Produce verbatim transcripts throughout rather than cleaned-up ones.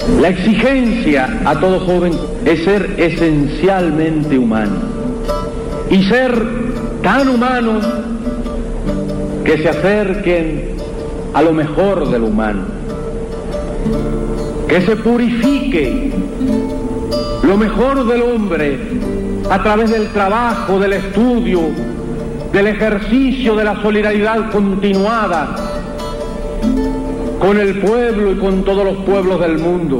La exigencia a todo joven es ser esencialmente humano y ser tan humanos que se acerquen a lo mejor del humano, que se purifique lo mejor del hombre a través del trabajo, del estudio, del ejercicio de la solidaridad continuada con el pueblo y con todos los pueblos del mundo,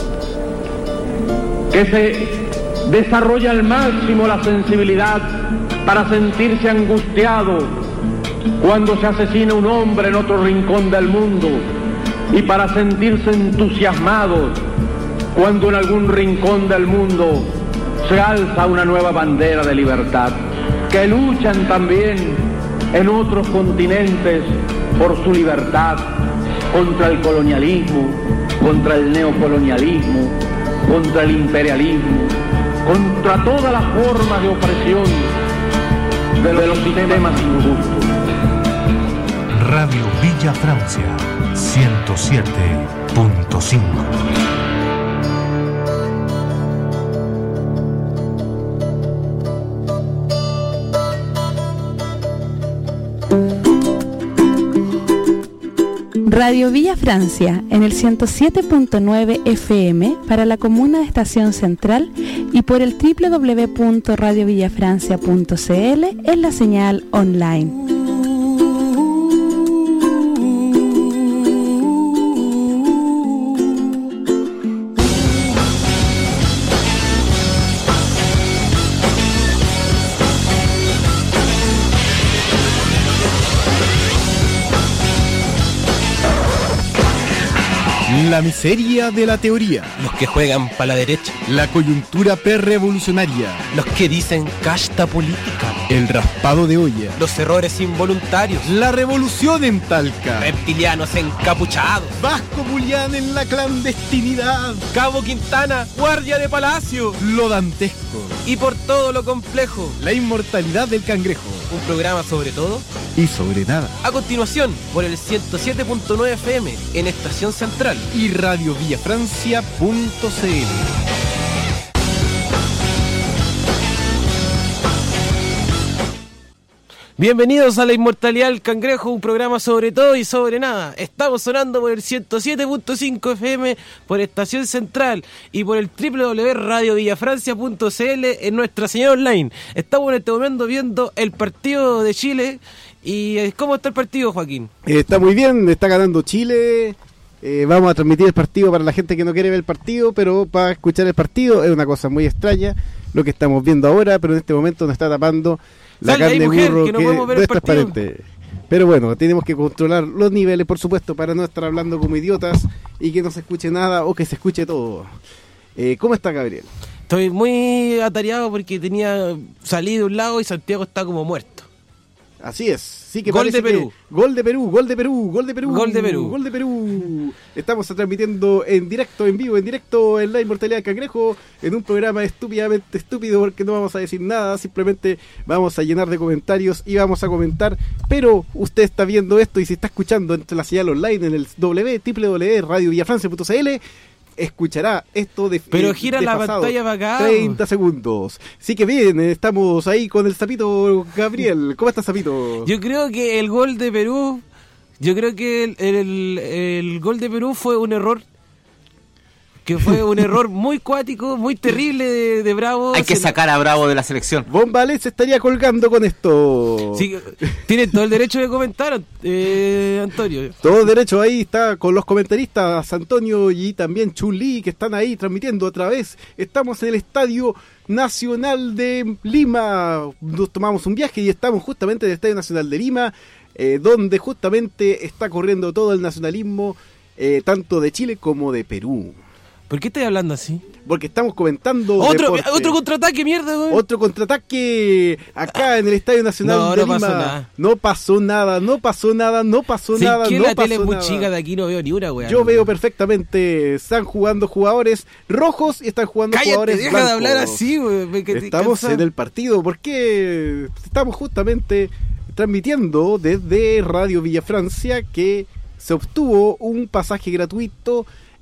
que se desarrolle al máximo la sensibilidad para sentirse angustiado cuando se asesina un hombre en otro rincón del mundo y para sentirse entusiasmado cuando en algún rincón del mundo se alza una nueva bandera de libertad, que luchan también en otros continentes por su libertad, contra el colonialismo, contra el neocolonialismo, contra el imperialismo, contra todas las formas de opresión de los, de los sistemas injustos. Radio Villa Francia, ciento siete punto cinco. Radio Villa Francia en el ciento siete punto nueve F M para la comuna de Estación Central y por el doble u doble u doble u punto radio villafrancia punto c l en la señal online. La miseria de la teoría. Los que juegan para la derecha. La coyuntura pre-revolucionaria. Los que dicen casta política. El raspado de olla. Los errores involuntarios. La revolución en Talca. Reptilianos encapuchados. Vasco Bulián en la clandestinidad. Cabo Quintana, guardia de palacio. Lo dantesco. Y por todo lo complejo. La inmortalidad del cangrejo. Un programa sobre todo y sobre nada. A continuación, por el ciento siete punto nueve F M en Estación Central y radio villafrancia punto c l. Bienvenidos a La Inmortalidad del Cangrejo, un programa sobre todo y sobre nada. Estamos sonando por el ciento siete punto cinco F M, por Estación Central y por el doble u doble u doble u punto radio villafrancia punto c l en nuestra señal online. Estamos en este momento viendo el partido de Chile. ¿Y cómo está el partido, Joaquín? Eh, está muy bien, está ganando Chile. Eh, vamos a transmitir el partido para la gente que no quiere ver el partido, pero para escuchar el partido es una cosa muy extraña lo que estamos viendo ahora, pero en este momento nos está tapando la Salve carne de mujer, burro que no, que podemos ver no el es transparente. Pero bueno, tenemos que controlar los niveles, por supuesto, para no estar hablando como idiotas y que no se escuche nada o que se escuche todo. Eh, ¿Cómo está, Gabriel? Estoy muy atareado porque tenía salí de un lado y Santiago está como muerto. Así es, sí que gol de Perú. Que gol de Perú, gol de Perú, gol de Perú, gol de Perú, gol de Perú. Estamos transmitiendo en directo, en vivo, en directo en La Inmortalidad del Cangrejo, en un programa estúpidamente estúpido porque no vamos a decir nada, simplemente vamos a llenar de comentarios y vamos a comentar, pero usted está viendo esto y si está escuchando entre la señal online en el doble u doble u doble u punto radio villafrancia punto c l, escuchará esto de pero gira de la pasado, pantalla para acá treinta segundos. Sí que bien, estamos ahí con el sapito Gabriel. ¿Cómo está, sapito? Yo creo que el gol de Perú yo creo que el, el, el gol de Perú fue un error que fue un error muy cuático, muy terrible de, de Bravo. Hay que sacar a Bravo de la selección. Bombales se estaría colgando con esto. Sí, tienen todo el derecho de comentar, eh, Antonio. Todo el derecho, ahí está con los comentaristas Antonio y también Chuli, que están ahí transmitiendo otra vez. Estamos en el Estadio Nacional de Lima. Nos tomamos un viaje y estamos justamente en el Estadio Nacional de Lima, eh, donde justamente está corriendo todo el nacionalismo, eh, tanto de Chile como de Perú. ¿Por qué estás hablando así? Porque estamos comentando otro deporte. Otro contraataque, mierda, güey. Otro contraataque acá en el Estadio Nacional no, de no Lima. Pasó nada. No pasó nada, no pasó nada, no pasó sí, nada, que no la pasó tele es muy nada. chica de aquí, no veo ni una, güey. Yo no, veo no. perfectamente, están jugando jugadores rojos y están jugando Cállate, jugadores deja blancos. de hablar así, güey. Estamos en el partido, porque estamos justamente transmitiendo desde Radio Villa Francia que se obtuvo un pasaje gratuito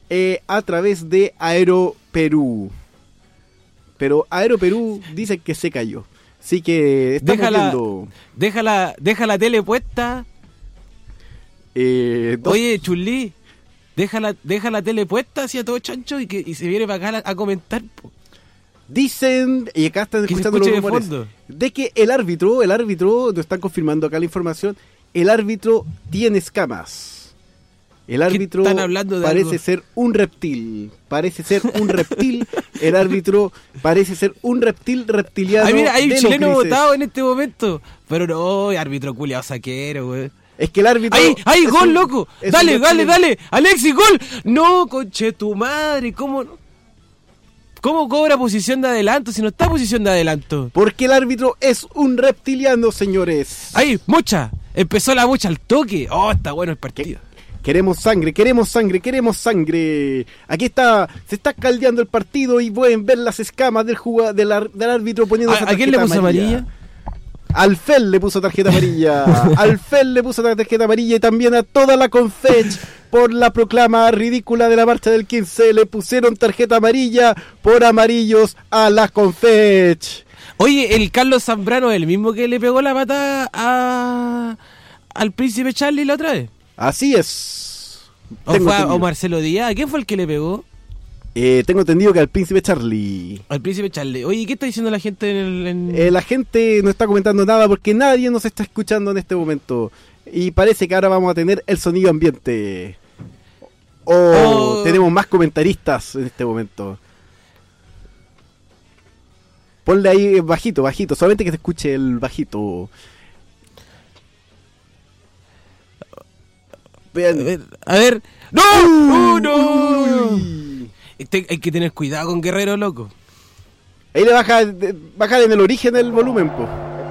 eh, a través de Aeroperú. Pero Aeroperú dice que se cayó. Así que estamos Déjala, viendo... déjala, deja la tele puesta. Eh, dos... Oye, Chulí, deja la, deja la tele puesta hacia todo chancho y que y se viene para acá a, a comentar. Po. Dicen, y acá están Que se escuchando los escuche de rumores, fondo. de que el árbitro, el árbitro, nos están confirmando acá la información, el árbitro tiene escamas. El árbitro están hablando de parece algo? ser un reptil, parece ser un reptil, el árbitro parece ser un reptil reptiliano. Ay, mira, hay un de los chileno grises. votado en este momento. Pero no, árbitro culiao saquero, güey. Es que el árbitro... ¡Ay, ay, es gol, un- loco! es Dale, un dale, reptil. dale. Alexis, gol. No, conche tu madre. ¿Cómo, ¿Cómo cobra posición de adelanto si no está en posición de adelanto? Porque el árbitro es un reptiliano, señores. Ahí, Mocha. Empezó la Mocha al toque. Oh, está bueno el partido. Queremos sangre, queremos sangre, queremos sangre. Aquí está, se está caldeando el partido y pueden ver las escamas del juga, del, ar, del árbitro poniéndose ¿A, ¿a quién le puso amarilla? Al Fel le puso tarjeta amarilla. Al Fel le puso tarjeta amarilla y también a toda la Confech por la proclama ridícula de la marcha del quince. Le pusieron tarjeta amarilla por amarillos a la Confech. Oye, el Carlos Zambrano es el mismo que le pegó la pata a, al príncipe Charlie la otra vez. Así es. ¿O, Tengo fue a- entendido. o Marcelo Díaz? ¿A quién fue el que le pegó? Eh, tengo entendido que al príncipe Charlie. Al príncipe Charlie. Oye, ¿qué está diciendo la gente en el...? en- Eh, la gente no está comentando nada porque nadie nos está escuchando en este momento. Y parece que ahora vamos a tener el sonido ambiente. O Oh. tenemos más comentaristas en este momento. Ponle ahí bajito, bajito. Solamente que se escuche el bajito. A Vean. ver, a ver. ¡No! ¡No, no! Uy. Este- hay que tener cuidado con Guerrero, loco. Ahí le baja, de- baja en el origen el volumen, po.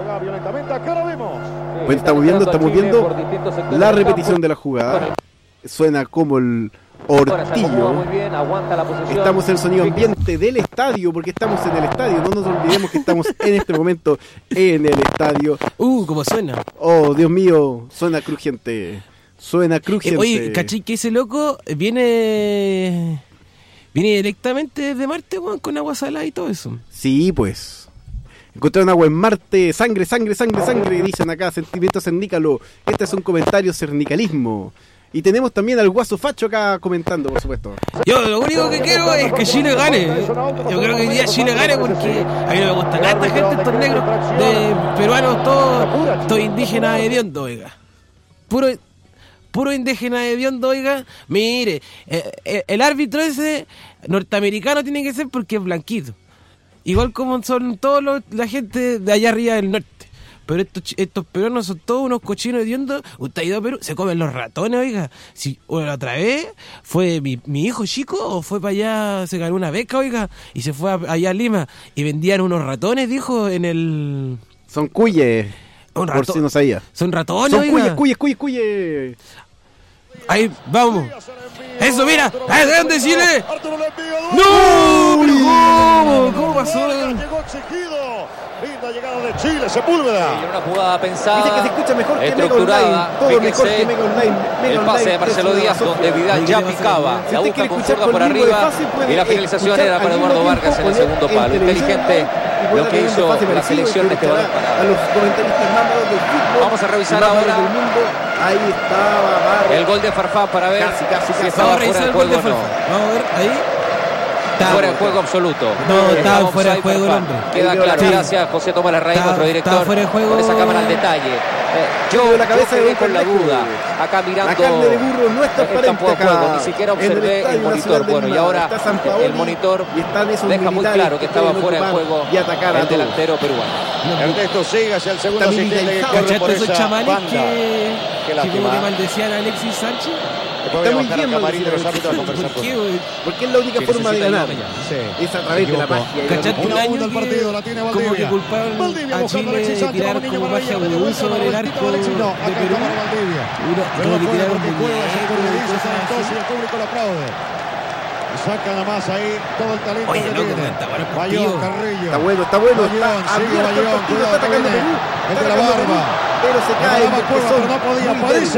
Pues estamos viendo, estamos viendo la repetición de la jugada. Suena como el hortillo. Estamos en el sonido ambiente del estadio, porque estamos en el estadio. No nos olvidemos que estamos en este momento en el estadio. Uh, cómo suena. Oh, Dios mío, suena crujiente. Suena Eh, crujiente. oye, ¿cachai que ese loco viene... Viene directamente desde Marte, weón, con agua salada y todo eso? Sí, pues. Encontraron agua en Marte, sangre, sangre, sangre, sangre, dicen acá, sentimiento cernícalo. Este es un comentario cernicalismo. Y tenemos también al Guaso Facho acá comentando, por supuesto. Yo lo único que quiero es que Chile gane. Yo creo que hoy día Chile gane porque a mí no me gusta nada esta gente, estos negros, de peruanos, todos, todos indígenas hediondos, oiga. Puro, puro indígena hediondo, oiga. Mire, eh, eh, el árbitro ese norteamericano tiene que ser porque es blanquito. Igual como son todos los, la gente de allá arriba del norte. Pero estos, chi- estos peruanos son todos unos cochinos hediondos. Usted ha ido a Perú, se comen los ratones, oiga. Si o la otra vez fue mi, mi hijo chico o fue para allá, se ganó una beca, oiga, y se fue a- allá a Lima y vendían unos ratones, dijo, en el... Son cuyes, Un por rato- si no sabía. Son ratones, Son oiga. cuyes, cuyes, cuyes, cuyes. Ahí, vamos. Eso, mira. ¡Ahí de dónde Chile! ¡No! ¿Pero ¿Cómo? ¿Cómo pasó? Llegó exigido. Linda llegada de Chile, Sepúlveda. Y en una jugada pensada, Dice que se escucha mejor que Mega estructurada, Online. Todo fíjense, mejor que Mega Online. Mega el pase Online de Marcelo es una Díaz, donde basofia. Vidal ya picaba. Si La usted busca quiere con escuchar zurda por por el libro de arriba. fácil, puede Y la finalización escuchar era para al Eduardo mismo Vargas en el tiempo, segundo poner palo. en Inteligente televisión y lo que poner hizo en fácil la parecido, selección de este escuchar balón parado. a los comentaristas más malos del fútbol. Vamos a revisar y más ahora malos del mundo. Ahí estaba Vargas. El gol de Farfán para ver Casi, casi, si casi. estaba Vamos a fuera revisar de el gol juego de o no. Farfán. Vamos a ver, ahí. Estaba- Fuera de juego absoluto. No, estaba Estaba fuera de offside, juego el Farfán. hombre. Queda claro, Sí. gracias José Tomás Larraín, Estaba- nuestro director, estaba fuera de juego. con esa cámara al detalle. Eh, yo, Pero la cabeza yo de quedé Don con la Cornejo. duda, acá mirando La carne de burro no es el transparente campo de acá. juego, ni siquiera En el observé el, Estadio monitor. Nacional del Bueno, y Mar ahora está San Paoli el monitor y están esos deja muy militares claro que estaba quieren fuera de ocupar juego y atacar a el todos. delantero peruano. Ernesto sigue hacia el segundo Está asistente que militarizado. corre por ¿Cachaste esos esa chamales banda. que, Qué que como lástima. que maldecían a Alexis Sánchez? Podemos muy bajar bien al camarín de los maldecido árbitros a ¿Por conversar con qué, él. güey? Porque es la única Que forma de necesita ganar. ir para allá. Sí, Es a través de la equivoco. magia. y la ¿Cachaste un Uno a año uno el que, partido, la tiene como que Valdivia. culpaban Valdivia a buscando a Chile Alexis de Sánchez, tirar como niño como magia maravilla, vudú vuelta sobre el para arco Alexis, no, de acá Perú? está para Valdivia. Una- Pero como no que puede tiraron porque el juego es muñecos y escurridizo, cosas talentoso y así. el público lo aplaude. Y saca nada más ahí todo el talento Oye, que loco, tiene. está bueno el Bayón, partido. Carrillo. Está bueno, está bueno. Bayón, Está sigue abierto el Bayón, partido, cuidado está que atacando viene Perú. el Está de la atacando Perú, barba. pero se cae. Ganaba porque Cueva, son pero no podía, muy Parece. débiles.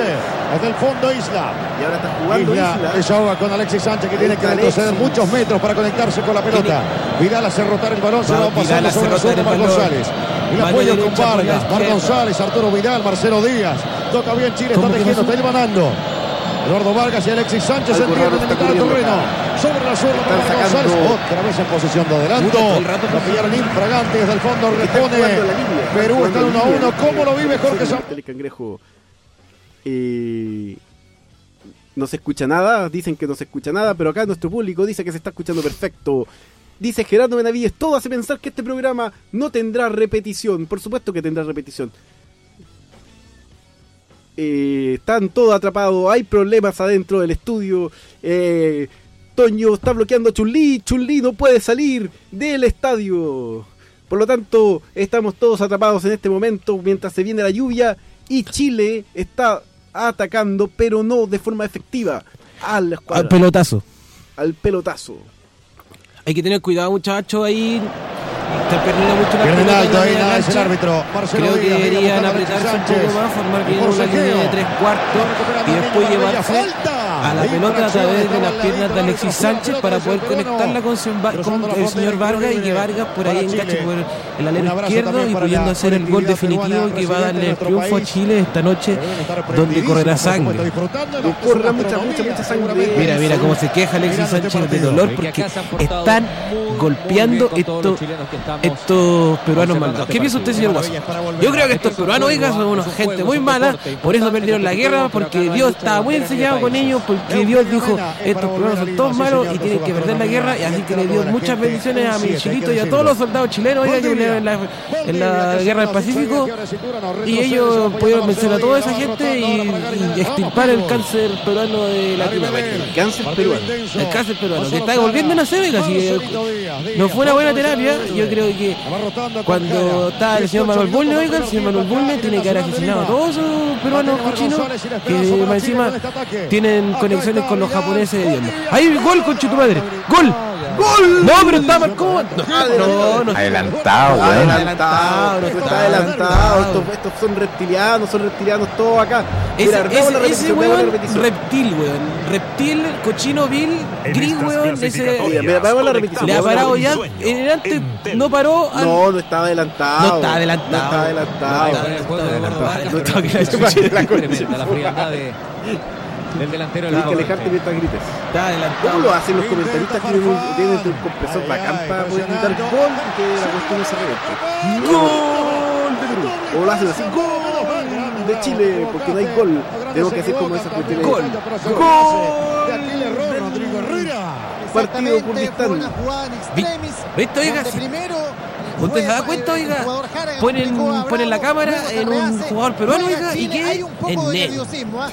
Desde el fondo Isla. Y ahora está jugando Isla. Isla. Desahoga con Alexis Sánchez, que Ahí tiene que está retroceder Alexis. muchos metros para conectarse con la pelota. Vidal hace rotar el balón, se Va, lo va Vidal pasando hace sobre la rotar zurda el Mar balón. González. El Mano apoyo con derecha por la Vargas. Mar izquierda. González, Arturo Vidal, Marcelo Díaz. Toca bien Chile, está ¿Cómo que tejiendo, pasó? está hilvanando. Eduardo Vargas y Alexis Sánchez se Algo entienden raro en está mitad del ocurriendo terreno. acá. Sobre la zurda Están para Mar sacando- González. Otra vez en posición de adelanto. Puta, todo el rato Lo pillaron infragante desde el fondo, Está repone. jugando la línea, Perú está jugando uno a la uno. línea. ¿Cómo lo vive Jorge Sí, Sampaio? el Cangrejo. Eh, no se escucha nada, dicen que no se escucha nada, pero acá nuestro público dice que se está escuchando perfecto. Dice Gerardo Benavides, todo hace pensar que este programa no tendrá repetición. Por supuesto que tendrá repetición. Eh, están todos atrapados, hay problemas adentro del estudio. Eh, Toño está bloqueando a Chun-Li, Chun-Li no puede salir del estadio. Por lo tanto, estamos todos atrapados en este momento mientras se viene la lluvia y Chile está atacando, pero no de forma efectiva, a la escuadra, Al pelotazo. al pelotazo. Hay que tener cuidado, muchachos, ahí. Está perdiendo mucho la Pierde el pelota en alto la ahí, media nada, es el cancha. árbitro. Marcelo Creo que Díaz, deberían buscando a Alexis apretarse un Sánchez. poco más, formar bien El una línea de forcejeo. tres cuartos y después llevarse a la pelota a través de las piernas de Alexis Sánchez para poder conectarla con, su- con el señor Vargas y que Vargas por ahí enganche por el alero izquierdo y pudiendo hacer el gol definitivo que va a darle el triunfo a Chile esta noche donde correrá sangre. Correrá mucha, mucha, mucha sangre. Mira, mira cómo se queja Alexis Sánchez de dolor porque están golpeando estos, estos peruanos malvados. ¿Qué piensa usted, señor Guaso? Yo creo que estos peruanos, oiga, son una gente muy mala, por eso perdieron la guerra, porque Dios estaba muy enseñado con ellos, porque Dios dijo, estos peruanos son todos malos y tienen que perder la guerra, y así que le dio muchas bendiciones a mi chilito y a todos los soldados chilenos, oiga, que pelearon en la, en la guerra del Pacífico, y ellos pudieron vencer a toda esa gente y, y extirpar el cáncer peruano de Latinoamérica. El cáncer peruano. El cáncer peruano, que está volviendo a nacer, oiga, si eh, no fue una buena terapia, yo creo que cuando está el señor Manuel Bulne, oiga, el señor Manuel Bulne tiene que haber asesinado a todos esos peruanos cochinos que más encima tienen conexiones con los japoneses de Dios. ¡Ahí, gol, concha tu madre! ¡Gol! ¡Gol! No, pero está marcado. No, no, no. Adelantado, weón. Adelantado, no está está adelantado. adelantado. Estos, estos son reptilianos, son reptilianos todos acá. Ese, Mira, veamos la ese, ese repetición, veamos la weón, repetición. reptil, weón. Reptil, cochino, vil, gris, weón. Ese Mira, mira, veamos la repetición. le ha veamos la parado ya. repetición. En antes no paró. al- No, no estaba adelantado. No está adelantado. No está adelantado. No está No está Tremenda la frialdad de, del delantero del Tienes que Galo. alejarte mientras grites. Está adelantado. ¿Cómo lo hacen los comentaristas que tienen un, tienen un compresor bacán para poder gritar gol y que la cuestión no se reviente? ¡Gol de Perú! O lo hacen así, ¡gol de Chile! Porque no hay gol. Tenemos que hacer como esas cuestiones. Gol. De aquí el error, Rodrigo Herrera. Partido Kurdistán. ¿Viste, oiga? Si ¿usted se da cuenta, oiga? Ponen, ponen la cámara en un jugador peruano, oiga, y que es negro.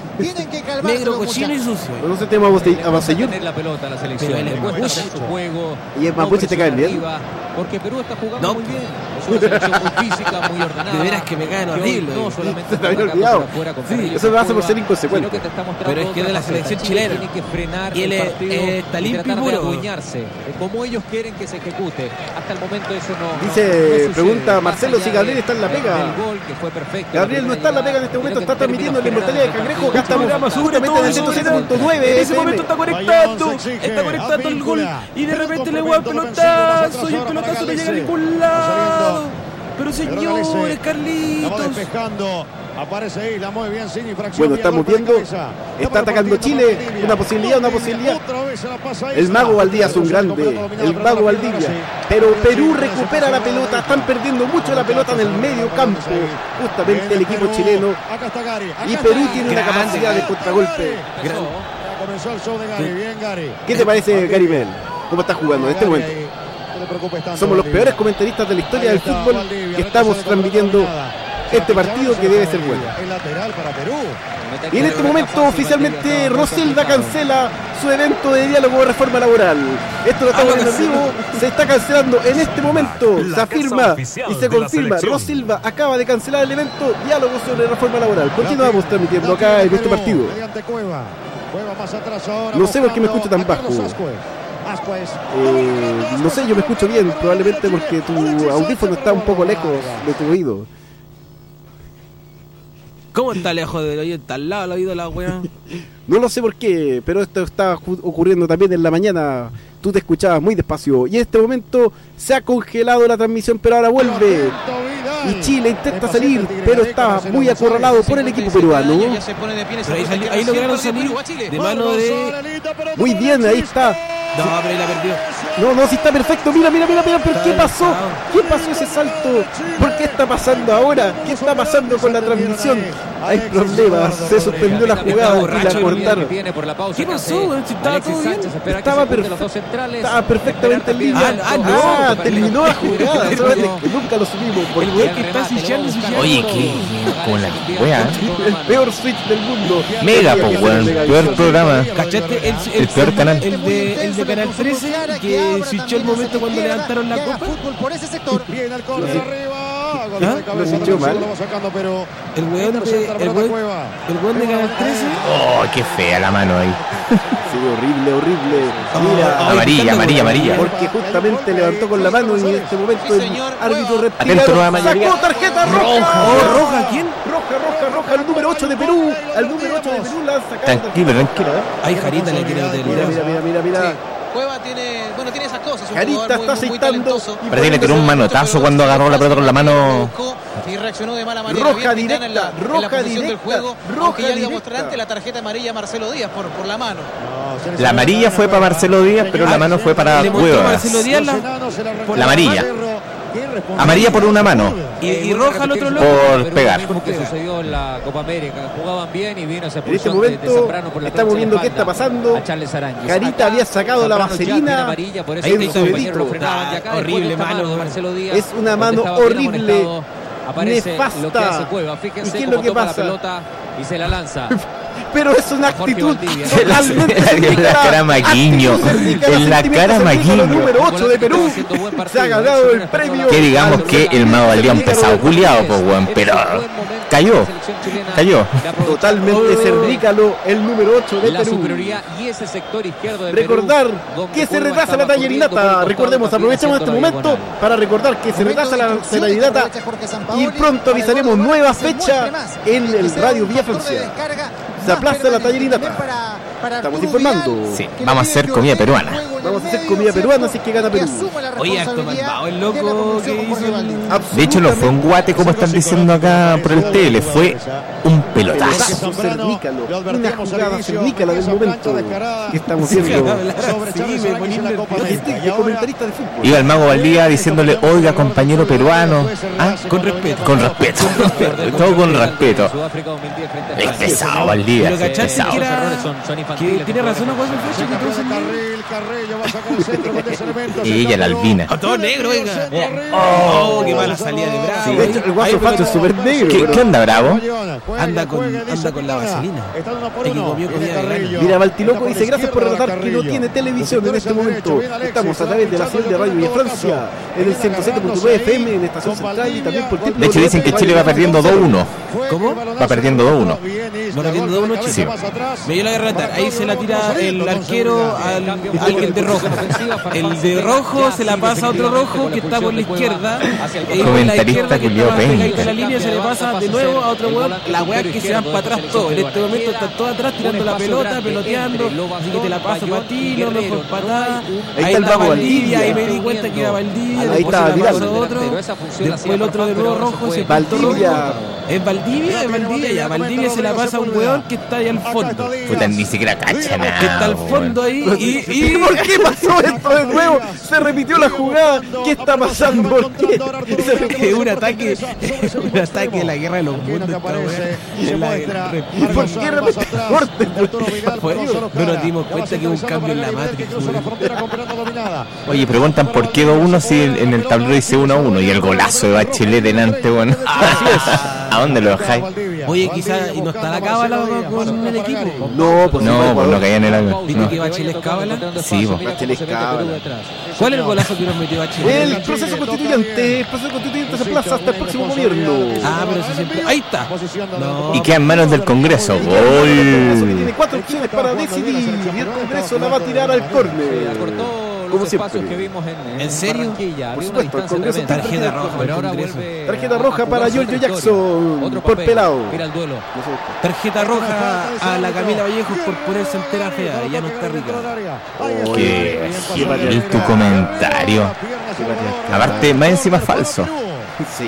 Negro, cochino y sucio. No sé, tenemos a Basayur. Tener la pelota la selección. Pero él es Le cuesta mapuche. hacer su juego. ¿Y el mapuche te caen bien? Arriba, porque Perú está jugando No. muy bien. Es una selección muy física, muy ordenada. De veras que me caen Que hoy horrible. No solamente Se te había está atacando olvidado. por afuera con Sí, carriles eso de lo hace por curva, ser inconsecuente. sino que te está mostrando Pero es que es de la otra selección faceta. Chile chilena. Tiene que frenar Y él el es- partido eh, está y limpio y tratar de puro. adueñarse, eh, como ellos quieren que se ejecute. Hasta el momento eso no. no- Dice, no sucede. pregunta Más Marcelo allá si Gabriel de- está en la pega. del gol, que fue perfecto, Gabriel no está en la pega en este momento, está transmitiendo la inmortalidad de Cangrejo. Acá estamos seguramente en el ciento siete punto nueve. En ese momento está conectando, está conectando el gol y de repente le voy a pelotazo y el pelotazo no llega a ningún lado. Pero señores, Estaba Carlitos. despejando. Aparece Isla, muy bien, sin infracción. Bueno, estamos Villalobos de viendo, cabeza. está atacando Chile, una posibilidad, una posibilidad. Otra vez se la pasa El Isla. mago Valdivia es un grande, Completo, dominado, el pero mago no la pierde Valdivia. ahora sí. Pero Perú Sí, recupera la pelota, están perdiendo mucho la pelota en el medio campo, justamente el equipo chileno. Acá está Gary. Acá Y está Perú Gary. tiene una Grande, capacidad de contragolpe. Ya comenzó el show de Gary, bien Gary. ¿Qué te parece, Gary Mel? ¿Cómo está jugando en este Gary momento? ahí. No te preocupes tanto, Somos los Valdivia. peores comentaristas de la historia Ahí del está, fútbol Valdivia, que estamos retrocede transmitiendo con nada. este partido que debe ser bueno. El lateral para Perú. Y en este momento oficialmente Rosilda cancela su evento de diálogo de reforma laboral. Esto lo estamos viendo en vivo, se está cancelando en este momento, se afirma y se confirma. Rosilda acaba de cancelar el evento diálogo sobre reforma laboral. Continuamos transmitiendo acá en este partido. Mediante Cueva. Cueva más atrás ahora. No sé por qué me escucho tan buscando a Carlos bajo. Ascuez. Ascuez. Eh, no sé, yo me escucho bien, probablemente porque tu audífono está un poco lejos de tu oído. ¿Cómo está lejos del oído? ¿Está al lado del oído de la weá? No lo sé por qué, pero esto está ju- ocurriendo también en la mañana. Tú te escuchabas muy despacio. Y en este momento se ha congelado la transmisión, pero ahora vuelve. Y Chile intenta salir, pero está muy acorralado por el equipo peruano. Pero ahí, sali- ahí lograron salir de mano de... Muy bien, ahí está. No, pero ahí la perdió. No, no, sí está perfecto. Mira, mira, mira, mira, pero ¿qué pasó? ¿Qué pasó ese salto? ¿Por qué está pasando ahora? ¿Qué está pasando con la transmisión? Hay problemas, se suspendió la jugada y la cortaron. ¿Qué pasó? Si estaba todo bien. Estaba, perfe- estaba perfectamente en línea. Ah, ah, no. Ah, terminó la jugada. Solamente que nunca lo subimos. El weón que está switchando, switchando. Oye, qué con la wea. El peor switch del mundo. Mega, po, weón. Peor programa. ¿Cachaste? El, el, El peor canal. El de, el de Canal trece que switchó el momento cuando levantaron la copa. Fútbol por ese sector. Viene el córner arriba. Gol ¿Ah? de cabeza. Lo switchó mal. Lo va sacando, pero El weón de, el weón, el weón de Canal trece. Oh, qué fea la mano ahí. Sí, horrible, horrible. Mira, Amarilla, amarilla, amarilla. porque justamente levantó con la mano y en este momento el árbitro reptiliano Atento, nueva mayoría. sacó tarjeta roja. Oh, roja, ¿quién? Roja, roja, roja, al número ocho de Perú. Al número ocho de Perú la han sacado. Tranquilo, tranquilo. ¿eh? Ahí Jarita le quiere meter el Mira, dedo. mira, mira, mira, mira. Cueva tiene, bueno, tiene esas cosas. Un Jarita jugador muy, está muy, muy aceitando. talentoso. y Parece que le tiró un poniéndose- manotazo cuando agarró la pelota con la mano. Y reaccionó de mala manera. Roja bien Pitana en la, directa, en la roja posición del directa, juego, roja aunque ya le iba a directa. mostrar antes la tarjeta amarilla a Marcelo Díaz por, por la mano. La amarilla fue para Marcelo Díaz, pero la mano fue para Le mostró Cuevas. Marcelo Díaz la, La amarilla. Amarilla por una mano. y, y roja al otro loco. Por pegar. Como que sucedió en la Copa América, jugaban bien y vino esa En este expulsión de- de momento Zambrano por la estamos plancha de viendo qué espalda está pasando. a Charles Aranguis. Jarita Acá, había sacado la Zambrano ya tiene vaselina amarilla, por eso en los su compañeros dedito. lo frenaban. Y acá, Ah, horrible, después de esta mano, mano de Marcelo Díaz, Es una donde mano estaba bien horrible, amonestado, aparece nefasta. lo que hace Cueva. Fíjense ¿Y qué es cómo lo que toma pasa? la pelota y se la lanza. Pero es una Jorge actitud Valdivia, ¿no? totalmente En la cernícala. cara Maguiño. Actitud cernícala, En la sentimiento cara cernícalo, Maguiño. número ocho de Perú. Se ha ganado el premio. Que digamos al que el Mago Valdía un pesado culiado, pues weón, pero cayó, cayó. Totalmente cernícalo, el número ocho de La Perú. superioridad y ese sector izquierdo de Recordar Perú, donde que se Cueva retrasa la estaba corriendo por tallerinata. el Recordemos, costado, aprovechemos este también momento haciendo la para recordar que se retrasa la tallerinata y pronto avisaremos nueva fecha en el Radio Vía Francia. Se aplaza la tallerinata. Estamos informando. Sí, vamos a hacer comida peruana. Vamos a hacer comida peruana, así que gana Perú. Oye, harto malvado el loco que hizo el... De hecho, no fue un guate como están diciendo acá por el tele, fue un pelotazo. Pelotazo cernícalo, una jugada cernícala del momento que estamos viendo. De comentarista de fútbol. Iba el Mago Valdía diciéndole, oiga compañero peruano, ah, con respeto, con respeto, todo con respeto. Es pesado Valdía, Pero es cachaste pesado. que era... errores son, son infantiles. Que tiene razón, no puede ser fecha, que entonces... Y ella la albina. ¡A todo negro, oiga! ¡Oh, qué mala salida de Bravo! Sí, de hecho, el guaso Facho es súper negro. ¿Qué, pero- ¿Qué onda, Bravo? Anda con, anda con la vaselina. Es que comió comida vegana. Mira, Baltiloco dice, gracias por relatar que no tiene televisión en este momento. Estamos a través de la señal de Radio Villa Francia, en el ciento siete punto nueve F M, en Estación Central y también por De hecho dicen que Chile va perdiendo dos uno. ¿Cómo? Va perdiendo dos uno. Va perdiendo dos uno Chile. Sí. Me dio la voy a relatar. Ahí se la tira el arquero al a alguien de rojo. El de rojo se la pasa a otro rojo que está por la izquierda. Y por la Comentarista izquierda que culiao está más pegadita penca. a la línea se le pasa de nuevo a otro weón. La weá que se van para atrás todos. En este momento están todos atrás tirando la pelota, peloteando. Así que te la paso para ti, no mejor patada. Ahí Ahí está el está Mago Valdivia. Valdivia. Ahí me di cuenta que era Valdivia. Ahí Después está se la Vidal. pasó a otro. Después el otro de nuevo rojo. Se pintó Valdivia. rojo. Es Valdivia, es Valdivia. Ya, Valdivia se la pasa a un weón que está ahí al fondo. Puta, ni siquiera cacha nada. Que está al fondo ahí y, ¿Y y por qué pasó esto de nuevo? Se repitió la jugada. ¿Qué está pasando? ¿Por qué? Se repitió. es un ataque, un ataque de la guerra de los mundos. esta weá. ¿Y por qué repite corte? Fue- No nos dimos cuenta que hubo un cambio en la Matrix. weón. Oye, preguntan por qué dos uno si en en el tablero dice uno a uno y el golazo de Bachelet delante, bueno. ¿A dónde lo dejáis? Oye, quizás y no está la cábala con el equipo. No, pues No, pues no caía en el agua. ¿Viste No. que Bachelet es cábala? Sí, pues. Bachelet es cábala. ¿Cuál es el golazo que nos metió Bachelet? El proceso constituyente, el proceso constituyente se aplaza hasta el próximo gobierno. Ah, pero eso siempre. Ahí está. No. Y queda en manos del Congreso. El Congreso que Gol. tiene cuatro opciones para decidir y el Congreso la va a tirar al córner. Cortó como los espacios siempre. que vimos en, en, ¿En serio? Barranquilla. Por Había supuesto, una el Congreso distancia tarjeta tremenda, roja, pero el ahora Congreso. vuelve Tarjeta a- roja a para jugarse Giorgio otra Jackson, historia. Otro por papel. pelado. Mira el duelo. No sé usted. Tarjeta roja a la Camila Vallejos por ponerse entera fea. Ya no está rica. Qué Qué patriarcal. y tu comentario. Aparte, más encima falso. Sí.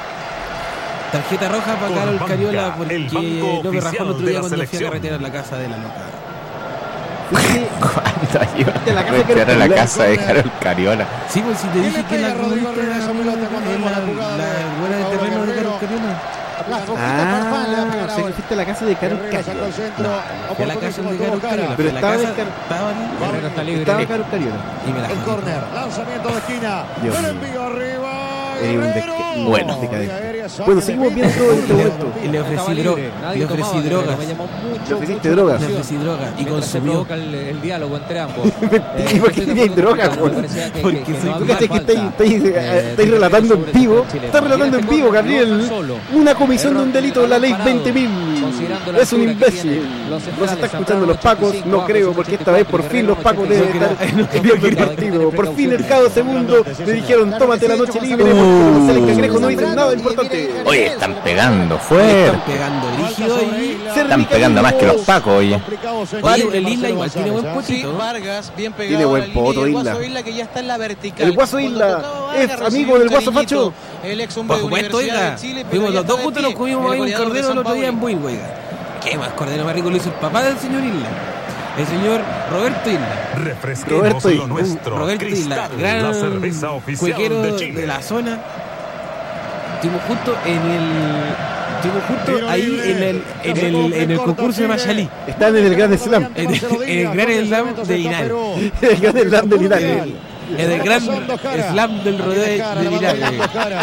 Tarjeta roja para Carol Por Cariola banca, porque el banco no me rajó el otro oficial de día la cuando fui a selección. carretera en la casa de la loca. Fuiste Cuando yo De la casa me de fui a la Cariola. casa de Carol Cariola. Sí, pues si te dije que la pega Rodrigo comunista Herrera esa es pelota cuando la, vemos la jugada la de buena de terreno de Guerrero. Carol Cariola. La flojita Farfán le va a pegar Ah, o sea que ahora. fuiste a la casa de Carol Guerrero sacó Cariola. el centro. Fui a la casa de Oportunísimo, Carol tuvo cara. Cariola. Pero Fui a la estaba en casa, Car- estaban Guerrero está libre. Estaba Carol Cariola. y me la El jodí. córner, lanzamiento de esquina. Dios El mío. envío arriba. Eres un Guerrero. desque- Bueno. Aérea, saque Bueno, de seguimos meta. viendo en este momento. Y le ofrecí Estaba droga. libre, nadie Le ofrecí tomaba Guerrero, drogas. me llamó mucho, Le ofreciste mucho drogas. la Le atención. ofrecí droga y Mientras se consumió. provoca el, el diálogo entre ambos. ¿Y por qué estoy de tenías acuerdo droga, con Ricardo, güey? me parecía que- Porque que- que soy- no Tú había cachai que estáis, falta. estáis, Eh, estáis relatando en sobre vivo. el chileno. Estás relatando Y en este vivo, gol Gabriel. lo hace solo. Una comisión de un Error delito de la ley parado, veinte mil. considerando la Es un altura que imbécil. tienen los Nos centrales, está escuchando Zambrano los pacos. ochenta y No cinco, creo, porque esta vez por fin los pacos deben estar viendo el partido. Por fin el cabo segundo le dijeron tómate la noche libre porque los González Cangrejo no dicen nada importante. Oye, están pegando Están fuerte. pegando brígido ahí. Están pegando más que los pacos, oye. Oye, el Isla igual tiene buen Sí, potito. Vargas, bien pegado. Tiene buen a la línea, poto, y el Isla. Guaso Isla que ya está en la vertical. El Guaso Cuando Isla tocaba es Vargas, amigo recibió del un Guaso cariñito, Facho. El ex hombre Por de supuesto, Universidad oiga. de Chile, pero Fuimos ya los está dos de juntos, pie, nos comimos el ahí un goleador de cordero el San otro día en Pauli. Buin, oiga. ¿Qué más cordero más rico lo hizo el papá del señor Isla? El señor Roberto Isla. Refresquemos Roberto lo Isla. nuestro. Roberto Isla, Cristal, gran la cerveza oficial cuequero de de, Chile. la zona. Estuvimos justo en el. Estuvimos justo ahí en el, en el, en el concurso de Mayalí. Están en el Gran Slam. En el, en el gran slam de Inal. El Gran Slam del Irak. En el gran slam del rodeo de Inal.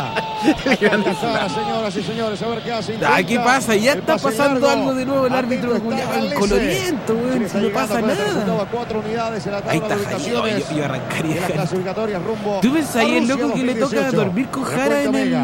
Señoras y señores, a ver qué hace. Aquí pasa, ya El está pase pasando largo. algo de nuevo el árbitro Atento está culiao, Galese. coloriento, weón, Chile si está no llegando pasa con el resultado nada. a cuatro unidades en la tabla Ahí de está Jara, ubicaciones yo, yo arrancaría de las Jara. clasificatorias rumbo ¿Tú pensás ahí a el loco Rusia que le toca dos mil dieciocho? dormir con Jara en Recuenta el, Mega.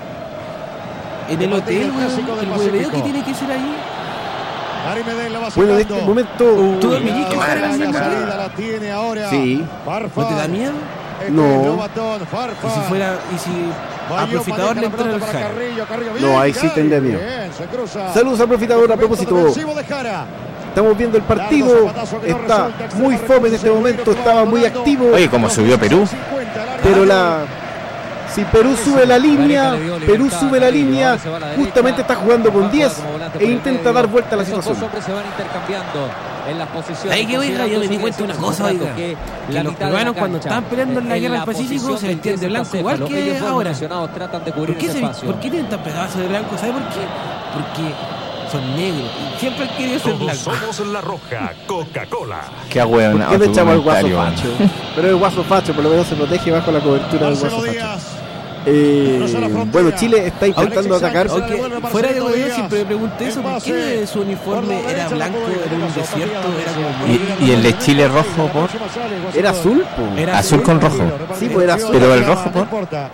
en el El hotel, clásico weón? del El hueveo Pacífico. que tiene que ser ahí. Gary Medel la va Bueno, en sacando. este momento. ¿Tú dormirías con Jara en el La mismo salida hotel? la tiene ahora. Sí. Farfán. ¿No te da miedo? Este No. es Lobatón, Y Farfán. si fuera, y si a Bayón Profitador le maneja la entra el pelota para Jara. Carrillo, Carrillo, No, bien, ahí sí Gary. tendría miedo. Bien, se cruza. Saludos a Profitador a propósito. Defensivo de Jara. Estamos viendo el partido. Está muy fome en este momento. Estaba muy activo. Oye, como subió Perú. Pero la. Si Perú sube la línea, Perú sube la línea, justamente está jugando con diez e intenta dar vuelta a la Esos dos situación. hombres se van intercambiando en las posiciones. Ahí que oiga, yo me di cuenta de una cosa, oiga, que los peruanos cuando estaban peleando en la guerra del Pacífico se vestían de blanco igual que ahora. Tratan de ¿Por cubrir qué, ese se, espacio. ¿Por qué tienen tan pegados de blanco? ¿Sabe por qué? Porque son negros y siempre han querido ser Todos blancos. somos la roja Coca-Cola. Qué hueón. ¿Por qué no echamos al Guaso Facho? Pero el Guaso Facho por lo menos se protege bajo la cobertura del Guaso Marcelo Facho. Díaz. Eh, Cruza la frontera. bueno, Chile está intentando Alexis atacar. Sánchez. Aunque fuera de huevo siempre me pregunté eso, ¿por qué su uniforme era blanco, era un desierto, era como muy... ¿Y, y el de Chile rojo por? Era azul, po. Era Azul con rojo. Sí, pues era azul. Pero el rojo por.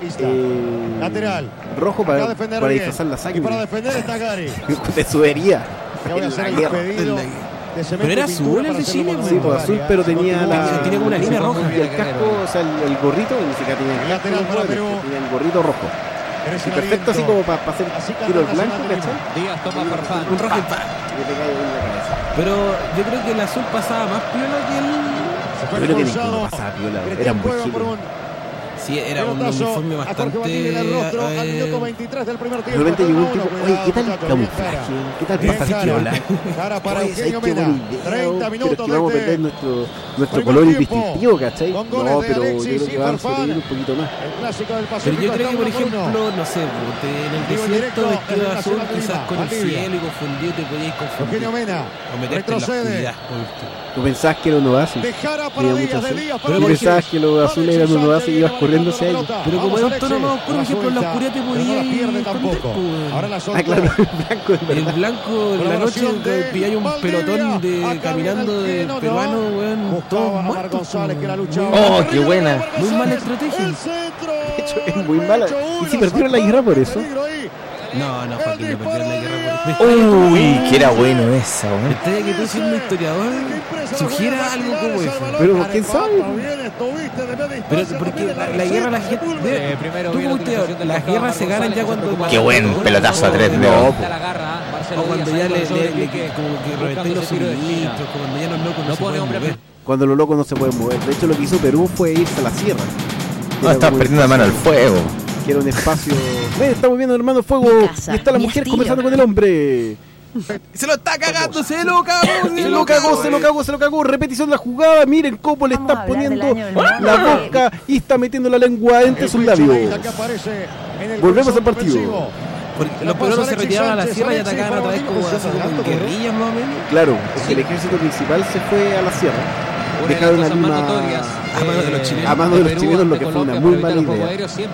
Eh, Lateral. rojo Va a para, defender para bien. disfrazar la Y sangre. para defender está Gary. De subería. Ya voy a En hacer la el guerra. pedido de cemento Pero era y pintura azul el para de hacerlo Chile, monumental. Sí, pues azul, pero tenía la. Tiene como una línea roja. Y el casco, o sea, el, el gorrito, ni siquiera tenía el casco. Lateral los para jugadores, Perú. tenía el gorrito rojo. Crece Y el perfecto, así aliento. como para hacer Así tiro al canta blanco, Nacional ¿cachai? Díaz toma Farfán. Un rojo y pa. Y le cae ahí en la cabeza. Pero yo creo que el azul pasaba más piola que el... Se fue Yo creo que expulsado. ninguno pasaba piola, Cristian eran muy juega por giles. un Sí, era un pelotazo uniforme a Jorge bastante... Martín en el rostro al eh, minuto veintitrés del primer De tiempo. repente llegó un tipo, Cuidado, oye, ¿qué tal el muchachos, camuflaje? bien cara. ¿Qué tal Bien pasar cara. piola? Cara para Oye, Eugenio ¿sabes qué Mena. buena idea? treinta Pero minutos es que vamos a de perder este nuestro, nuestro primer color tiempo. distintivo, ¿cachai? Con goles No, de pero yo Alexis creo y que vamos a Farfán. sobrevivir un poquito más. El clásico del Pero Pacífico yo creo está que, por uno por uno. ejemplo, no sé, te- en el Vivo en desierto directo vestido desde de la azul, ciudad de quizás Lima, con el Valdivia. cielo y confundido te podías confundir. Eugenio Mena. O meterte en la Retrocede. oscuridad, por último. ¿Tú pensabas que era un oasis? De Jara para Tenía Díaz, mucho de azul. Díaz Pero para ¿Tú por pensabas que los azules eran un oasis y ibas corriendo hacia ellos? Pero como era un tono más oscuro, ejemplo, en la oscuridad te podías no la pierde esconder, tampoco. pues. Ahora la Ah, soltó. claro, el blanco es El verdad. blanco en la noche Colaboración de pilláis un Valdivia. pelotón de Acá caminando viene el de chileno, ¿no? peruanos, weón, Buscaba todos a Mar muertos. González, que la Muy- luchaba. Oh, qué buena. Muy mala estrategia. El centro. De hecho, es muy mala. Y si perdieron la guerra por eso. Peligro ahí. No, no, Joaquín, no perdió la guerra por el Uy, que era bueno esa, weón. Usted que tú siendo historiador sugiera algo como eso. Pero quién sabe. Pero porque la, la guerra la gente. Eh, primero tú como historiador, las guerras se ganan ya cuando. Qué buen pelotazo a tres dedos. O cuando ya le, le, le como que reventé los suministros, cuando ya los locos no se pueden mover. Cuando los locos no se pueden mover. De hecho, lo que hizo Perú fue irse a la sierra. No, estás perdiendo la mano al fuego. Que era un espacio. Ven, estamos viendo Hermano Fuego. Y está la mujer conversando con el hombre. Se lo está cagando, se lo cagó, se lo cagó, se lo cagó, se lo cagó. Repetición de la jugada. Miren cómo le está poniendo la boca y está metiendo la lengua entre sus labios. Volvemos al partido. Porque los peruanos se retiraban a la sierra y atacaban otra vez como, así como guerrillas más o menos. Claro, porque el ejército principal se fue a la sierra. Dejaron a Lima a mano de los chilenos, a mano de los chilenos, lo que fue una muy mala idea.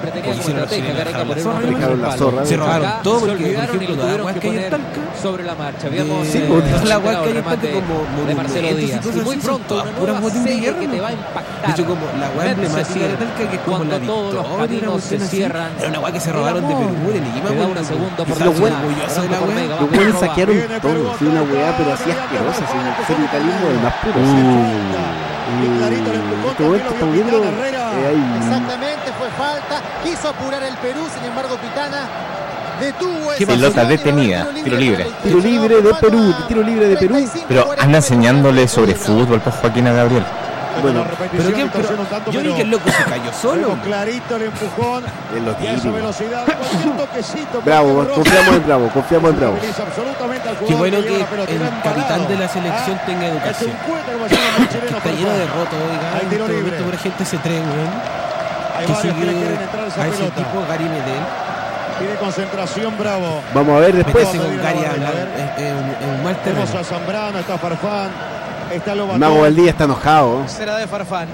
Dejaron la zorra. Se robaron todo porque, por ejemplo, toda la huasca que hay en Talca sobre la marcha. Sí, toda la huasca que hay en Talca como de Marcelo Díaz. Y muy pronto, puras botín de guerra. De hecho, como la huasca emblemática de Talca, que es como la victoria, se cierran. Era una huasca que se robaron de Perú, de Lima. Una segunda por la orgulloso de la hueá. Los hueones saquearon todo. Fue una hueá, pero así asquerosa, sin el sindicalismo del más puro. Y en este momento estamos viendo eh, ahí. Exactamente, fue falta. Quiso apurar el Perú, sin embargo, Pitana detuvo esa pelota detenida, tiro libre. Tiro libre de Perú, tiro libre de Perú. Pero anda enseñándole sobre fútbol para Joaquín a Gabriel. Bueno, pero qué, pero yo vi que el loco se cayó solo. Clarito el empujón. En lo y a esa velocidad. Bravo, confiamos en Bravo, confiamos en Bravo. Qué bueno que el capitán de la selección tenga educación. Que está lleno de roto, oiga. En este momento por gente se trae, weón. Que sigue a ese tipo Gary Medel. Tiene concentración, Bravo. Vamos a ver después. Con Gary es un mal terreno. Tenemos a Zambrano, está Farfán. Mago Valdía está enojado. Será de Farfán.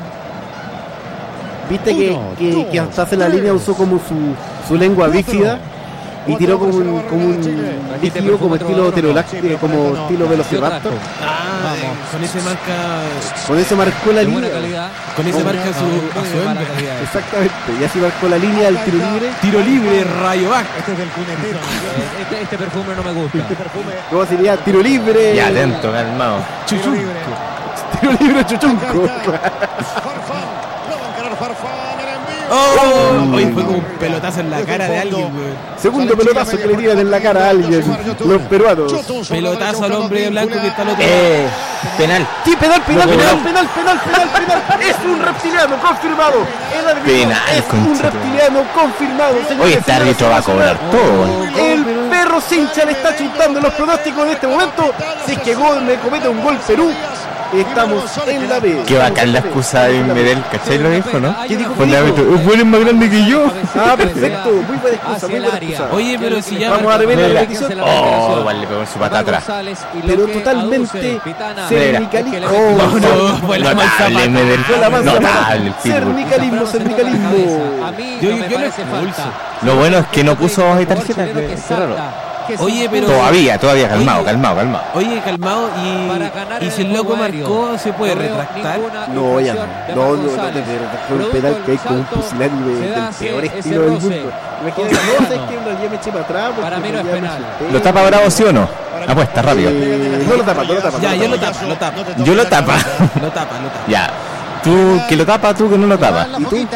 Viste que, que, que hasta hace la línea usó como su, su lengua bífida y tiró como un, como un líquido como estilo pterodáctilo, como estilo velociraptor. Ah, con ese marca. Con ese marcó la línea. Con ese marca su, a su hembra. Exactamente. Y así marcó la línea del tiro libre. Tiro libre, rayo back. Este es del cunetero. Este, este perfume no me gusta. ¿Cómo sería? Tiro libre. Ya, atento, calmado. Chuchunco. Tiro libre, chuchunco. Farfán. No van a querer Farfán. Oh, hoy fue como un pelotazo en la cara de alguien, güey. Segundo pelotazo que le tiran en la cara a alguien. Los peruanos. Pelotazo al hombre de blanco que está al otro lado. Eh, penal. Sí, penal, penal, penal, penal, penal, penal, penal. Es un reptiliano confirmado. El árbitro penal, es un reptiliano confirmado. Hoy este árbitro va a cobrar todo. El perro Cincha le está chutando los pronósticos en este momento. Si es que gol me comete un gol Perú. Estamos en la B. Qué bacán la excusa de Medel, ¿cachai? Lo dijo, ¿no? ¿Qué dijo? Con el árbitro, es bueno, es más grande que yo. Ah, perfecto, muy buena excusa, muy buena excusa. Oye, pero si ya vamos a revelar la repetición. Oh, igual le pegó en su pata atrás. Pero totalmente cernicalismo. No, no, fue la notable, Medel. Fue la más notable el cernicalismo, cernicalismo. Yo, yo le expulso. Lo bueno es que no puso tarjeta, que es raro. Oye, pero todavía, todavía, calmado, calmado, calmado. Oye, calmado, y, y si el loco marcó, ¿se puede retractar? No, ya no. No, no, no te retractar un penal que hay con un pusilánime del peor estilo del mundo. Imagínate, no, es que en realidad me eché para atrás. Para mí no es penal. ¿Lo tapa Bravo, sí o no? Apuesta, rápido. No lo tapa, no lo tapa. Ya, yo lo tapa, lo tapa. Yo lo tapa. Lo tapa, lo tapa. Ya. Tú que lo tapa, tú que no lo tapa. ¿Y tú?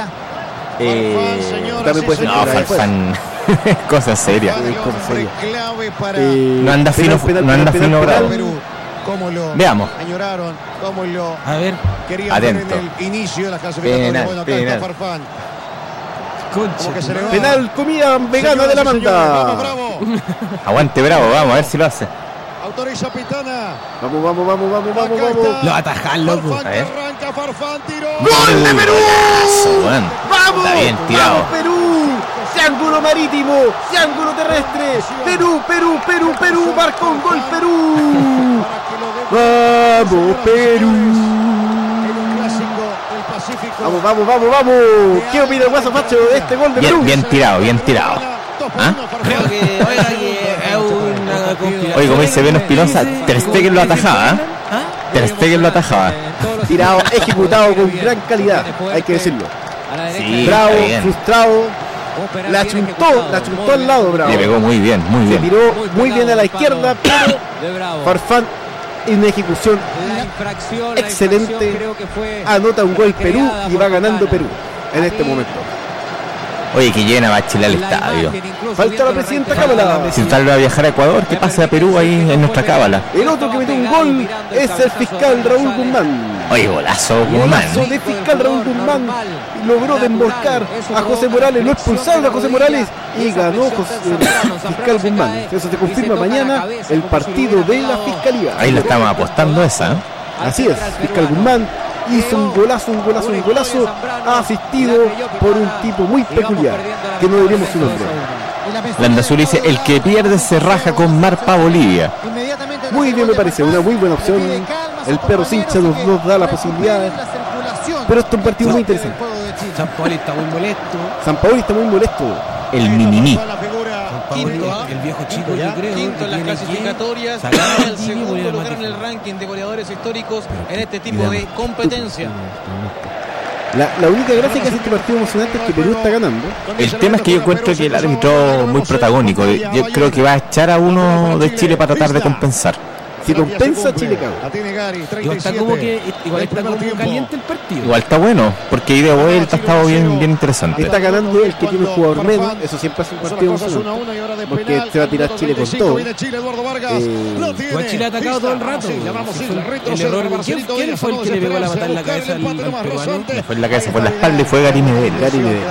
Eh, también puede ser no, Farfán. Cosa seria. Cosa seria. Eh, no anda fino, penal, no anda penal, fino penal, Bravo. Perú, cómo lo Veamos. añoraron, cómo lo a ver, querían atento. ver en el inicio de las clasificatorias. Penal, Bueno, acá penal. está Farfán. Concha. Que se le va. Penal, comida vegana de la manta. Aguante Bravo, vamos a ver si lo hace. Autoriza Pitana. Vamos, vamos, vamos, vamos, vamos, vamos. Lo va a atajar, loco. A ver. Arranca Farfán, tiró. ¡Gol de Perú! Bueno. ¡Vamos! Está bien tirado. ¡Vamos, Perú! ¡Triángulo marítimo! ¡Triángulo terrestre! ¡Perú, Perú, Perú, Perú! ¡Marcó un gol Perú! ¡Vamos, Perú! Vamos, vamos, vamos, vamos. ¿Qué opina el Guaso Facho de este gol de Perú? Bien, bien tirado, bien tirado. ¿Ah? Creo que, oiga, que es una conspiración. Oye, como dice Beno Espinosa, Ter Stegen lo atajaba, ¿eh? Ter Stegen lo atajaba. Tirado, ejecutado con gran calidad, hay que decirlo. Sí, bravo, está bien. frustrado, La chuntó, la chuntó al lado, Bravo. Le pegó muy bien, muy bien. Se tiró muy bien a la izquierda, pero Farfán en una ejecución excelente anota un gol Perú y va ganando Perú en este momento. Oye, que llena Bachelet al estadio. Falta la presidenta Cábala. Si tal va a viajar a Ecuador, que pase a Perú ahí en nuestra Cábala. El otro que metió un gol es el fiscal Raúl Guzmán. Oye, golazo Guzmán. Golazo de fiscal Raúl Guzmán. Logró desmolcar a José Morales, lo expulsaron a José Morales y ganó José, el fiscal Guzmán. Eso se confirma mañana, el partido de la fiscalía. Ahí la estamos apostando esa, ¿eh? Así es, fiscal Guzmán hizo un golazo, un golazo, un golazo, asistido por un tipo muy peculiar, que no diremos su nombre. Landazuri dice, el que pierde se raja con Marpa Bolivia. Muy bien, me parece, una muy buena opción. El perro Cincha nos, nos da la posibilidad, pero esto es un partido muy interesante. San Paoli está muy molesto. San Paoli está muy molesto. El mimimi. Quinto, el viejo chico, yo creo. Quinto en las clasificatorias, y el segundo lugar en el ranking de goleadores históricos en este tipo de competencia. La, la única gracia que hace este partido emocionante es que Perú está ganando. El tema es que yo encuentro que el árbitro muy protagónico. Yo creo que va a echar a uno de Chile para tratar de compensar. Si compensa, Chile caga. Igual está como que igual está como caliente el partido. Igual está bueno, porque ahí de vuelta ha estado bien, bien interesante. Está ganando el que tiene un jugador menos. Eso siempre hace un partido emocionante, porque se va a tirar Chile con todo. Eh, igual Chile ha atacado todo el rato. El error, ¿quién, ¿Quién fue el que le pegó la patada en la cabeza al, al peruano? No fue en la cabeza, fue en la espalda y fue Gary Medel. Gary Medel.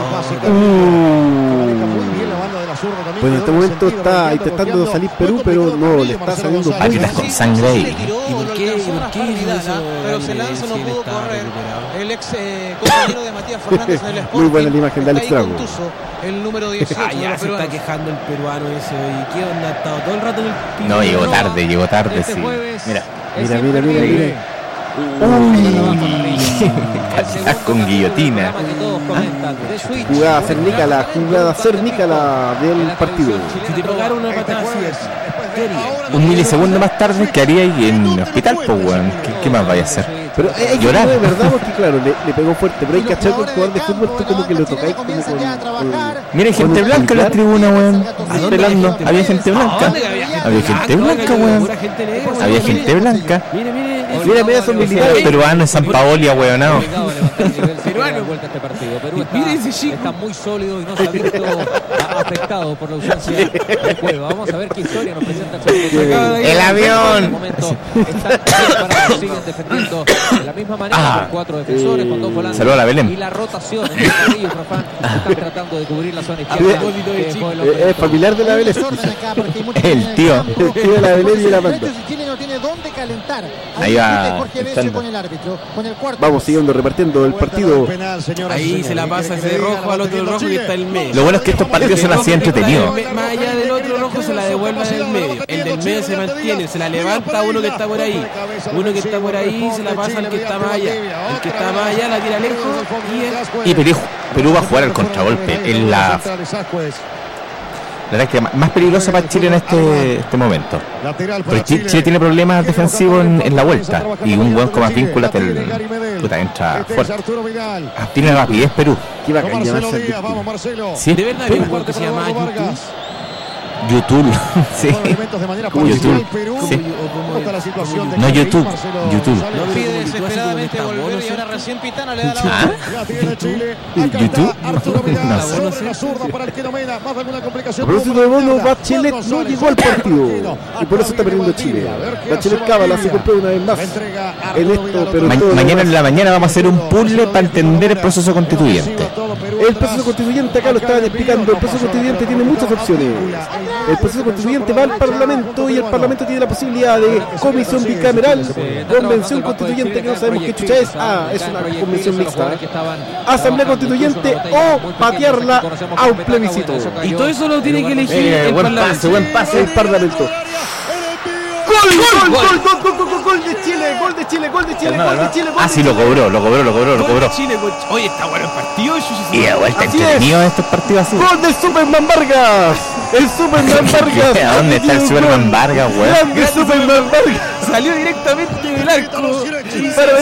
Uh. Bueno, en este momento está intentando salir Perú, pero no le está saliendo Papitas con sangre ahí. ¿Y por qué? ¿Por qué hizo pero Celanzo no pudo correr. El ex eh, compañero de Matías Fernández en el Sporting. Muy buena la imagen de Alex Bravo. El número dieciocho. Ah, ya se está quejando el peruano ese hoy. ¿Qué onda? Ha estado todo el rato en el piso. No, llegó tarde, llegó tarde, sí. Mira, mira, mira, mira, mira. Uy, Papitas con guillotina. Jugada cernícala, jugada cernícala del partido. Si te pegaron una patada así, un milisegundo más tarde quedaría ahí en el hospital, pues weón. ¿Qué, ¿Qué más vaya a hacer? Pero hay que llorar de verdad, porque claro, le, le pegó fuerte, pero hay que cachar con jugador de fútbol, tú como que lo tocáis como con... Eh, Miren, gente blanca en la tribuna, weón. Pelando. Había gente blanca. Había gente blanca, weón. Había gente blanca. Mire, mire. Mira, mira, son militares. Peruano en San Paoli, weonado. Peruano vuelta a este partido. Perú está, está muy sólido y no se ha visto afectado por la ausencia de Cueva. Vamos a ver qué historia nos presenta el avión. Siguen defendiendo de la misma manera ah, con cuatro defensores, con dos volantes. Saludos a la Belén. Y la rotación en el Carrillo Profán están tratando de cubrir la zona izquierda. Es eh, familiar de la Belén. El tío. El tío de la Belén y la banda. Ahí va. Vamos siguiendo repartiendo el partido. Ahí se la pasa ese rojo al otro rojo que está en el medio. Lo bueno es que estos partidos son así entretenidos. Más allá del otro rojo se la devuelve en el medio. El del medio se mantiene, se la levanta a uno que está por ahí. Uno que está por ahí se la pasa al que está más allá. El que está más allá la tira lejos y, y Perú, Perú va a jugar al contragolpe. En la, la verdad es que más peligrosa para Chile en este, este momento. Porque Chile, Chile tiene problemas defensivos en, en la vuelta. Y un buen como Advíncula te puta, entra fuerte. Tiene rapidez Perú. ¿Qué va a llamarse? ¿Sí? De verdad, un juego que se llama YouTube. YouTube, sí. YouTube, sí. No YouTube, YouTube. No pide desesperadamente volver y ahora recién Pitana le da la ¿Ah? YouTube, no sé. A propósito de Bono, Bachelet no llegó al partido y por eso está perdiendo Chile. Bachelet Cábala se compró una vez más en esto, pero Ma mañana en la mañana vamos a hacer un puzzle para entender el proceso constituyente. El proceso constituyente, acá lo estaban explicando, el proceso constituyente tiene muchas opciones. El proceso constituyente va al Parlamento y el Parlamento tiene la posibilidad de comisión bicameral, convención constituyente que no sabemos qué chucha es, ah, es una convención mixta, asamblea constituyente o patearla a un plebiscito. Y todo eso lo tiene que elegir eh, el buen Parlamento. Pase, buen pase el Parlamento. Gol, gol, gol, gol, gol, gol, gol de Chile, gol de Chile, gol de Chile, gol de Chile. Ah, sí, lo cobró, lo cobró, lo cobró, lo cobró. Chile, oye, está bueno el partido. Y de vuelta entretenido estos partidos así. Gol del Superman Vargas. El Superman Vargas. ¿A dónde está el Superman Vargas, weón? Grande Superman Vargas. Salió directamente del arco para meter un gol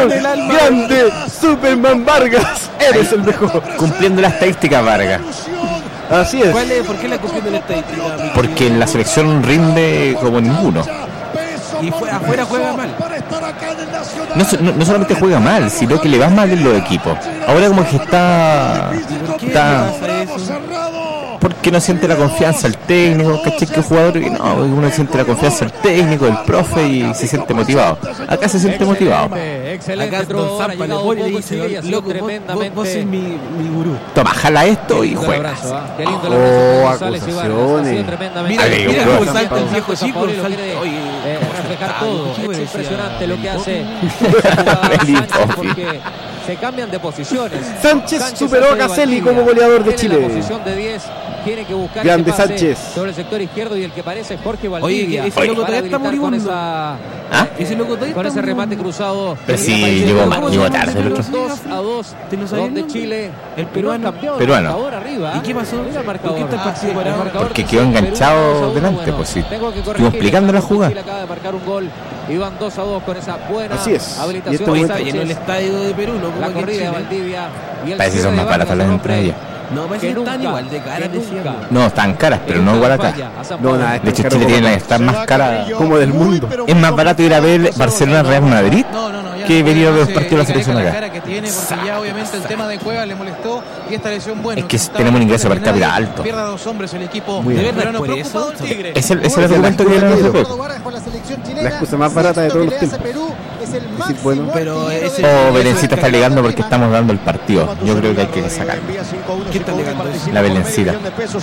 gol. Grande Superman Vargas, eres el mejor. Cumpliendo la estadística Vargas. Así es. ¿Cuál es? ¿Por qué la cumpliendo la estadística? Porque en la selección rinde como ninguno. Y fuera, afuera juega mal. No, no, no solamente juega mal, sino que le va mal en los equipos. Ahora como que está... está porque no siente la confianza el técnico, ¿cachai? Que el jugador, no, uno siente la confianza el técnico, el profe y se siente motivado. Acá se siente motivado. Acá Don Zampa le pone y le dice, loco, vos, vos sos mi, mi gurú. Toma, jala esto y juega. Oh, acusaciones. Mira, mira cómo salta el viejo chico. Oye, reflejar todo. Es impresionante lo que hace. Porque se cambian de posiciones. Sánchez, Sánchez superó a Caselli como goleador de Chile. La posición de diez, tiene que buscar grande Sánchez sobre el sector izquierdo y el que parece es Jorge Valdivia. Oye, ese loco todavía está moribundo. Esa, ¿Ah? Ese loco todavía con ese remate cruzado. Pero sí, llegó, ma- llegó tarde el otro. dos a dos, donde Chile, el peruano, peruano. Arriba. ¿Y qué pasó? ¿Por qué está el partido parado? Porque quedó enganchado delante, pues sí. Estuvo explicando la jugada. Acaba de marcar un gol y van dos a dos con esa buena Así es. habilitación. Y está lleno el estadio de Perú, ¿no? La corrida de Valdivia. Parece que son más baratas las entradas allá. No, parece que están igual de caras, decíamos. No, están caras, pero no igual acá. No, nada, de hecho, Chile tiene que estar más cara como del mundo. Es más barato ir a ver Barcelona-Real Madrid que venir a ver los partidos de la selección acá. Que tiene, porque ya obviamente el tema de Cueva le molestó y esta lesión, bueno, es que tenemos un ingreso per cápita alto. Pierda dos hombres el equipo. Muy de bien. verdad, Por eso. Es el, es el argumento que le F P. La excusa más barata de todos los tiempos. Decir, bueno, pero ese, oh, Belencita está ligando porque estamos dando el partido. Yo creo que hay que sacarlo. ¿Quién está ligando? La Belencita.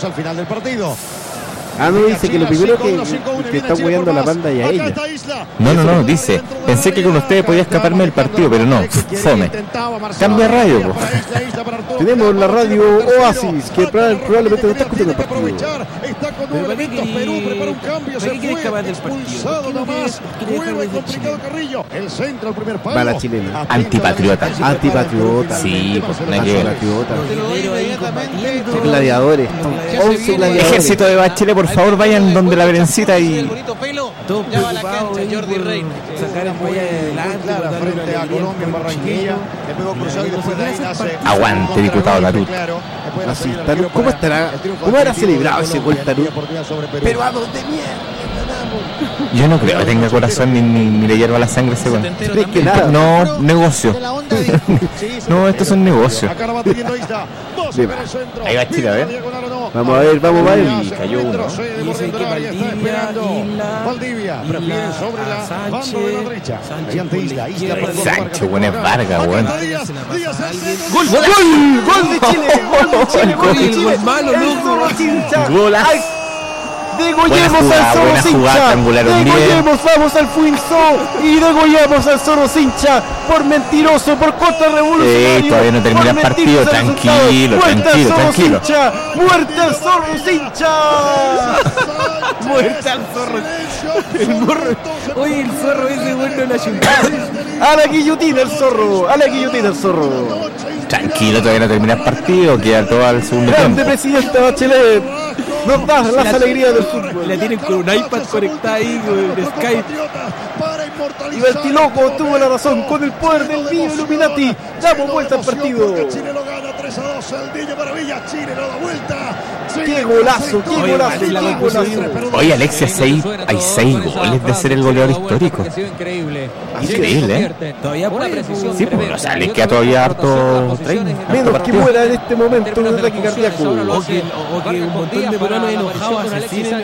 Ah, no, dice que lo primero que, que está hueando a la banda y a ella. No, no, no, dice, pensé que con ustedes podía escaparme del partido, pero no, fome. Cambia radio, po. Tenemos la radio Oasis, que probablemente no está escuchando el partido. ¿Pero para qué quiere escapar del partido? Para la chilena. Antipatriota. Antipatriota. Sí, pues no hay que ver. Gladiadores. once gladiadores. Ejército de Bachelet, por favor, vayan donde la Berencita y... Todos preocupados de Jordi Rey. Sacar el país adelante. Frente a Colombia en Barranquilla. Le pegó cruzado y después de ahí nace. Aguante, diputado Tarut. Así, Tarut, ¿cómo estará? ¿Cómo habrá celebrado ese gol Tarut? Pero a dónde mierda. Yo no creo que tenga corazón ni, ni, ni le hierva la sangre ese gol. Que nada. No, negocio. No, esto es un negocio. Ahí va Chile, a ver. Vamos a ver, vamos a ver. Y cayó uno. Y ese que Valdivia, Isla, Valdivia, prefiere sobre la banda de la derecha. Mediante Isla, Isla para Sánchez, bueno, es Vargas, bueno. ¡Gol, gol! ¡Gol de Chile! ¡Gol de Chile! ¡Gol de Chile! ¡Malo, loco! ¡Golazo! Degollemos al Zorro Cincha, degollemos, vamos al Fuinzo y degollemos al Zorro Cincha por mentiroso, por contrarrevolucionario. Eh, todavía no termina el partido, tranquilo, tranquilo, tranquilo. Cincha, ¡muerte al Zorro Cincha! ¡Muerte al Zorro! El morro. Oye, el Zorro ese bueno la chupada. A la guillotina el Zorro, a la guillotina el Zorro. Tranquilo, todavía no termina el partido, queda todo al segundo tiempo. Grande presidenta Bachelet, nos da las alegrías del fútbol. La tienen con un iPad conectada ahí con el Skype. Y Bertiloco tuvo la razón con el poder del Dio Illuminati. Damos vuelta al partido. Chile lo gana tres a dos, el Niño Maravilla. Chile lo da vuelta. ¡Qué golazo! ¡Qué golazo! ¡Qué golazo! Oye, Alexia, seis, hay seis goles de ser el goleador histórico. Increíble. Increíble, ¿eh? Todavía puede. Sí, pues, o sea, les queda todavía harto training. Menos que muera en este momento un ataque cardíaco. O que, o que un montón de peruanos enojados asesinen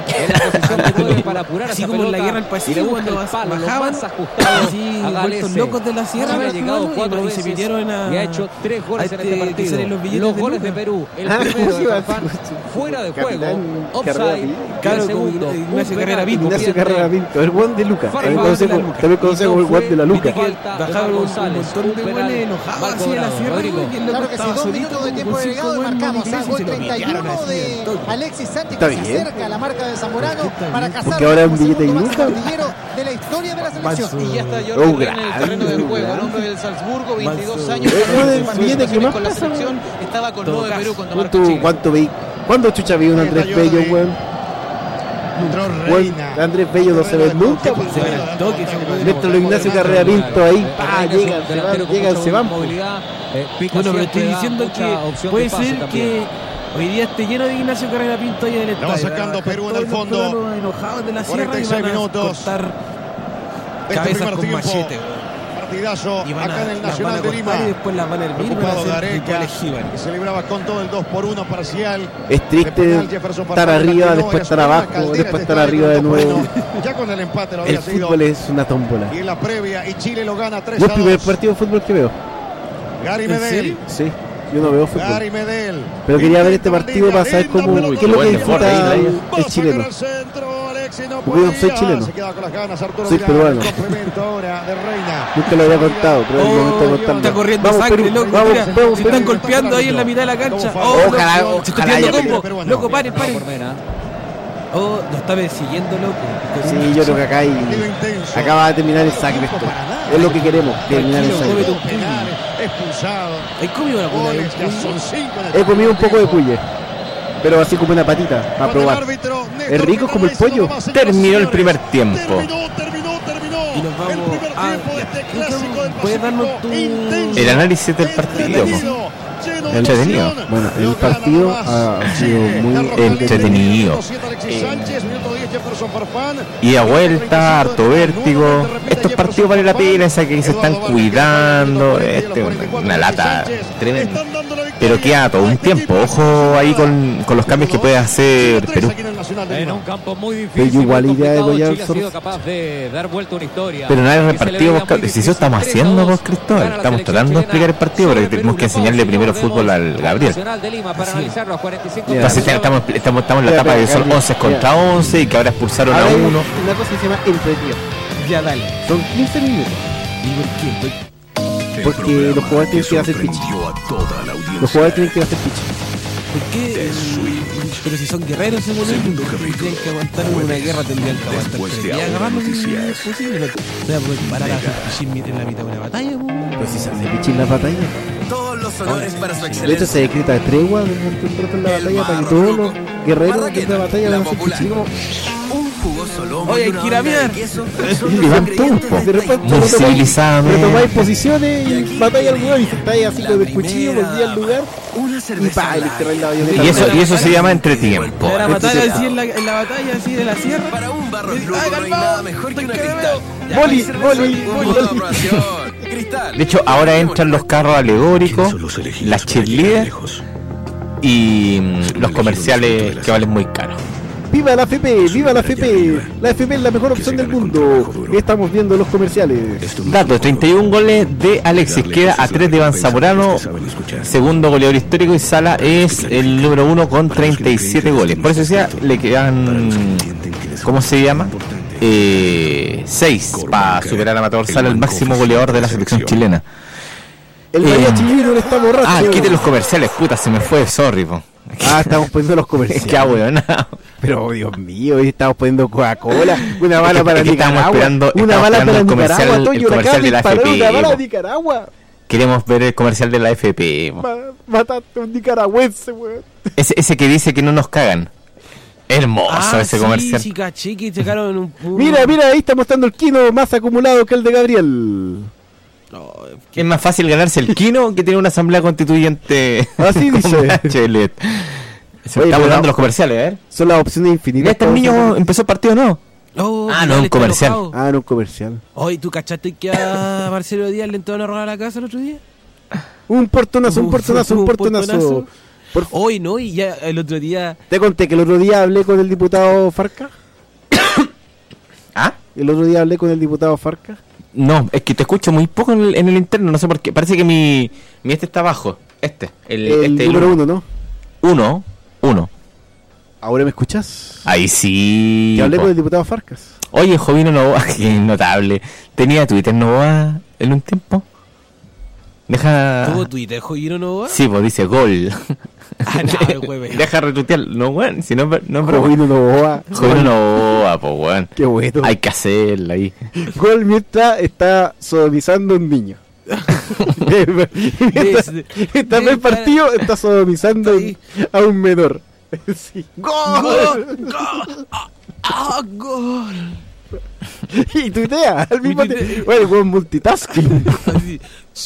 así como en la guerra del Pacífico cuando bajaban así vueltos locos de la sierra y se pidieron a y ha hecho tres goles en este partido. Los goles de Perú, el primero de Farfán fuera de juego, offside, claro, como Ignacio Carrera Pinto. Ignacio Carrera Pinto, el guan de Luca, también conocido como el guan de la Luca. Bajaron un montón de goles enojados así en la sierra. Claro que sí, dos minutos de tiempo agregado y marcamos al gol treinta y uno de Alexis Sánchez, que se acerca a la marca de Zamorano para casar porque ahora es un billete de Luca de la historia de la selección. Y ya está Jordi Rey en el terreno de juego, el hombre del Salzburgo, veintidós años. Con la selección estaba con nueve Perú cuando marcó Chile. ¿Cuánto vi? ¿Cuándo chucha vi un Andrés Bello, weón? Bueno, Andrés Bello no se ve nunca. Pues. Se van al toque. Nuestro Ignacio Carrera Pinto ahí, pa, llegan, se van, llegan, se van. Bueno, pero estoy diciendo que puede ser que hoy día esté lleno de Ignacio Carrera Pinto ahí en el estadio. Va sacando Perú en el fondo. Enojados de la cuarenta y seis minutos. Cabezas con machete. Partidazo y van a, acá en el Nacional de Lima. Y después las van a hervir para hacer Gareca, que celebraba con todo el dos por uno parcial. Es triste estar arriba, después estar abajo, después estar arriba de nuevo. Ya con el empate lo el había sido. fútbol es una tómbola. Y en la previa, y Chile lo gana tres a dos. dos. ¿Es el primer partido de fútbol que veo? Gary Medel. Sí, yo no veo fútbol. Gary Medel. Pero quería ver este partido para saber cómo, qué es lo que disfruta el, el chileno. Porque yo no soy chileno, soy peruano. Nunca lo había contado, pero es el momento de contarlo. Está corriendo vamos, sangre, Perú, loco. vamos, Mira, vamos, se Perú. están golpeando ahí en la mitad de la cancha. Oh, ojalá, loco, se está ojalá tirando haya combo. Loco, paren, paren. Oh, lo está persiguiendo, loco. Sí, yo creo que acá hay, acaba de terminar el sacre esto. Es lo que queremos, terminar el sacre. Expulsado. ¿Hay comido una cuya? He comido un poco de cuye, pero así como una patita, para probar. Es rico como el pollo. Terminó el primer tiempo. Y nos vamos a... ¿Puedes darnos tu... El análisis del partido. Po. Entretenido. Bueno, el partido ha sido muy entretenido. Y a vuelta, harto vértigo. Estos partidos vale la pena, esa que se están cuidando. Este, una lata tremenda. Pero queda todo un tiempo. Ojo ahí con, con los cambios que puede hacer Perú. En un campo muy difícil. Pero igual idea de Boyar ha sido capaz de dar vuelta una historia. Pero no hay repartido. Si eso estamos haciendo, vos, Cristóbal. Estamos tratando de explicar el partido, pero tenemos que enseñarle primero fútbol al Gabriel. Entonces estamos, estamos, estamos en la etapa de que son once contra once y que ahora expulsaron a uno. Una cosa que se llama entretiempo. Ya dale. Son quince minutos. ¿Y por qué? Porque los jugadores tienen que hacer pitch. Los jugadores tienen que hacer pitch. ¿Por qué? Pero si son guerreros, se mueren, tendrían que aguantar una guerra, tendrían que aguantar. Y agarrarlo es posible. No voy a poder parar a hacer pitch en la mitad de una batalla. Pero si se hace pitch en la batalla. Todos los honores para su excelencia. De hecho, se decreta tregua durante un rato en la batalla para que todos los guerreros de la batalla van a hacer pitch. Un jugoso lomo. Oye, hay que ir a mirar. Y van todos, de repente muy civilizadamente. Retomáis posiciones y batalla al lugar y se estáis así con el cuchillo, volví al lugar y pa, y le enterráis la bayoneta. Y eso, y eso se llama entretiempo. Para matar así en la, en la batalla así de la sierra. Para un barro loco no hay nada mejor que una cristal. Boli, boli, boli. De hecho, ahora entran los carros alegóricos, las cheerleaders y mm, los comerciales que valen muy caro. ¡Viva la F P! ¡Viva la F P! La F P es la mejor opción del mundo. Estamos viendo los comerciales. Datos, treinta y uno goles de Alexis, queda a tres de Iván Zamorano, segundo goleador histórico, y Sala es el número uno con treinta y siete goles. Por eso decía, le quedan, ¿cómo se llama? Eh, seis para superar a Matador Sala, el máximo goleador de la selección chilena. El Bahía Chileno está borracho. Ah, quite los comerciales, puta, se me fue, sorry, po. Ah, estamos poniendo los comerciales. Qué abuelo. Pero Dios mío, hoy estamos poniendo Coca-Cola, una bala es que, para es que Nicaragua, esperando, una bala para el Nicaragua, comercial, Toño, el comercial de la F P. Una bala de Nicaragua. Queremos ver el comercial de la F P. Ma mataste a un nicaragüense, weón. Ese, ese que dice que no nos cagan. Hermoso ah, ese sí, comercial. Sí, caché que sacaron un, un... Mira, mira, ahí está mostrando el Kino más acumulado que el de Gabriel. No, es más fácil ganarse el Kino que tener una asamblea constituyente. Así dice. Chelet. Se Oye, están volando los comerciales, a ver. Son las opciones infinitas. ¿Este niño empezó el partido o no? Oh, ah, no, un comercial. Enojado. Ah, no, un comercial. Oye, ¿tú cachaste que a Marcelo Díaz le entraron a robar a la casa el otro día? Un portonazo, un portonazo, un portonazo. Por... Hoy no, y ya el otro día... Te conté que el otro día hablé con el diputado Farca. ¿Ah? El otro día hablé con el diputado Farca. No, es que te escucho muy poco en el, en el interno, no sé por qué. Parece que mi, mi este está abajo. Este, el, el este, número el uno, ¿no? Uno, uno. ¿Ahora me escuchas? Ahí sí. Que hablé po. con el diputado Farcas. Oye, Jovino Novoa, que notable. ¿Tenía Twitter Novoa en un tiempo? Deja... ¿Tuvo Twitter Jovino Novoa? Sí, pues dice gol. Ah, no, güey. Deja retuitear, no, weón. Si no, no, Jovino Novoa. Jovino Novoa, pues, weón. Qué bueno. Hay que hacerlo ahí. Gol mientras está sodomizando a un niño. Mientras está en el partido, está sodomizando a un menor. Sí. ¡Gol! ¡Gol! ¡Ah, gol! Y tuitea al mismo tiempo. Bueno, buen multitasking. Así.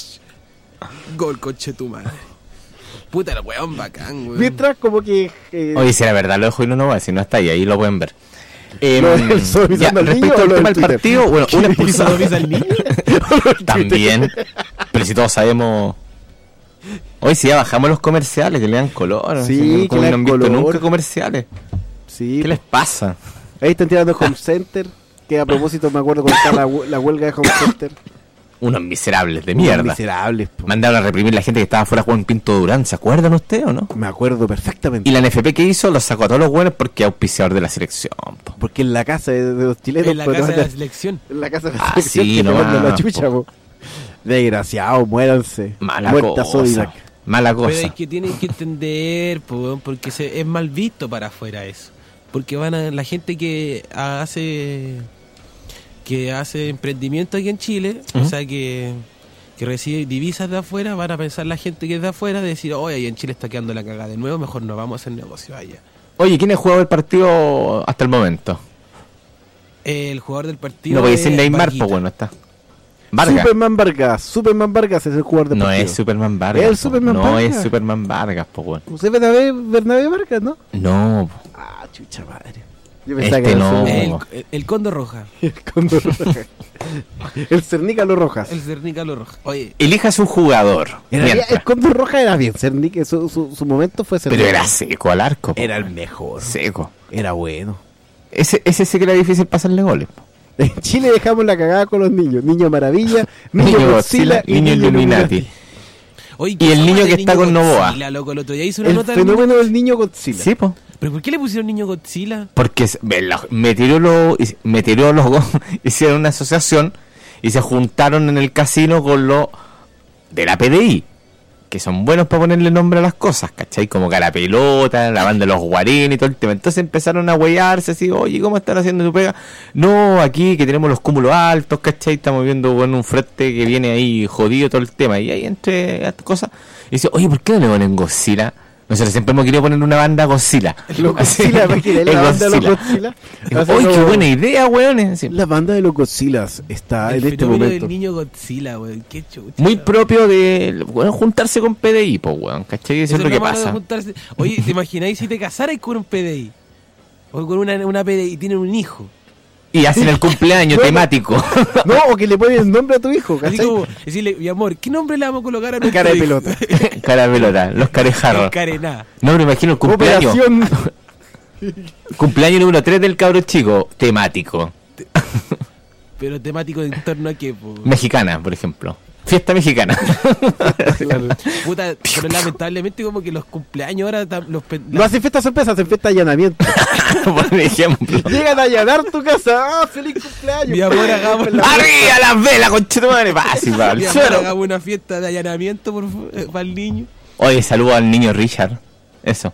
Gol, coche tu madre. Puta, el weón bacán, weón. Mientras como que... Eh... Oye, si la verdad lo dejo y no no va, si no está ahí, ahí lo pueden ver. Eh, ¿Lo del sodomizando al niño respecto o al lo tema del del partido, bueno, una expulsada. ¿Sodomiza al niño? También. Pero si todos sabemos... Hoy sí ya bajamos los comerciales, que le dan color. Sí, como que le no dan han visto color. nunca comerciales. Sí. ¿Qué les pasa? Ahí están tirando Home Center, que a propósito me acuerdo cuando está la, hue- la huelga de Home Center. Unos miserables de Unos mierda. miserables, po. Mandaron a reprimir la gente que estaba afuera jugando Pinto Durán. ¿Se acuerdan ustedes o no? Me acuerdo perfectamente. Y la N F P que hizo los sacó a todos los buenos porque es auspiciador de la selección. Po. Porque en la casa de, de los chilenos... En la pues, casa no de la mandan- selección. En la casa de la Ah, selección sí, que no te mandan va, la chucha, po. Desgraciados, muéranse. Mala Muerta cosa. Zodiac. Mala Pero cosa. es que tienen que entender, po, weón, porque se, es mal visto para afuera eso. Porque van a la gente que hace que hace emprendimiento aquí en Chile, ¿Mm? o sea que, que recibe divisas de afuera, van a pensar la gente que es de afuera, de decir, oye, ahí en Chile está quedando la cagada de nuevo, mejor no vamos a hacer negocio allá. Oye, ¿quién ha jugado el partido hasta el momento? El jugador del partido No voy a decir es Neymar, Varguita. pues bueno, está. Vargas. Superman Vargas. Superman Vargas es el jugador de No partido. es Superman Vargas. ¿Es el po. Superman no Vargas? es Superman Vargas, pues bueno. ¿Usted Bernabé, Bernabé Vargas, no? No, po. Ah, chucha madre. Yo pensaba Este que era no. el, El, el, el Cóndor Roja. el Cóndor Rojas. El Cernícalo Rojas. El Cernícalo Roja. Oye, Elijas un jugador. En realidad, Mientras. el Cóndor Rojas era bien. Cernic, su, su, su momento fue Cernic. Pero era seco al arco. po. Era el mejor. Seco. Era bueno. Ese, ese sí que era difícil pasarle goles. po. En Chile dejamos la cagada con los niños. Niño Maravilla, Niño, Niño Godzilla, Godzilla, y Niño Illuminati. oye, Y el ¿qué niño pasa que de está con Novoa. Godzilla, loco? El otro día hizo una El nota del fenómeno niño- del Niño Godzilla. Sí, po. ¿Pero por qué le pusieron niño Godzilla? Porque es- ve, los meteorólogos, meteorólogos hicieron una asociación y se juntaron en el casino con los de la P D I, que son buenos para ponerle nombre a las cosas, ¿cachai? Como Carapelota, la banda de los Guarén y todo el tema. Entonces empezaron a huearse así, oye, ¿cómo están haciendo tu pega? No, aquí que tenemos los cúmulos altos, ¿cachai? Estamos viendo bueno, un frente que viene ahí jodido todo el tema. Y ahí entre estas cosas, y dice, oye, ¿por qué no le ponen Godzilla? Nosotros siempre hemos querido poner una banda Godzilla. Los Godzilla, ¿me quieres? El La banda de los Godzilla. Godzilla. Hace ¡Uy, qué como- buena idea, weones! Sí. La banda de los Godzillas está el en este fenómeno momento. del niño Godzilla, weón. Qué chucha. Muy propio de bueno, juntarse con P D I, pues, weón. ¿Cachai? Eso Eso es lo que malo de pasa. juntarse. Oye, ¿te imagináis si te casaras con un P D I? O con una, una P D I y tienen un hijo. Y hacen el cumpleaños No, temático. No, o que le ponen el nombre a tu hijo, Así ¿cachai? como decirle, mi amor, ¿qué nombre le vamos a colocar a nuestro Cara de hijo? pelota. Cara de pelota, los carejarros. Carená. No, me imagino el cumpleaños. Operación. Cumpleaños número tres del cabro chico, temático. Pero temático en torno a qué, po? Mexicana, por ejemplo. Fiesta mexicana. Puta, pero lamentablemente como que los cumpleaños ahora tam- los pen- No hacen fiesta sorpresa, hacen fiesta allanamiento. por ejemplo. Llegan a allanar tu casa. ¡Ah, feliz cumpleaños! Mi amor, hagamos la- ¡Arriba las velas, conchetumare! Fácil, va al Mi amor, suelo. hagamos una fiesta de allanamiento por, eh, para el niño. Oye, saludo al niño Richard. Eso.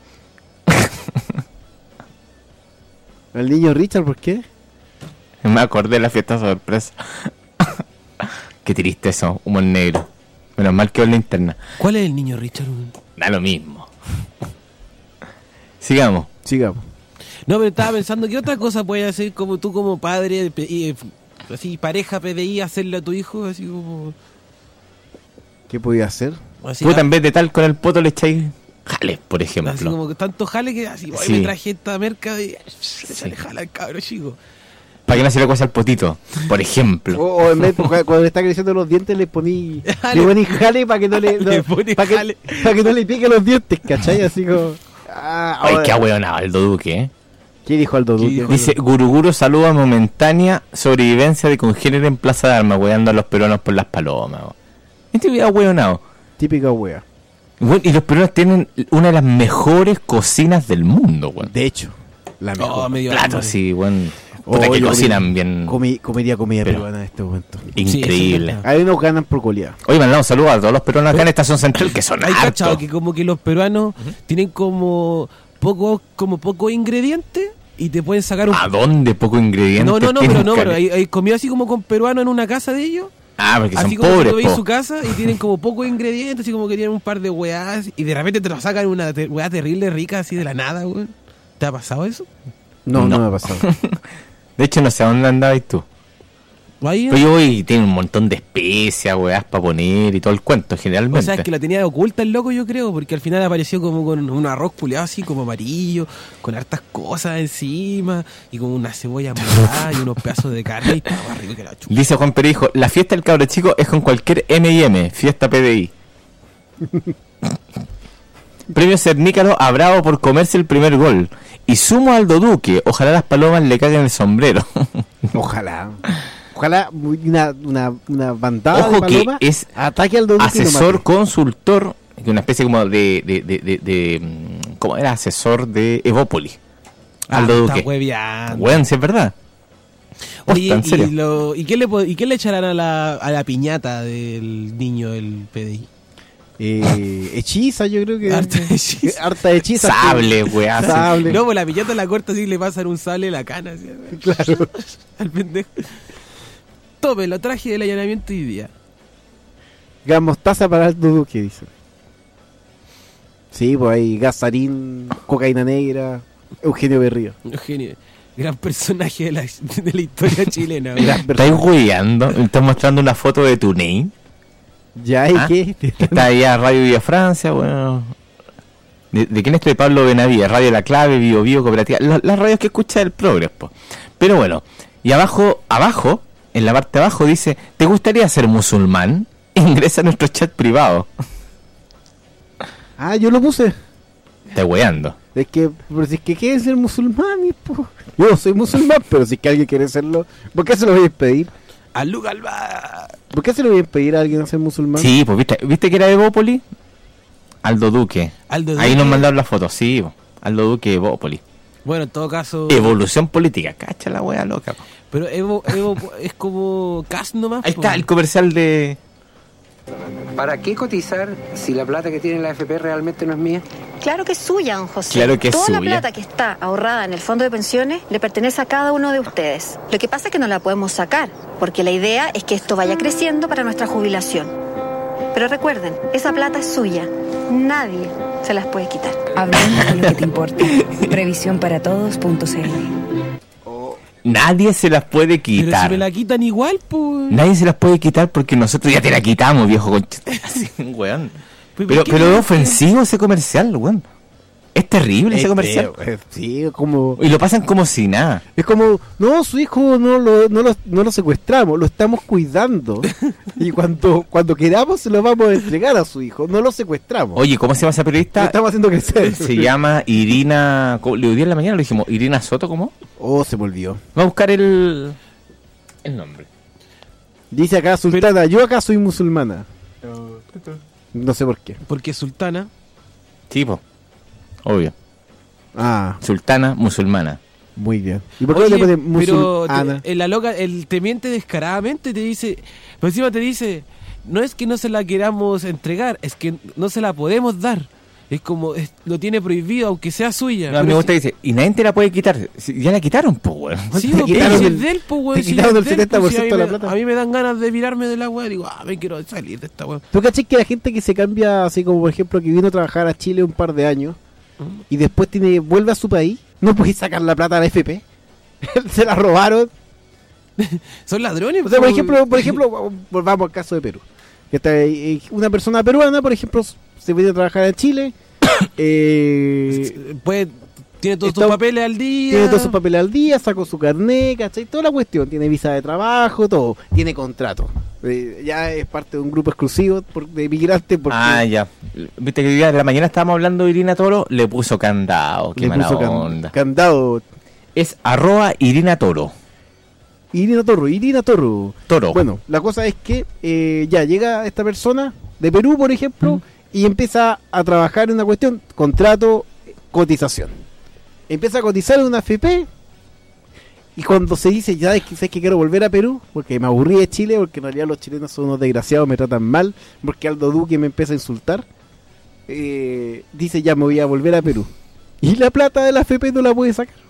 ¿El niño Richard por qué? Me acordé de la fiesta sorpresa. Qué triste eso, humor negro. Menos mal que en la interna. ¿Cuál es el niño Richard? Da lo mismo. Sigamos. Sigamos. No, pero estaba pensando que otra cosa puedes hacer como tú como padre, de P- y, eh, así pareja P D I, hacerle a tu hijo, así como... ¿Qué podía hacer? Así, Puta, en vez de tal con el poto le echáis jales, por ejemplo. así como que tanto jale que así, "Oye, Sí. me traje esta merca y le jala al cabro chico. Para que no se le cueza el potito, por ejemplo. O, o en vez de, cuando le está creciendo los dientes le poní Jale. le poní jale para que no le, no, Le poní para jale. que, para que no le pique los dientes, ¿cachai? Así como ah, Ay, ahora- qué ahueonado Aldo Duque, ¿eh? ¿Qué dijo Aldo ¿Qué Duque? dijo? Dice, Guruguru saluda momentánea sobrevivencia de congénere en Plaza de Armas, weando a los peruanos por las palomas. weón. Este video ahueonado. Típica wea. Bueno, y los peruanos tienen una de las mejores cocinas del mundo, weón. De hecho, la mejor. Oh, medio Platos, hambre. sí, weón. Oh, Puta, que yo cocinan comi- bien. comi- comería comida Pero- peruana en este momento. Increíble. Sí, eso Ahí nos ganan por goleada. Oye, mandamos saludos a todos los peruanos acá en Estación Central, que son Hay cachado hartos. que como que los peruanos tienen como poco, como poco ingredientes y te pueden sacar un... ¿A dónde poco ingredientes No, no, no, tienen, pero no, pero Cale? hay, hay comido así como con peruano en una casa de ellos. Ah, porque Así son como pobres, tú veis po. su casa y tienen como pocos ingredientes, así como que tienen un par de weás y de repente te lo sacan una te- weá terrible rica así de la nada, weón. ¿Te ha pasado eso? No, no, no me ha pasado. De hecho, no sé a dónde andabas tú. ¿Vaya? Pero yo voy y tiene un montón de especias, weás, para poner y todo el cuento, generalmente. O sea, es que la tenía oculta el loco, yo creo, porque al final apareció como con un arroz culeado así, como amarillo, con hartas cosas encima, y como una cebolla morada y unos pedazos de carne, y estaba rico que la chupa. Dice Juan Perijo, la fiesta del cabro chico es con cualquier eme y eme, fiesta P D I. Premio Cernícalo a Bravo por comerse el primer gol. Y sumo a Aldo Duque, ojalá las palomas le caguen el sombrero. Ojalá. Ojalá una, una, una bandada Ojo de palomas que es ataque al Aldo Duque y lo asesor, mate. consultor, una especie como de, de, de, de, de ¿cómo era? Asesor de Evópoli. Aldo Ah, Duque. está hueveando. Bueno, si es verdad. Oye, Posta, ¿en serio? ¿y, lo, ¿y, qué le, po- ¿y qué le echarán a la, a la piñata del niño del P D I? Eh, hechiza, yo creo que. Harta hechiza. Harta hechiza. Sable, weá. Sable. No, pues la piñata la corta así y le pasan un sable en la cana. Así, Claro. al pendejo. Tome, lo traje del allanamiento hoy día. Gas mostaza para Aldo Duque, dicen. Sí, pues hay gasarín, cocaína negra, Eugenio Berrío. Eugenio, gran personaje de la, de la historia chilena. güey. Gran ¿Estáis hueveando? ¿Me estás mostrando una foto de tu name? ¿Ya? ¿Y ¿Ah? qué? Está ahí a Radio Villa Francia, bueno. ¿De, de quién estoy? Pablo Benavides, Radio La Clave, Bio Bio, Cooperativa. La- las radios que escucha el Progres, po. Pero bueno, y abajo, abajo, en la parte de abajo dice, ¿te gustaría ser musulmán? Ingresa a nuestro chat privado. Ah, yo lo puse. Está hueando. Es que, pero si es que quieren ser musulmanes, po. Yo soy musulmán, pero si es que alguien quiere serlo, ¿por qué se lo voy a impedir? A Luga Alba. ¿Por qué se lo voy a impedir a alguien a ser musulmán? Sí, pues viste, ¿viste que era de Evópoli? Aldo Duque. Aldo Ahí Duque. nos mandaron la foto, sí, po. Aldo Duque, Evópoli. Bueno, en todo caso. Evolución política, cacha la wea loca, po. Pero Evo, Evo es como Cas nomás. Ahí po. está el comercial de... ¿Para qué cotizar si la plata que tiene la A F P realmente no es mía? Claro que es suya, don José. Claro que es Toda suya. la plata que está ahorrada en el fondo de pensiones le pertenece a cada uno de ustedes. Lo que pasa es que no la podemos sacar, porque la idea es que esto vaya creciendo para nuestra jubilación. Pero recuerden, esa plata es suya. Nadie se las puede quitar. Hablando de lo que te importa. Previsión para todos punto c l. Nadie se las puede Pero si quitar. me la quitan igual, pues. Nadie se las puede quitar porque nosotros ya te la quitamos, viejo concha. Así, weón. Pero, Pero, ¿qué pero me- es ofensivo ese comercial, weón. Es terrible ese Es comercial. feo, es- sí, es como... Y lo pasan como si nada. Es como, no, su hijo no lo, no lo, no lo secuestramos, lo estamos cuidando. Y cuando, cuando queramos se lo vamos a entregar a su hijo, no lo secuestramos. Oye, ¿cómo se llama esa Lo periodista? estamos haciendo crecer. Se llama Irina... ¿cómo? Le dio en la mañana, lo dijimos. Irina Soto, ¿cómo? Oh, se me olvidó. Vamos a buscar el... El nombre. Dice acá Sultana, yo acá soy musulmana. No sé por qué. Porque Sultana. Tipo. Obvio. Ah, Sultana musulmana. muy bien. ¿Y por qué Oye, le ponen pero musulmana? te- en la loca, el te miente descaradamente, te dice, pero encima te dice, no es que no se la queramos entregar, es que no se la podemos dar. Es como, es- lo tiene prohibido, aunque sea suya. No, a mí me Pero gusta que dice, y nadie te la puede quitar. Si- Ya la quitaron, pues, weón. si- Sí, Te pues, quitaron si el- es de él, pues, weón, te si quitaron es el de él, setenta por pues, si ciento a mí de la me- plata. A mí me dan ganas de virarme de la weá, digo, ah, me quiero salir de esta weá. ¿Tú cachai que la gente que se cambia, así como por ejemplo que vino a trabajar a Chile un par de años y después tiene vuelve a su país, no puede sacar la plata a la F P? Se la robaron. Son ladrones. O sea, por pues, ejemplo, por ejemplo, volvamos al caso de Perú. Que está, eh, una persona peruana, por ejemplo, se viene a trabajar en Chile, eh, pues, tiene todos sus está- papeles al día. tiene todos sus papeles al día, sacó su carnet, ¿cachai? Toda la cuestión, tiene visa de trabajo, todo, tiene contrato. Eh, ya es parte de un grupo exclusivo por- de migrantes porque Ah, ya. Viste que hoy día de la mañana estábamos hablando de Irina Toro, le puso candado. Qué le mala puso can- onda. candado. Es arroba Irina Toro. Irina Toro, Irina Toro. Toro. Bueno, la cosa es que eh, ya llega esta persona de Perú, por ejemplo, Mm. y empieza a trabajar en una cuestión, contrato, cotización. Empieza a cotizar en una F P y cuando se dice, ya es que, sé que quiero volver a Perú, porque me aburrí de Chile, porque en realidad los chilenos son unos desgraciados, me tratan mal, porque Aldo Duque me empieza a insultar, eh, dice, ya me voy a volver a Perú. Y la plata de la F P no la puede sacar.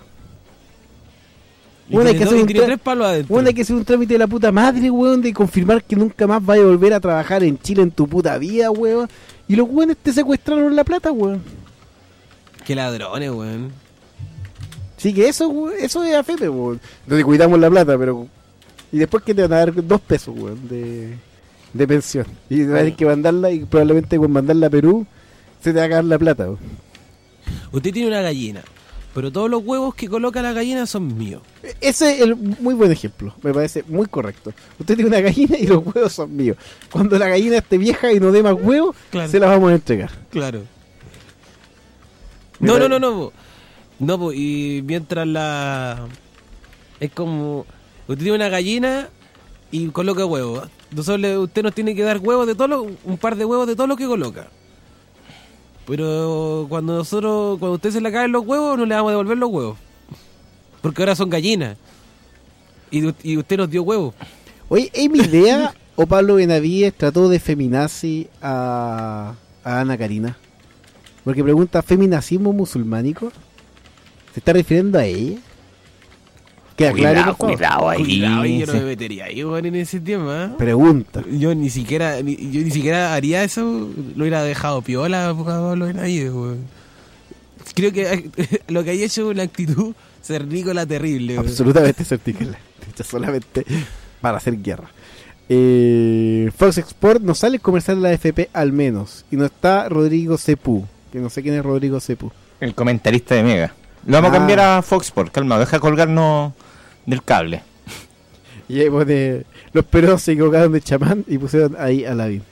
Y Bueno, hay tiene que dos- hacer y un tiene tra- tres palos adentro. Bueno, hay que hacer un trámite de la puta madre, weón, de confirmar que nunca más vaya a volver a trabajar en Chile en tu puta vida, weón. Y los weones te secuestraron la plata, weón. Qué ladrones, weón. Sí, que eso, eso es A F P, weón. Donde cuidamos la plata, pero... Y después que te van a dar dos pesos, weón, de, de pensión. Y vas a tener que mandarla y probablemente con mandarla a Perú se te va a acabar la plata, weón. Usted tiene una gallina, pero todos los huevos que coloca la gallina son míos. Ese es el muy buen ejemplo, me parece muy correcto. Usted tiene una gallina y los huevos son míos. Cuando la gallina esté vieja y no dé más huevos, claro, se las vamos a entregar. Claro. No, no, no, no, po. No, po. Y mientras la... Es como... Usted tiene una gallina y coloca huevos. Nosotros le... Usted nos tiene que dar huevos de todo lo... Un par de huevos de todo lo que coloca. Pero cuando nosotros... Cuando usted se le caen los huevos, no le vamos a devolver los huevos. Porque ahora son gallinas. Y, y usted nos dio huevos. Oye, ¿es mi idea o Pablo Benavides trató de feminazi a, a Ana Karina? Porque pregunta, ¿feminacismo musulmánico? ¿Se está refiriendo a ella? Queda cuidado, claro, cuidado ahí. Cuidado, yo no me metería ahí, bueno, en ese tema. ¿Eh? Pregunta. Yo ni siquiera ni, yo ni siquiera haría eso, lo hubiera dejado piola a Pablo Benavides, weón. Creo que lo que hay hecho es una actitud cernícola terrible. Weón. Absolutamente cernícola. Solamente para hacer guerra. Eh, Fox Sport no sale comercial de la A F P al menos. Y no está Rodrigo Cepú, que no sé quién es Rodrigo Cepú. El comentarista de Mega. Lo vamos ah. a cambiar a Fox Sport, calma, deja colgarnos del cable. Y ahí pone, los peruanos se equivocaron de chamán y pusieron ahí a Lavín.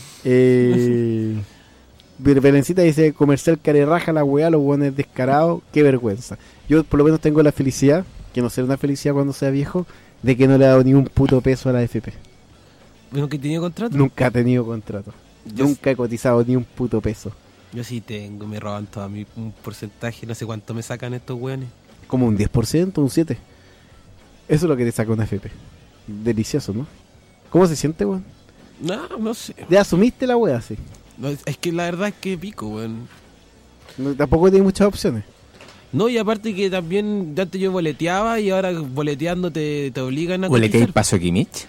Eh, Belencita dice, comercial carerraja la weá, los hueones descarados, qué vergüenza. Yo por lo menos tengo la felicidad, que no será una felicidad cuando sea viejo, de que no le ha dado ni un puto peso a la A F P. ¿Nunca he tenido contrato? Nunca he tenido contrato. Yo Nunca he cotizado ni un puto peso. Yo sí tengo, me roban todo a mí un porcentaje, no sé cuánto me sacan estos weones. Como un diez por ciento, un siete por ciento. Eso es lo que te saca una A F P. Delicioso, ¿no? ¿Cómo se siente, weón? No, no sé. ¿Ya asumiste la wea, sí? No, es que la verdad es que pico, weón. No, tampoco tiene muchas opciones. No, y aparte que también antes yo boleteaba y ahora boleteando te, te obligan a... ¿Boletear el paso Kimmich?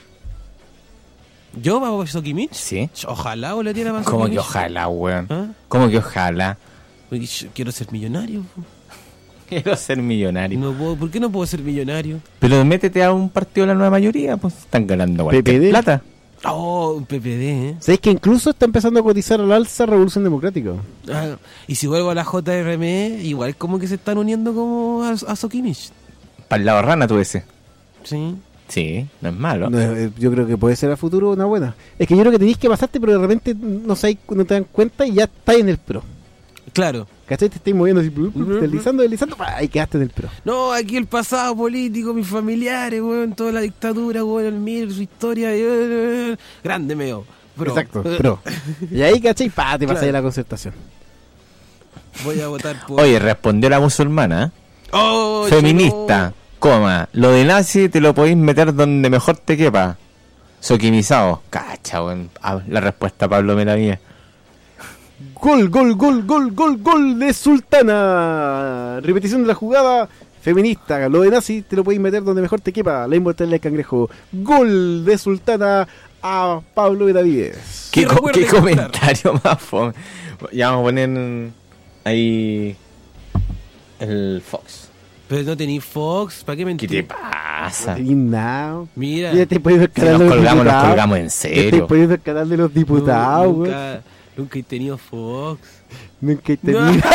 ¿Yo para Paso Kimmich? Sí. Ojalá boleteara Paso ¿Cómo Kimmich. que ojalá, weón? ¿Ah? ¿Cómo que ojalá? Yo quiero ser millonario. Quiero ser millonario. No puedo, ¿por qué no puedo ser millonario? Pero métete a un partido de la nueva mayoría, pues están ganando cualquier P P D. plata. Oh, un P P D, ¿eh? ¿Sabes que incluso está empezando a cotizar al alza Revolución Democrática? Ah, y si vuelvo a la J R M, igual como que se están uniendo como a, a Sokimich. Para el lado rana tú ese. Sí. Sí, no es malo. No, yo creo que puede ser a futuro una buena. Es que yo creo que tenéis que pasarte, pero de repente no, sabéis, no te dan cuenta y ya estáis en el pro. Claro. ¿Cachai? Te estáis moviendo así, deslizando, deslizando, y quedaste en el pro. No, aquí el pasado político, mis familiares, weón, toda la dictadura, weón, el mir, su historia, weón, grande meo. Pro. Exacto, pro. Y ahí, ¿cachai? Pa, te pasáis claro. La concertación. Voy a votar por... Oye, respondió la musulmana. Oh, feminista, no. Coma, lo de nazi te lo podéis meter donde mejor te quepa. Soquimizado. Cacha, weón. Ah, la respuesta, Pablo Benavides. Gol, gol, gol, gol, gol, gol de Sultana. Repetición de la jugada feminista. Lo de nazi te lo podéis meter donde mejor te quepa. La inmortalidad del cangrejo. Gol de Sultana a Pablo Benavides. ¿Qué, co qué comentario más fome? Ya vamos a poner ahí el Fox. Pero no tenéis Fox, ¿para qué mentir? ¿Qué te pasa? No tenéis nada. Mira. Ya te poniendo el canal si nos de los colgamos, diputados. nos colgamos en serio. Ya te poniendo el canal de los diputados, no, güey. nunca, nunca he tenido Fox. Nunca he tenido. No.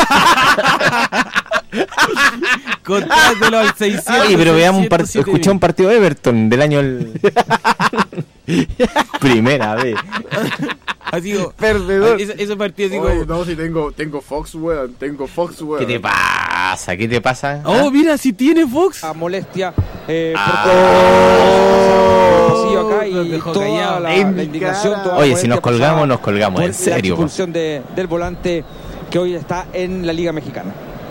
Contátelo al seiscientos. Oye, pero veamos un partido. Escuché un partido de Everton del año el... Primera vez. Así digo, perdedor. Ese, ese partido así Oye, como... no, si tengo, tengo Fox, weón. Tengo Fox, weón. ¿Qué te pasa? ¿Qué te pasa? Oh, ¿ah? Mira, si tiene Fox. A molestia. Eh, ah. oh, acá y toda la, la indignación. Toda Oye, si nos colgamos, nos colgamos. En serio. La expulsión de, del volante que hoy está en la Liga Mexicana.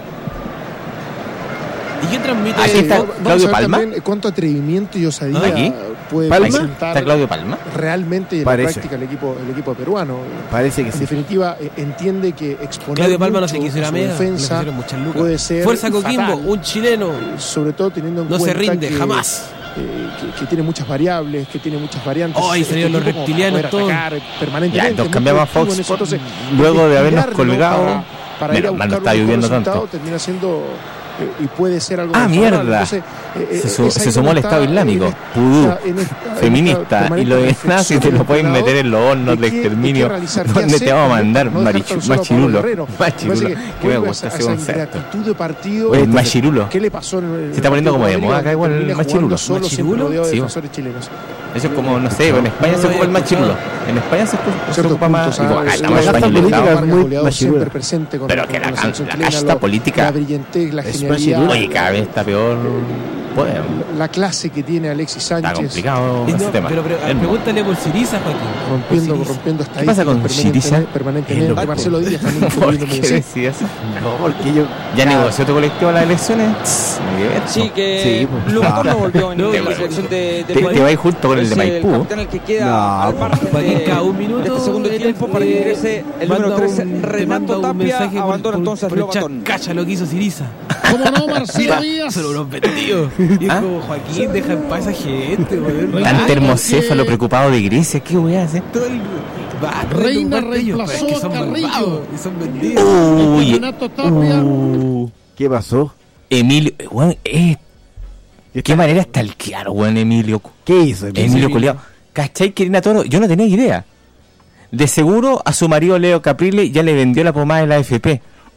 ¿Y quién transmite? Aquí está Vamos Claudio a ver Palma. También cuánto atrevimiento y osadía ¿Aquí? puede ¿Palma? presentar ¿Está Claudio Palma? realmente en la Parece. práctica el equipo, el equipo peruano. Parece que en sí. definitiva, eh, entiende que exponer Claudio Palma no mucho se quiso ir a su Mega, defensa le muchas lucas. puede ser Fuerza Coquimbo, fatal, un chileno. sobre todo teniendo en no cuenta se rinde que, jamás. Eh, que, que tiene muchas variables, que tiene muchas variantes. Oh, ahí salieron los reptilianos todos. Permanentemente. Ya, entonces cambiamos a Fox entonces, luego de habernos colgado. Para, para ir a Menos mal buscar no está un lloviendo resultado tanto. termina siendo y puede ser algo ah mierda Entonces, eh, se, su, se sumó el Estado Islámico pudú feminista y lo de nazis te lo pueden meter en los hornos de exterminio donde te vamos a mandar machirulo machirulo que me gusta ese concepto oye machirulo ¿qué le pasó en se está poniendo como de moda acá igual el machirulo machirulo sí. Eso es como, no sé, en España se ocupa el machirulo. En España se ocupa más. La casta política es muy machirula. Pero que la, la casta política. La brillantez, la es genialidad. Oye, cada vez está peor. Bueno. La clase que tiene Alexis Sánchez. Está complicado ese no, tema. Pero, pero pregúntale por Syriza, Joaquín. Rompiendo, Syriza. rompiendo ¿Qué pasa con Syriza? Permanentemente. Marcelo Díaz también. ¿Por qué decías? No, porque yo. ¿Ya negoció tu colectivo las elecciones? Sí, que Lugo no volvió en la selección de Te va a ir junto con el de Maipú. El capitán el que queda al margen de este segundo tiempo para que ingrese el número trece, Renato Tapia. Abandona entonces Lobatón. Cacha lo que hizo Syriza. ¿Cómo no, Marcelo Díaz? Son unos vendidos. Y es como, Joaquín, deja en paz a esa gente, weón. Tan termocéfalo preocupado de Grecia, ¿qué voy a hacer? Todo el... Va, Reina reemplazó es que son a Carrillo. Y son vendidos. Uy, Renato Tapia. uh, ¿Qué pasó? Emilio, weón, eh, qué manera de stalkear, weón, Emilio. ¿Qué hizo Emilio? Emilio Culeado. ¿Cachai que Irina Toro? Yo no tenía idea. De seguro a su marido Leo Caprile ya le vendió la pomada de la A F P.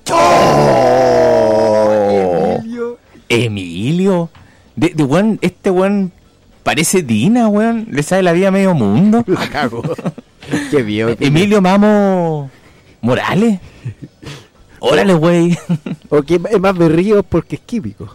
¡Oh! Emilio. Emilio. De, de weón, este weón parece Dina, weón. Le sabe la vida a medio mundo. La cago. Qué viejo. Emilio Mamo Morales. Órale, güey. O que es más berrío porque es químico.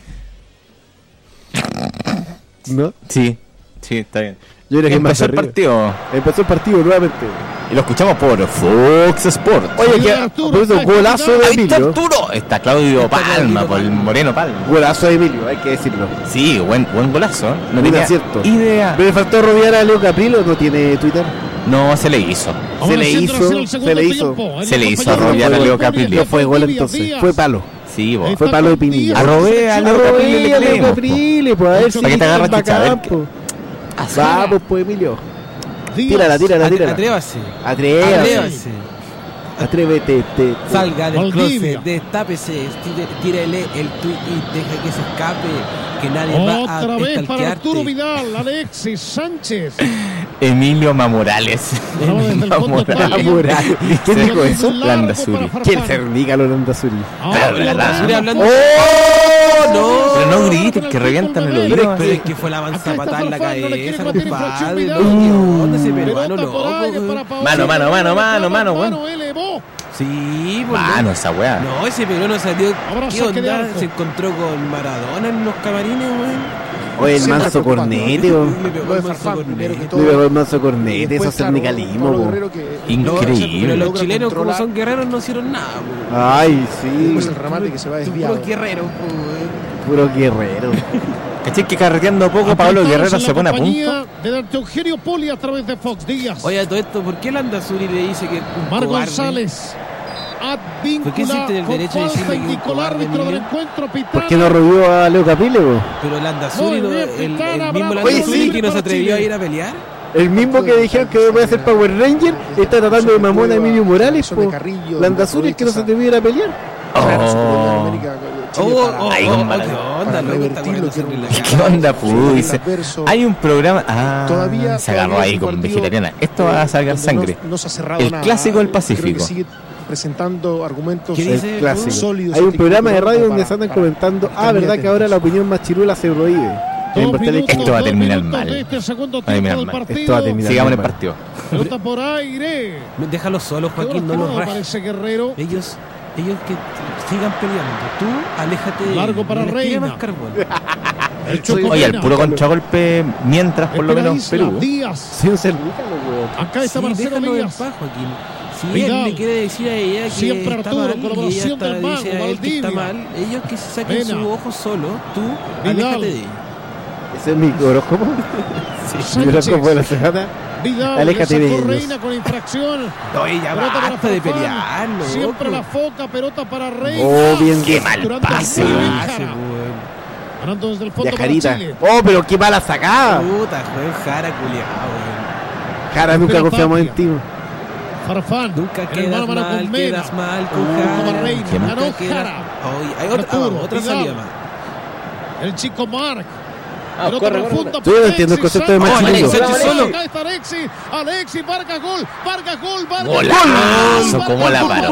¿No? Sí, sí, está bien. Yo creo que empezó es más el partido. Empezó el partido nuevamente. Y lo escuchamos por Fox Sports. Oye, que por eso golazo de Emilio. Ahí está Arturo. Está Claudio Palma, por el Moreno Palma. Golazo de Emilio, hay que decirlo. Sí, buen, buen golazo. No tenía cierto. idea. ¿Pero le faltó rodear a Leo Caprile o no tiene Twitter? No, se le hizo. Se le hizo, se le hizo. Se le hizo rodear a Leo Caprile. No fue gol entonces, fue palo. Sí, vos. Fue palo de Pinilla. Arrobé a Leo Caprile. A Leo Caprile, pues a ver si para que te agarras chicha. Vamos, pues Emilio. Tírala, tírala, tírala. Atrévase. Atrévase. Atrévete. Te, te. Salga del closet, destápese, tírele el tweet y deja que se escape, que nadie va a Otra vez para Arturo estalquearte. Vidal, Alexis Sánchez. Emilio Mamorales. Mamorales. ¿Quién dijo eso? Landazuri. ¿Quién se rica los Landazuri? Landazuri hablando. ¡Oh! No, pero no grites que revientan el oído. Pero es que fue la mansa patada en la cabeza, compadre. ¿Dónde se peruano loco? Mano, mano, mano, mano, mano, weón. Sí, pues. Mano, esa weá. No, ese peruano salió. ¿Qué onda? Se encontró con Maradona en los camarines, weón. Oye, el manso cornete, weón. Le pegó el manso cornete. Le pegó el manso cornete, eso es sindicalismo, weón. Increíble. Pero los chilenos, como son guerreros, no hicieron nada, weón. Ay, sí. Pues el remate que se va desviado. Puro guerrero, weón. Puro guerrero. ¿Cachai que carreteando poco Pablo Guerrero se pone a punto? De Eugenio Poli a través de Fox Díaz. Oye, todo esto, ¿por qué Landazuri le dice que Mar González. ¿Por qué existe el derecho de decirle que es un cobarde, Miguel? ¿Por qué no robió a Leo Caprile, weón? Pero Landazuri, no, el, el mismo Landazuri sí, que no se atrevió a ir a pelear. El mismo que dijeron que voy a hacer Power Ranger está tratando de mamón a Emilio Morales, po. Landazuri es que no se atrevió a ir a pelear. Oh, oh, oh, ay, oh, onda, oh, onda, ¿qué onda, pu? Dice, hay un programa. Ah, todavía se agarró ahí con vegetariana. Esto va a sacar sangre. No, no se ha cerrado el nada. clásico del Pacífico. Presentando argumentos el clásico. sólidos. Hay un programa de radio donde se andan comentando, ah, verdad que ahora la opinión más chirula se prohíbe. Esto va a terminar mal. Va a terminar mal. Esto va a terminar Sigamos en el mal. partido. Pelota por aire. Déjalo solo, Joaquín, no los rajes. Guerrero. Ellos, ellos que sigan peleando. Tú, aléjate. Largo para no Reina. más carbón. Oye, el puro contragolpe mientras por lo menos Perú. Sí, un cervícalo, weón. Acá está sí, Marcelo déjalo en Díaz. paz, Joaquín. Si Vidal. él le quiere decir a ella que Siempre está Arturo, mal y ella colaboración está, del mago, dice a él que está Valdivia. mal, ellos que se saquen Pena. su ojo solo, tú, Vidal. aléjate de ella. Ese es mi horóscopo. Sí. Mi horóscopo de la semana. Vidal, Aléjate de sacó ellos. Reina con infracción. No, ella Pelota para basta de Farfán. pelear, loco. Siempre la foca, pelota para Reina. Oh, bien. Qué mal Durante el pase. juego, Ah, Jara. sí, weón. Ganando desde el fondo para Yajarita. Chile. Oh, pero qué mala sacada. Puta, juez Jara culiao, weón. Jara, nunca Pero confiamos en Tapia. ti. Farfán. Nunca quedas mal, quedas mal con Jara. Ganó Jara. Hay otra, ah, vamos, otra salida más. El chico Marc. Ah, corre, corre. Yo no entiendo el concepto de más chico. Acá está Alexis, Alexis, Vargas, gol, Vargas, gol, Vargas. Golazo, cómo la paró.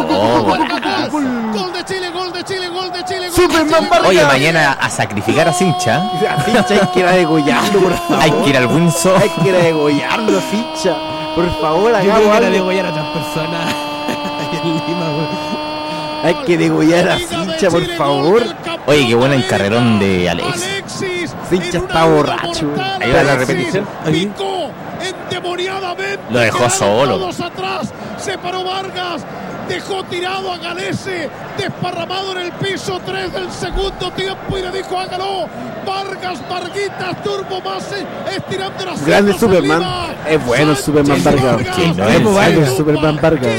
Gol de Chile, gol de Chile, gol de Chile. Superman Vargas. Oye, mañana a sacrificar a Sincha. A Sincha hay que ir a degollarlo, por favor. Hay que ir al Windsor. Hay que ir a degollarlo, Sincha. Por favor, hagamos algo. Hay que degollar a otras personas. En Lima, güey. Hay que degollar a Sincha, por favor. Oye, qué bueno el carrerón de Alexis. Sincha está borracho. Ahí va la repetición. Ahí. Endemoniadamente. Lo dejó solo. Todos atrás. Se paró Vargas. Dejó tirado a Galese. Desparramado en el piso. Tres del segundo tiempo. Y le dijo hágalo. Vargas, Varguitas, Turbo más. Estirando las grande Superman. Es bueno el Superman Vargas. No es bueno el Superman Vargas.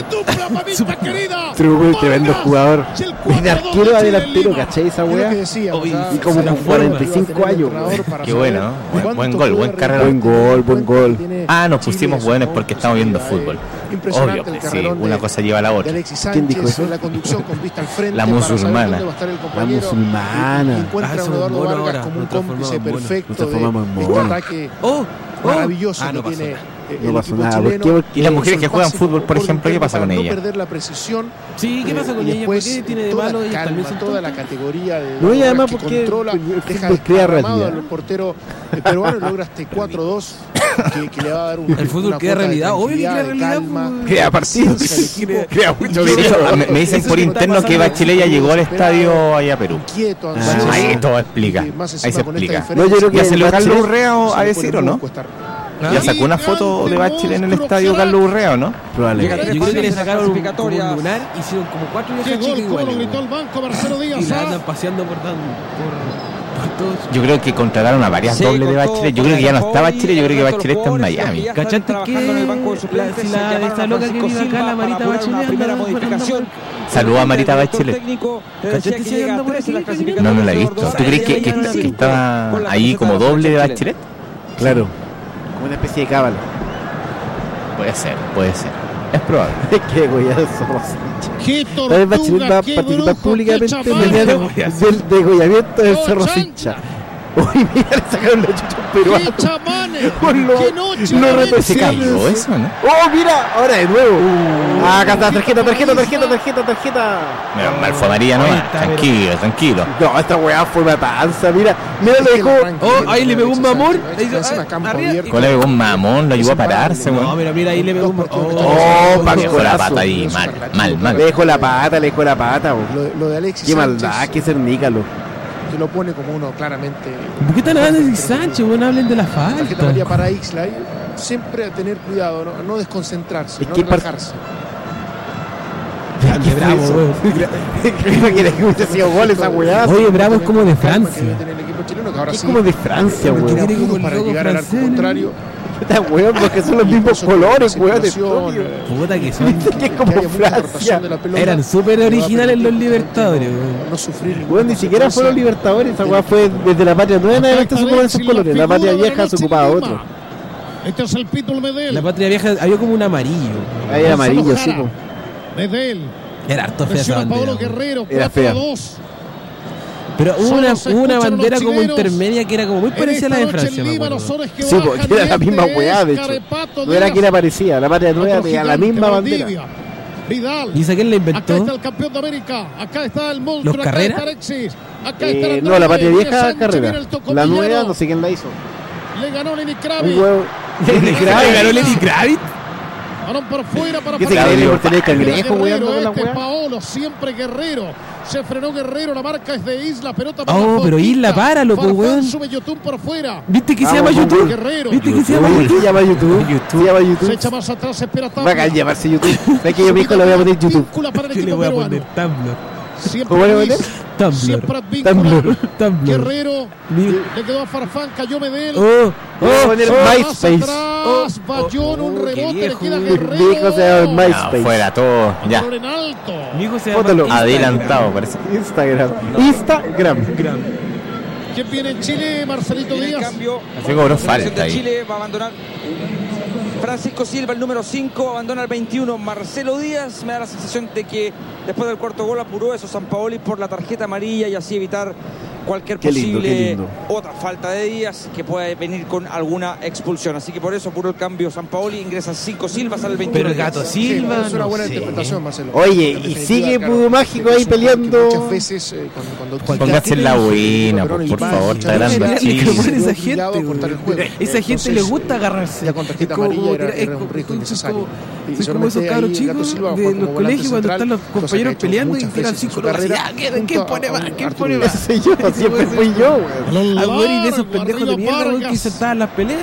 Tremendo jugador. De arquero a delantero, ¿cachai esa wea? Y como con cuarenta y cinco años. Qué bueno. Buen, buen gol, buen carrera. Buen gol, buen gol. Ah, nos pusimos buenos porque estamos viendo fútbol. Obvio, pues, sí, una cosa lleva a la otra. ¿Quién dijo eso? La musulmana. La musulmana. Encuentra a Eduardo Vargas como un cómplice perfecto de este ataque maravilloso que tiene. No pasó nada. ¿Por qué? ¿Y las mujeres que juegan fútbol, por ejemplo, qué pasa con ellas? No perder la precisión. Sí, ¿qué pasa con ellas? ¿Por qué tiene de malo? Ellas también son toda la categoría de no, y además porque controla, el deja fútbol crea realidad. El portero peruano logra este cuatro dos que, que le va a dar un el fútbol crea realidad, obvio que crea realidad, crea partidos, crea mucho. Me, me dicen por interno que Bachelet ya llegó al estadio allá a Perú. Ah, ahí todo explica, ahí se explica. No, yo creo que ya se lo Carlos Urrea a decir, ¿o no? Ya sacó una foto de Bachelet en el estadio Carlos Urrea, ¿o no? Probablemente. Yo creo que le sacaron un, un lunar, hicieron como cuatro viajes chicos iguales. Y la andan paseando por tan... Por... Yo creo que contrataron a varias dobles de Bachelet. Yo creo que ya no está Bachelet, yo creo que Bachelet está en Miami. ¿Cachaste que la, si la, esta loca que vive acá, la Marita Bachelet, primera modificación? Saludos a Marita Bachelet. ¿Cachaste si anda por aquí? No, no la he visto. ¿Tú crees que, que, que estaba ahí como doble de Bachelet? Claro, como una especie de cábala. Puede ser, puede ser. Es probable. Qué goyazo. Tal vez Bachelet va a participar públicamente en el del degollamiento del Cerro Sincha. Uy, mira, le sacaron la chucha peruana. Por lo, lo representativo, eso, ¿no? Oh, mira, ahora de nuevo. Uh, ah, acá está, tarjeta, tarjeta, tarjeta, tarjeta, tarjeta. Menos mal fue amarilla, no. Tranquilo, tranquilo. No, esta weá fue una panza, mira. Mira, lo dejó. Oh, ahí le pegó un mamón. ¿Cuál le pegó un mamón? Lo ayudó a pararse, weón. No, mira, mira, ahí le pegó un mamón. Oh, le dejó la pata ahí, mal, mal, mal. Le dejó la pata, le dejó la pata, weón. Lo de Alexis. Qué maldad, qué cernícalo. Que lo pone como uno claramente. ¿Por qué están hablando de Sánchez? Bueno, hablen de la falta. Tarjeta amarilla para Ixla. Siempre a tener cuidado, no, no desconcentrarse, es no que relajarse. Qué bravo, weón. Creo que hubiese sido gol esa weá. Oye, Bravo es como de Francia. Es como de Francia, weón. Para llegar al arco contrario. Puta weón, porque son los mismos colores, weón. Puta que son. Que es como Francia. Eran súper originales los Libertadores, weón. No sufrir. Weón, ni siquiera fueron Libertadores. Esa weá fue desde la Patria Nueva en adelante se ocupaban esos colores. La Patria Vieja se ocupaba otro. Este es el Pitbull Medel. La Patria Vieja había como un amarillo. Ahí era amarillo, sí, po. Medel. Era harto fea esa bandera. Era fea. Pero hubo una, hubo una bandera como intermedia que era como muy parecida a la de Francia, me acuerdo. Sí, porque era la misma weá, de hecho. No era que era parecida, la Patria Nueva tenía la misma bandera. Vidal. ¿Y esa quién la inventó? Acá está el campeón de América. Acá está el monstruo. ¿Los Carrera? Acá eh, está el no, la Patria Vieja, Carrera. La nueva, no sé quién la hizo. Le ganó Lenny Kravitz. Un huevo. ¿Le ganó Lenny Kravitz? Balón por fuera para ¿Qué se cree por tener cangrejo, weón? Este Paolo, siempre Guerrero. Se frenó Guerrero, la marca es de Isla, pelota para oh, pero Isla, páralo, pues, weón. Sube YouTube por fuera. ¿Viste que se llama YouTube? Guerrero. ¿Viste que se llama YouTube? Se llama YouTube. YouTube. Se llama YouTube. Se echa más atrás, espera Tumblr. Va a llamarse YouTube. ¿Sabes que yo mismo le voy a poner YouTube? Yo le voy a poner Tumblr. ¿Cómo le voy a poner? Tumblr. Tumblr. Tumblr. Guerrero. Le quedó a Farfán, cayó Medel. Oh, oh, a poner MySpace. Oh, Bayón, un rebote, le queda Guerrero. Mi hijo se llama MySpace. No, fuera todo, ya. Mi hijo se llama adelantado, parece. Instagram. Instagram. ¿Quién viene en Chile? Marcelito Díaz. Así cobró falta ahí. Chile va a abandonar. Francisco Silva, el número cinco, abandona el veintiuno. Marcelo Díaz, me da la sensación de que después del cuarto gol apuró eso Sampaoli por la tarjeta amarilla y así evitar cualquier Qué lindo, posible qué lindo. otra falta de Díaz que pueda venir con alguna expulsión. Así que por eso apuró el cambio Sampaoli, ingresa cinco Silva, sale el veintiuno. Pero el Gato Silva, es una no buena sé. interpretación, Marcelo. Oye, y sigue Pudo Mágico ahí peleando. Muchas veces eh, cuando, cuando Póngase en la buena, por, por favor, está grande Esa Chile. gente, esa gente le gusta agarrarse. Ya con tarjeta Es como- amarilla era, es era un como- riesgo son innecesario. como- Y son como esos solamente cabros ahí el Gato chicos Silva de juega los como volante colegios cuando central, están los cosa que ha compañeros hecho peleando y muchas tiran veces en cinco su horas. carrera, Ya, ¿quién, ¿quién junto pone a- más? a ¿Quién Arturo pone Vidal. más? Ese soy yo, siempre fui yo, weón. A Boris de esos Largo, pendejos de arriba mierda, weón, que Vargas. se estaban en las peleas.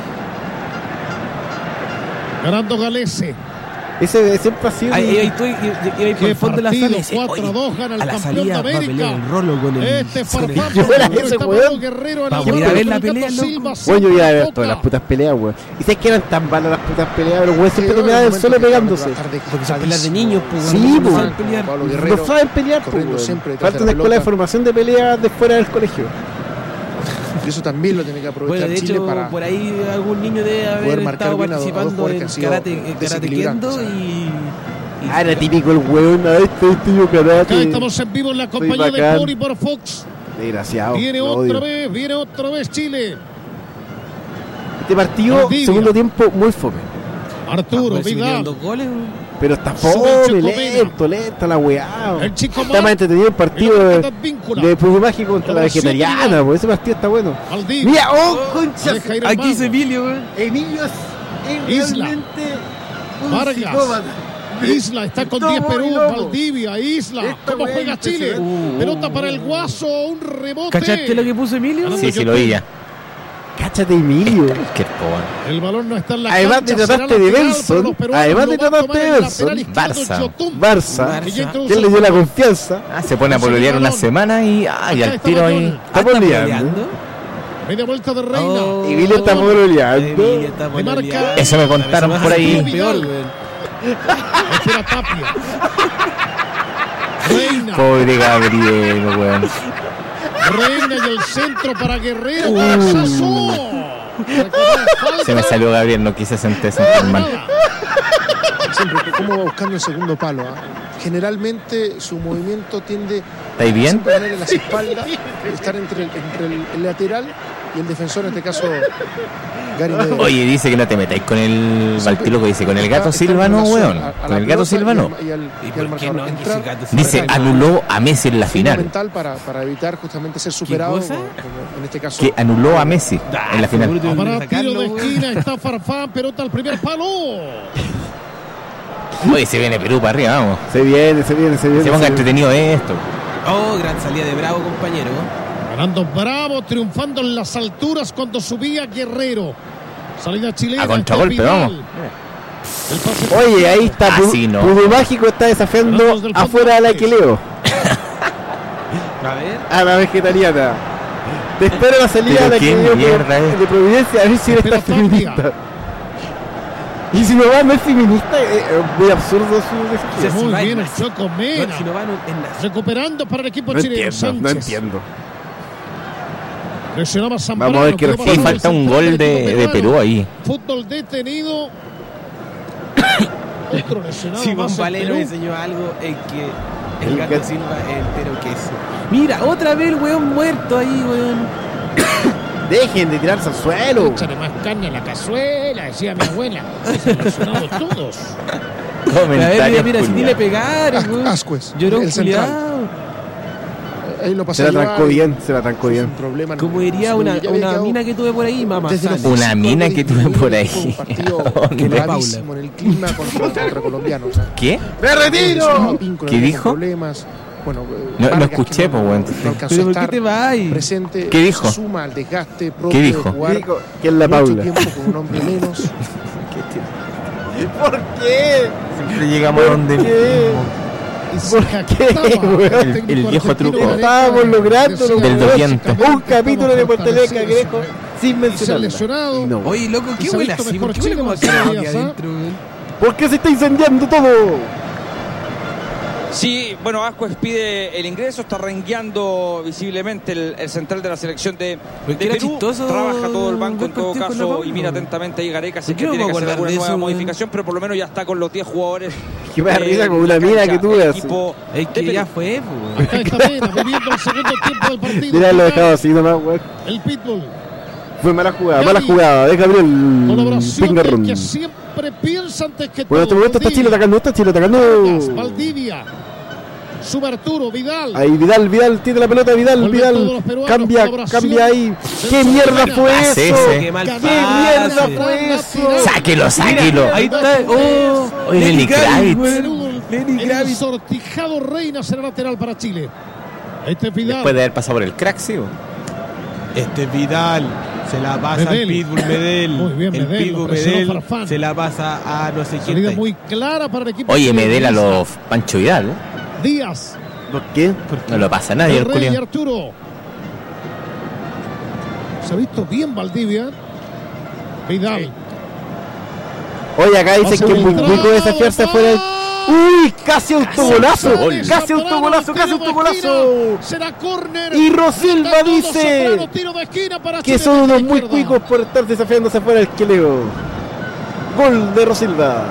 Ganando Galese. Ese siempre ha sido. Ahí, ahí estoy, y- y- y ahí por el Qué fondo de la partido, sala y dice, cuatro a dos oye, gana el a la campeón salida de va a pelear América. el Rolo con el... Este con el- Farfán, Yo era pero ese está weón. Pablo Guerrero en Vamos la a ir a banda, ver la el Gato pelea, loco. Silva Bueno, yo voy a ver Boca. todas las putas peleas, weón. Y sabes que eran tan malas las putas peleas, pero weón, siempre Sí, terminaban en el solo momento que pegándose. Porque son peleas de niños, pues. Sí, no pues. saben pelear. Pablo No Guerrero saben pelear, pues, corriendo weón. siempre detrás Falta de una la escuela de pelota. formación de peleas de fuera del colegio. Y eso también lo tiene que Bueno, aprovechar de Chile hecho, para por ahí algún niño debe haber poder marcar estado bien a dos- a dos participando jugadores en que han sido karate, en karate desequilibrantes. kendo y... y- Ah, era típico el weón, a este, este yo Acá karate. estamos en vivo en la compañía de bacán. Pori por Fox. Desgraciado. Viene lo otra odio. vez, viene otra vez Chile. Este partido, Valdivia. segundo tiempo, muy fome. Arturo, Ah, pues, si metieron Vidal. dos goles, Pero está Sube el fome, Chico lento, lenta la weá. El Chico Está más Mar. entretenido el partido Mira, de, Marta Víncula. de Pudo Mágico contra la Abrazo, vegetariana, Vidal. pues ese partido está bueno. Valdivia. Mira, oh, concha. Deja ir el Aquí mago. es Emilio, weón. Emilio es, es Isla. realmente un Vargas. psicópata. Isla está con Todo diez muy Perú, loco. Valdivia, Isla. Esta ¿Cómo weá juega es Chile? impresionante. Pelota para el Guaso, un rebote. ¿Cachaste lo que puso Emilio? Sí, sí, lo vi ya. Cáchate, Emilio. Qué pon. El balón no está en la Además cancha. de será tratarte de lateral Benson, para los peruanos, además de lo va a tratarte tomar de el lateral Benson, izquierdo, Barça. Yotun. Barça, Y ya introduce que el le dio la balón. confianza. Ah, se pone a pololear una semana y, ah, y Acá al está tiro ahí. Bayona. Está pololeando. Media vuelta de Reina. Oh. Emilio está pololeando. Emilio está De marca. pololeando. Eso me contaron por ahí. Peor, weón. Espera Tapia. Reina. Pobre Gabriel, weón. Reina y el centro para Guerrero. Uh. Cabezazo. Se me salió Gabriel, no quise sentir sentir mal. siempre cómo va buscando el segundo palo. ¿eh? Generalmente su movimiento tiende ¿Estáis bien? siempre a poner en las espaldas, estar entre, el, entre el, el lateral y el defensor, en este caso Gary Medel. Oye, dice que no te metáis con el Baltiloco, dice con el gato Silvano, weón. Con el gato Silvano. Dice, anuló a Messi en la final. Fundamental para, para evitar justamente ser superado, como, como en este caso. Que anuló a Messi en la final. Para tiro de esquina está Farfán, pelota al primer palo. Oye, se viene Perú para arriba, vamos. Se viene, se viene, se viene. Se ponga entretenido esto. Oh, gran salida de Bravo, compañero. Ganando Bravo, triunfando en las alturas cuando subía Guerrero. Salida chilena. A contragolpe, vamos. Oye, ahí está. Ah, Pudu, sí, no. Pudu Mágico está desafiando afuera a la que leo. A ver. A la vegetariana. Te espero la salida Pero de la qué que leo mierda es. de Providencia a ver si eres tan feminista. Y si no va, no es feminista, es muy absurdo su decisión. Muy bien el Choco Mena. Si no van en la... Recuperando para el equipo No chileno. entiendo, no Sánchez. entiendo. Presionaba Zambrano. Vamos a ver qué quedó nos Sí, para falta el un central gol del equipo de, de peruano. Perú ahí. Fútbol detenido. Otro lesionado. Simón más en Valero Perú. enseñó algo en que el El gato gato- Silva es entero queso. Mira, otra vez el weón muerto ahí, weón. Dejen de tirarse al suelo. Échale más carne a la cazuela, decía mi abuela. Se lesionados todos. A ver, mira, Comentarios mira, si ni le pegaron, weón. Ascuez, Lloró un el central. culiao. Ahí lo pasó Se la a llevar trancó y- bien, se la trancó es bien. un problema. Como diría una, Ya había una quedado mina que tuve por ahí, mamá. desde lo Sani. Una físico, mina algo que tuve disminuido, por fue ahí. Un partido ¿Dónde? bravísimo en el clima contra, contra colombianos. ¿eh? ¿Qué? ¡Me retiro! Pinco, ¿Qué no dijo? Problemas. Bueno, eh, No- no Vargas, escuché, que pues, weón. no alcanzó ¿Pero a por qué estar te vas? presente. ¿Qué dijo? Se suma al desgaste propio ¿Qué dijo? de jugar Dijo que es la mucho Paula. tiempo con un hombre menos. ¿Por qué? Siempre llegamos a ¿Por donde qué? ¿Por qué, weón? El- el viejo truco. Estábamos logrando Del doscientos. un capítulo de Portelé Cangrejo sin Se ha mencionarla. lesionado. No. Oye, loco, ¿qué Y se ha huele visto así? mejor ¿Por qué huele Chile, como Marcelo acá aquí Díaz, ¿ah? adentro, weón? ¿Por qué se está incendiando todo? Sí, bueno, Ascuez pide el ingreso, está rengueando visiblemente el, el central de la selección de, de Perú. Chistoso, trabaja todo el banco en todo caso y mira atentamente ahí Gareca, si que tiene que hacer alguna nueva eso, modificación, pero por lo menos ya está con los diez jugadores. Que me da risa con una mina que tú veas. Es que ya fue, pues. Acá está Mena, viviendo el segundo tiempo del partido. Mira, lo dejaba así nomás, güey. El Pitbull. Fue mala jugada, mala jugada de Gabriel Pingarrón. Que siempre piensa antes que bueno, en este momento está Chile atacando, está Chile atacando. Valdivia. Subarturo, Vidal. Ahí Vidal, Vidal tiene la pelota, Vidal, Vidal. Cambia, cambia ahí. ¿Qué mierda fue eso? ¿Qué mierda fue eso? Sáquelo, sáquelo. Ahí está. Oh, Lenny Kravitz. El sortijado Reina será lateral para Chile. Este es Vidal. Después de haber pasado por el crack, sí. Este es Vidal. Se la pasa al Pitbull Medel. Muy bien, el Medel. Pitbull Medel se la pasa a no sé quién. Salida muy clara para el equipo. Oye, Medel a los Pancho Vidal, ¿eh? Díaz. ¿Por qué? No lo pasa a nadie, el Rey Arturo. Se ha visto bien Valdivia. Vidal. Sí. Oye, acá dicen que es muy rico desafiarse fuera. ¡Uy! ¡Casi autogolazo! ¡Casi autogolazo! ¡Casi autogolazo! Será córner. Y Rosilva dice que son unos muy cuicos por estar desafiándose afuera del esqueleo. Gol de Rosilva.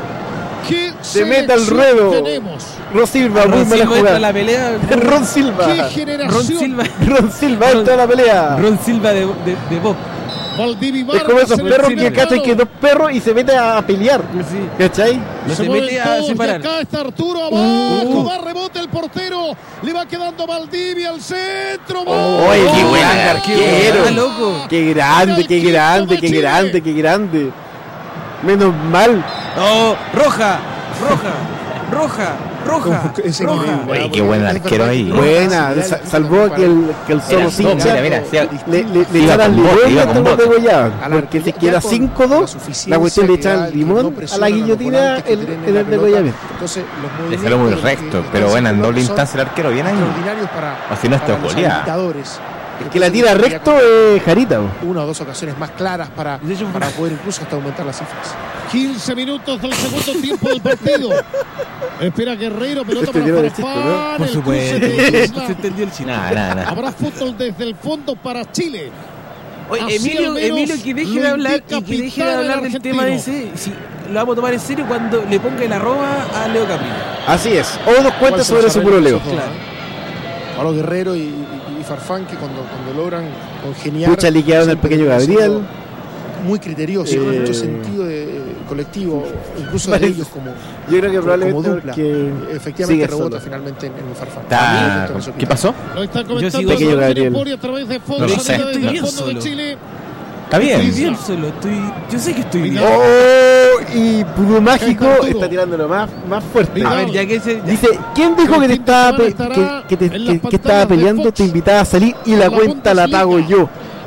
Se mete al ruedo. Rosilva, muy mala jugada. La pelea. Ron Silva. Ron Silva. Ron Silva entra a la pelea. Ron Silva de, de, de Bob. Es como esos perros que cachan que dos perros y se mete a pelear. Sí. ¿Cachai? No se, se mete a separar. Acá está Arturo abajo, uh. va rebote el portero, le va quedando Valdivia al centro. Oh, oye, qué buen arquero. Loco. Qué grande, qué grande, qué grande, qué grande. Menos mal. Oh, roja, roja, roja. Roja, es roja. Oye, qué buen arquero ahí. Buena, salvó que el, que el solo cinco mira, mira, mira, le, le, le echaran limón y esto lo degollaban. Porque si queda cinco dos, la cuestión le echan limón a la guillotina en el degollamiento. Le salió muy recto, pero bueno, en doble instancia el arquero bien ahí. O si no, esto es goleado. El que la tira recto es Jarita. Una o dos ocasiones más claras para, para poder incluso hasta aumentar las cifras. quince minutos del segundo tiempo del partido. Espera Guerreiro, pelota para Farfán. ¿No? Por supuesto. Se entendió el chino. Nah, nah, nah. Habrá fútbol desde el fondo para Chile. Oye, Emilio, Emilio, que deje de hablar y que deje de hablar del tema ese. Si lo vamos a tomar en serio cuando le ponga el arroba a Leo Caprile. Así es. O nos cuenta sobre su puro Leo. Claro. Pablo Guerrero y, y, y Farfán, que cuando, cuando logran congeniar. Mucha liquidado en el pequeño Gabriel. Muy criterioso, eh, con mucho sentido de, eh, colectivo, incluso de ellos como, yo creo que probablemente como dupla. Que efectivamente rebota solo. Finalmente en, en el Farfán. Ta, ¿qué pasó? Lo está yo sigo pequeño Gabriel. A través de fondo, no lo sé. Estoy bien solo. Chile. Está bien. Estoy bien solo. Estoy, yo sé que estoy bien. Oh, y Pudo Mágico está tirándolo más, más fuerte. A ver, ya que se, ya. Dice, ¿quién dijo que te estaba pe que, que, te, que, que estaba peleando? Te invitaba a salir y la cuenta la pago yo.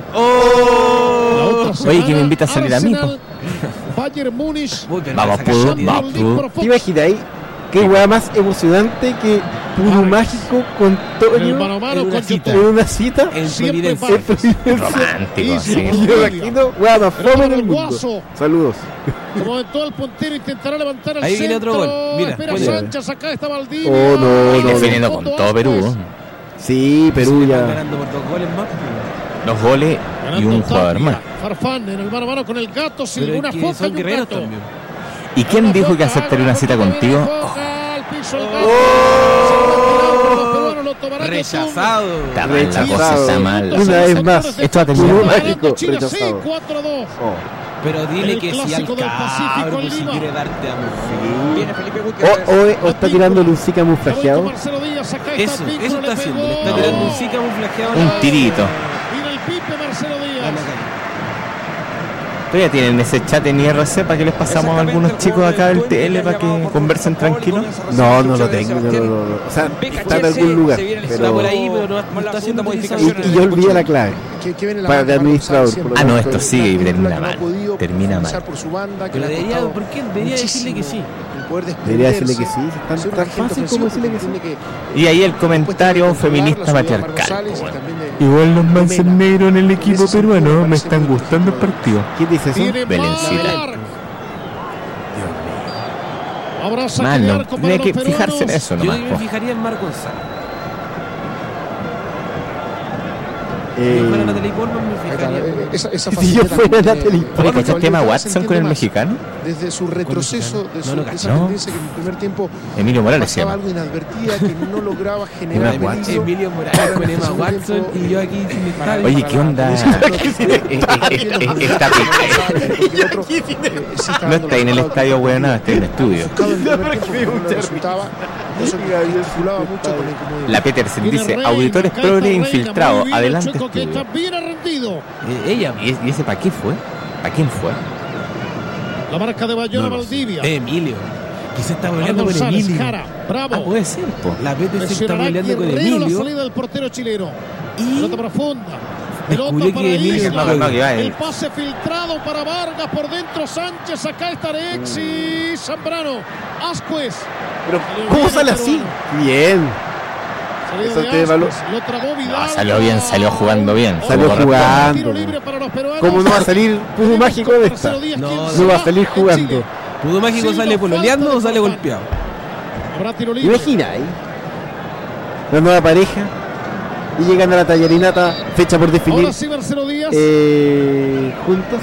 Oh, oye, que me invita a salir a mí. Bayern Múnich. Vamos, Pudo, vamos, Pudo. ¿Te imaginas ahí? Qué hueá más emocionante que Pudo Mágico con Toño mano mano en, con cita. en una cita en Providencia. Romántico, sí. Yo me imagino hueá más fome en el mundo. Saludos. Como en todo el puntero intentará levantar el ahí viene centro. otro gol. Mira, espera Sánchez, acá está Valdivia. Oh, no, y no, defendiendo no. con todo Perú. Sí, Perú ya. Ganando por dos goles más. Dos goles y un jugador más. Farfán en el mano a mano con el gato sin pero una es que foca son y un guerreros gato. también. ¿Y quién dijo que aceptaría una cita contigo? Oh. Oh. Rechazado. Está mal, la cosa está mal. Una vez más. Esto va a terminar mágico. Rechazado. cuatro dos. Pero dile que si al cabro, pues si quiere darte amor. Sí. Viene Felipe o, o, o está tirando un sí camuflajeado. Eso, eso está haciendo. Le está tirando un sí camuflajeado. Un tirito. ¿Todavía tienen ese chat en I R C para que les pasamos a algunos chicos acá del T L para que conversen tranquilos? No, no lo tengo. No, no, no. O sea, está en algún lugar. Pero... Está por ahí, pero no, no está haciendo modificaciones. Y, y yo olvidé la clave. Para el administrador. Ah, no, esto sigue y termina mal. Termina mal. Pero debería, ¿por qué? Debería decirle que sí. Debería decirle que sí. Tan, tan fácil como decirle que sí. Y ahí el comentario feminista matriarcal. Igual los mansos negros en el equipo peruano me están gustando el partido. ¿Quién dice eso? Belencita. Malo, tenía que fijarse en eso nomás. Yo me fijaría en Marc González. Eh, Si fuera Natalie Portman, me fijaría. Esa, esa si yo fuera Natalie Portman. ¿Cachaste el tema Watson con el mexicano? Desde su retroceso, de, su, no de esa tendencia que en el primer tiempo Emilio Morales se pasaba llama. algo inadvertida, que no lograba generar peligro. Emilio Morales con Emma Watson y yo aquí sin estadio. Oye, ¿qué onda? No está en el estadio, weón, nada, está en el estudio. La Petersen dice, auditores progre infiltrado, adelante estudio. Eh, ella. ¿Y, ¿Y ese para qué fue? ¿Para quién fue? La marca de Bayona no Valdivia. Eh, Emilio. Que se está peleando con Emilio. Jara, bravo. Ah, puede ser, po. La Petersen se está peleando con Emilio. La salida del portero chileno. Y pelota profunda. descubrió que Emilio no, no, no, el pase filtrado para Vargas por dentro. Sánchez, acá está Alexis Zambrano. Ascuez. Pero ¿cómo sale así? Bien. Eso te valor. Lo trabó Vidal. No, salió bien, salió jugando bien. Salió jugando. ¿Cómo no va a salir Pudo Mágico de esta? No, no va a salir jugando. ¿Pudo Mágico sale pololeando o sale golpeado? Imagina ahí. La nueva pareja. Y llegan a la tallarinata, fecha por definir. Sí, eh, juntos.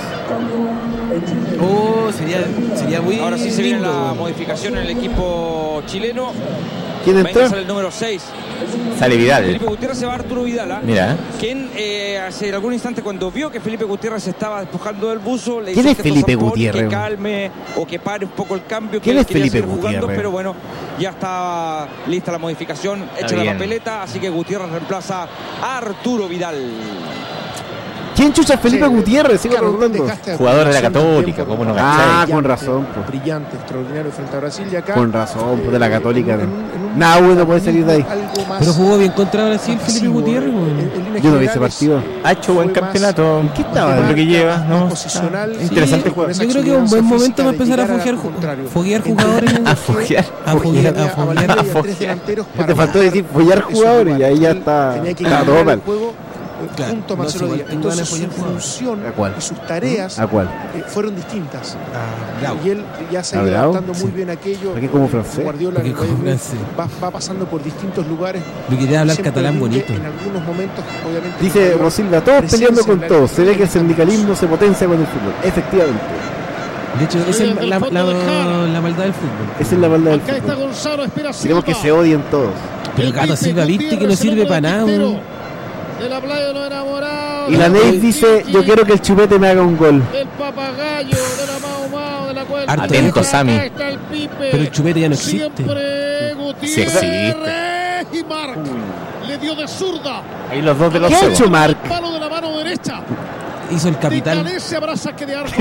Oh, sería, sería muy Ahora sí se viene lindo. La modificación en el equipo chileno. ¿Quién entró? Sale el número seis. Sale Vidal. Felipe Gutiérrez se va a Arturo Vidal. ¿eh? Mira. Quien eh, hace algún instante cuando vio que Felipe Gutiérrez se estaba despojando del buzo, le ¿Quién dice es Felipe Gutiérrez? Que calme o que pare un poco el cambio. ¿Quién que es Felipe jugando, Gutiérrez? pero bueno, ya está lista la modificación, hecha la papeleta, así que Gutiérrez reemplaza a Arturo Vidal. ¿Quién chucha Felipe sí, Gutiérrez? Sigo claro, preguntando. Jugador de la Católica, ¿cómo no cachai? Ah, con razón. Pues. Brillante, extraordinario frente a Brasil y acá. Con razón, pues de la Católica. En, en, en Nada bueno puede salir de ahí. Pero jugó bien contra Brasil Felipe Gutiérrez. Yo no vi ese partido. Ha hecho buen campeonato. ¿Qué estaba? Lo que lleva, ¿no? Posicional, ah, interesante sí, juego. Yo creo que es un buen momento para empezar a foguear, foguear jugadores. A foguear. A foguear. A foguear. A foguear. Te faltó decir follar jugadores y ahí ya está. Está todo mal. Claro, junto a Marcelo no, Díaz. Entonces su función y sus tareas ¿A cuál? Eh, fueron distintas. Ah, y él ya se ha ido adaptando muy bien a aquello. Aquí como francés. Guardiola va, va pasando por distintos lugares. Yo quería hablar catalán bonito. En algunos momentos, obviamente. Dice Rosilva, todos peleando con todos. Se ve que el sindicalismo se potencia con el fútbol. Efectivamente. De hecho, esa es la, la, la, la maldad del fútbol. Esa es la maldad del fútbol. Queremos que se odien todos. Pero Gato Silva, viste que no sirve para nada. De la playa de los enamorados. Y la Ney dice, yo quiero que el Chupete me haga un gol. El papagayo de la Mao Mao de la cual. Atento, Sammy. Pero el Chupete ya no existe. Sí existe. Y Marc le dio de zurda. Ahí los dos de los ¿Qué ha hecho Marc? Palo de la mano derecha. Hizo el capital. Se abraza que de arco.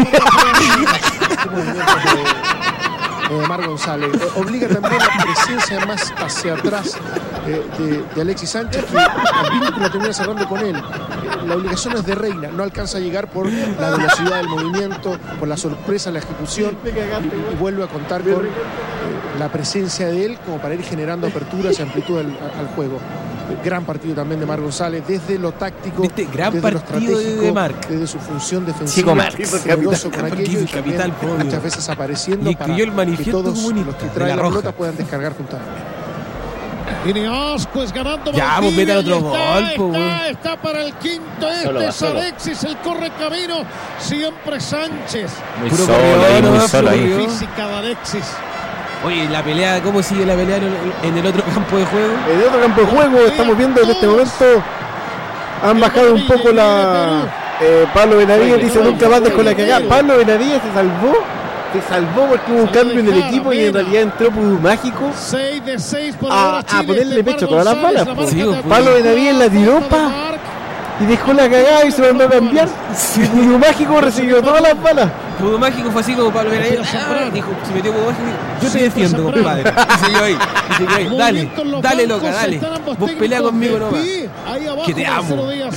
Eh, Marc González eh, obliga también la presencia más hacia atrás eh, de, de Alexis Sánchez, que el vínculo termina cerrando con él. Eh, la obligación es de Reina, no alcanza a llegar por la velocidad del movimiento, por la sorpresa en la ejecución, y, y vuelve a contar con eh, la presencia de él como para ir generando aperturas y amplitud al, al juego. Gran partido también de Marc González, desde lo táctico, ¿viste? Gran desde partido lo estratégico, de Marc, desde su función defensiva, generoso con aquello y capital, muchas veces apareciendo y para el que todos los que traen la, la pelota puedan descargar junto a él. Viene Ascuez ganando. Ya, pues mete otro gol. Está, está, está para el quinto. Este es Alexis, el corre camino. Siempre Sánchez. Muy Puro solo, ahí, muy solo ahí. Física de Alexis. Oye, la pelea, ¿cómo sigue la pelea en el otro campo de juego? En el otro campo de juego estamos viendo en este momento han bajado un poco la... Eh, Pablo Benavides dice nunca más dejó la cagada. Pablo Benavides se salvó. Se salvó porque hubo un cambio en el equipo y en realidad entró Pudu Mágico a, a ponerle pecho a todas las balas. Sí, Pablo Benavides la tiró pa, y dejó la cagada y se mandó a cambiar. Sí. Pudu Mágico recibió todas las balas. Pudu Mágico fue así como Pablo Benavides. Ah, dijo, se metió Pudu Mágico. Yo te defiendo, compadre. Y siguió ahí. Y siguió ahí. Dale, dale loca, dale. Vos pelea conmigo nomás. Que te amo.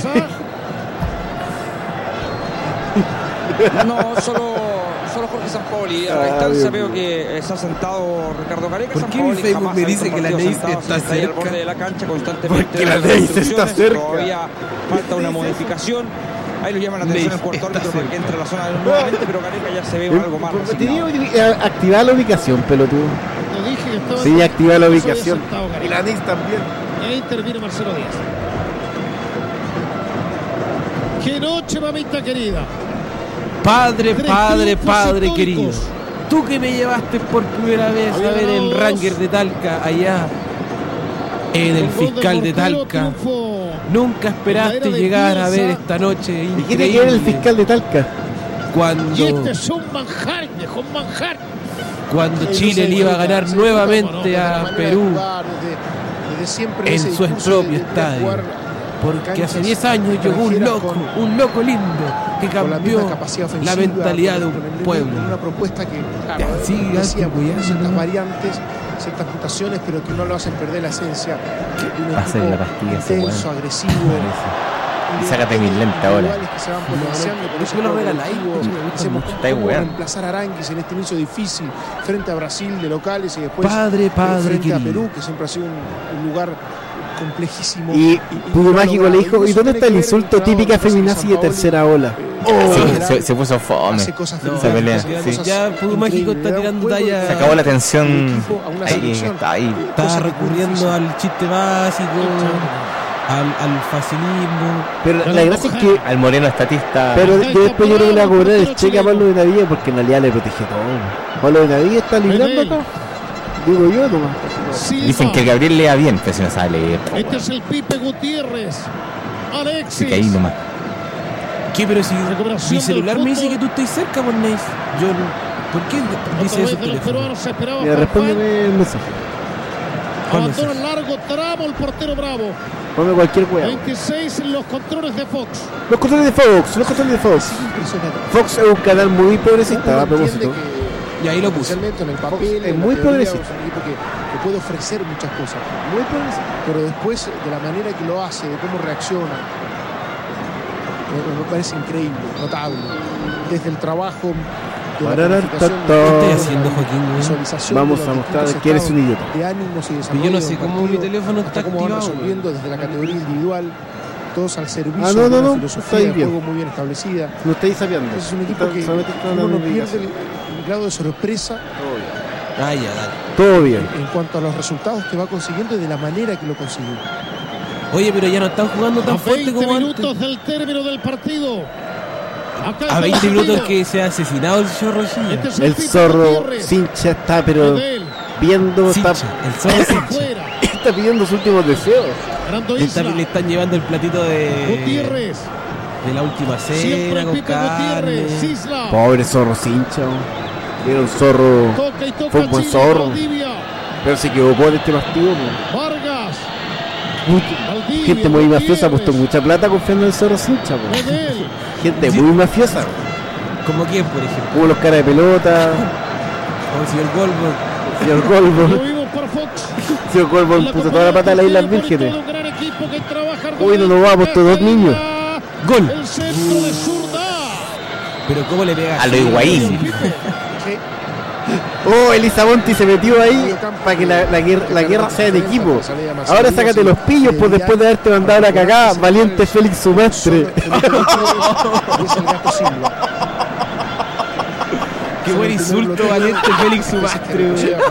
No, solo, solo Jorge Sampaoli. A la distancia veo que se ha sentado Ricardo Gareca. ¿Por qué mi Facebook me dice que la Ney está cerca? Al borde de la cancha constantemente. Porque la Ney está cerca. Todavía falta una modificación. Ahí lo llaman la atención el cuarto árbitro para que entre a la zona de nuevamente, pero Gareca ya se ve algo más resignado. Tenía que activar la ubicación, pelotudo. Lo dije que estaba Sí, activar la ubicación. Y la Nix también. Y ahí interviene Marcelo Díaz. ¡Qué noche, mamita querida! Padre, Tres padre, triunfos padre históricos. querido. Tú que me llevaste por primera vez a ver el Ranger de Talca allá en el fiscal de Talca. Nunca esperaste llegar a ver esta noche ¿Y quién era el fiscal de Talca? Cuando, Y este es un manjar, viejo, un manjar. cuando Chile le iba a ganar nuevamente a Perú en su propio estadio. Porque hace diez años llegó un loco, un loco lindo, que cambió la mentalidad de un pueblo. Una propuesta que, claro, Sí, decía, cuidado, ciertas ¿no? variantes, ciertas mutaciones, pero que no lo hacen perder la esencia de un Va a ser equipo la pastilla ese intenso, weón. agresivo. Y sácate mis lentes ahora. Individuales que se van potenciando por ese Yo lo juego regaláis, colectivo. pues, me gusta Hacemos mucho. Está ahí, cómo weón. reemplazar a Aranguis en este inicio difícil frente a Brasil de locales y después Padre, eh, padre frente a querido. Perú, que siempre ha sido un, un lugar complejísimo. Y Pudo no Mágico le logrado. dijo, Y ¿y eso dónde tiene está el que ver insulto el trabajo típica que hace feminazi de Sampaoli. tercera ola? Se, se, se puso fome. Hace cosas Se felices, pelea. hace Sí. cosas Ya Pudo Mágico increíbles, está le da un tirando juego talla. Se acabó la tensión. equipo a una Ahí selección. está, ahí. Estaba recurriendo al chiste básico, al, al facilismo. Pero la gracia es que... Al moreno estatista. Pero yo después yo no le voy a cobrar el cheque a Pablo Benavides porque en realidad le protege todo. Pablo Benavides está librando acá. Digo yo nomás. Dicen que Gabriel lea bien, pero si no sabe leer. Este es el Pipe Gutiérrez. Alexis. Así que ahí nomás. ¿Qué? Pero si Recuperación mi celular del me dice fútbol. que tú estás cerca, por Neis. Yo, ¿por qué dice Otra eso vez el de los teléfono? peruanos se esperaba. Mira, Farfán. respóndeme el mensaje. ¿Cuál Abandona mensaje? el largo tramo el portero Bravo. Ponme cualquier hueá. veintiséis en los controles de Fox. Los controles de Fox, los controles de Fox. Fox es un canal muy progresista, a propósito. Y ahí lo puse. Especialmente en el papel, es en la muy teoría, progresista. es un equipo que, que puede ofrecer muchas cosas. Muy progresista. Pero después, de la manera que lo hace, de cómo reacciona, me, me parece increíble, notable. Desde el trabajo de la planificación, ¿Qué estás haciendo, Joaquín? visualización Vamos de a los mostrar distintos que eres un estados idiota. de ánimos y Pero desarrollo yo no del sé cómo partido, mi teléfono hasta está cómo van activado. resolviendo desde la categoría individual, todos al servicio Ah, no, de no, una no, filosofía está ahí de bien. juego muy bien establecida. No estáis sabiendo. Es un equipo que Solamente está uno no dando pierde indicación. el, el grado de sorpresa Ah, ya, dale. Todo bien. en cuanto a los resultados que va consiguiendo y de la manera que lo consiguió. Oye, pero ya no están jugando tan A fuerte veinte como minutos antes. del término del partido. Acá A está veinte la minutos partida. que se ha asesinado el zorro Chilla. Este es El Pipe zorro Gutiérrez. Sincha está, pero Medel. viendo, está, Sincha, el zorro Sincha. Fuera. está pidiendo sus últimos deseos. Ganando Le, está- Isla. le están llevando el platito de, Gutiérrez. de la última Siempre cena el con Pipe carne. Gutiérrez. Isla. Pobre zorro Sincha. Era un zorro. Toca y toca Fue un buen Chile, zorro. Valdivia. Pero se equivocó en este partido. po. Vargas. Valdivia, Gente muy mafiosa ha Gutiérrez. puesto mucha plata confiando en el zorro Sincha. po. Medel. Gente muy mafiosa. ¿Como quién, por ejemplo? Como los caras de pelota. Como el señor Goldberg. Señor Lo Goldberg. vimos por Fox. Señor Goldberg puso toda la plata de las Islas Vírgenes. Hoy no nos vamos todos los niños. Gol. El centro de zurda. Pero ¿cómo le pega? A lo Higuaín. Oh, Elisa Bonti se metió ahí para que la, la guerra, la guerra sea de equipo. Ahora sácate los pillos por después de haberte mandado la cagada, valiente Félix Sumastre. Qué buen insulto, valiente Félix Sumastre.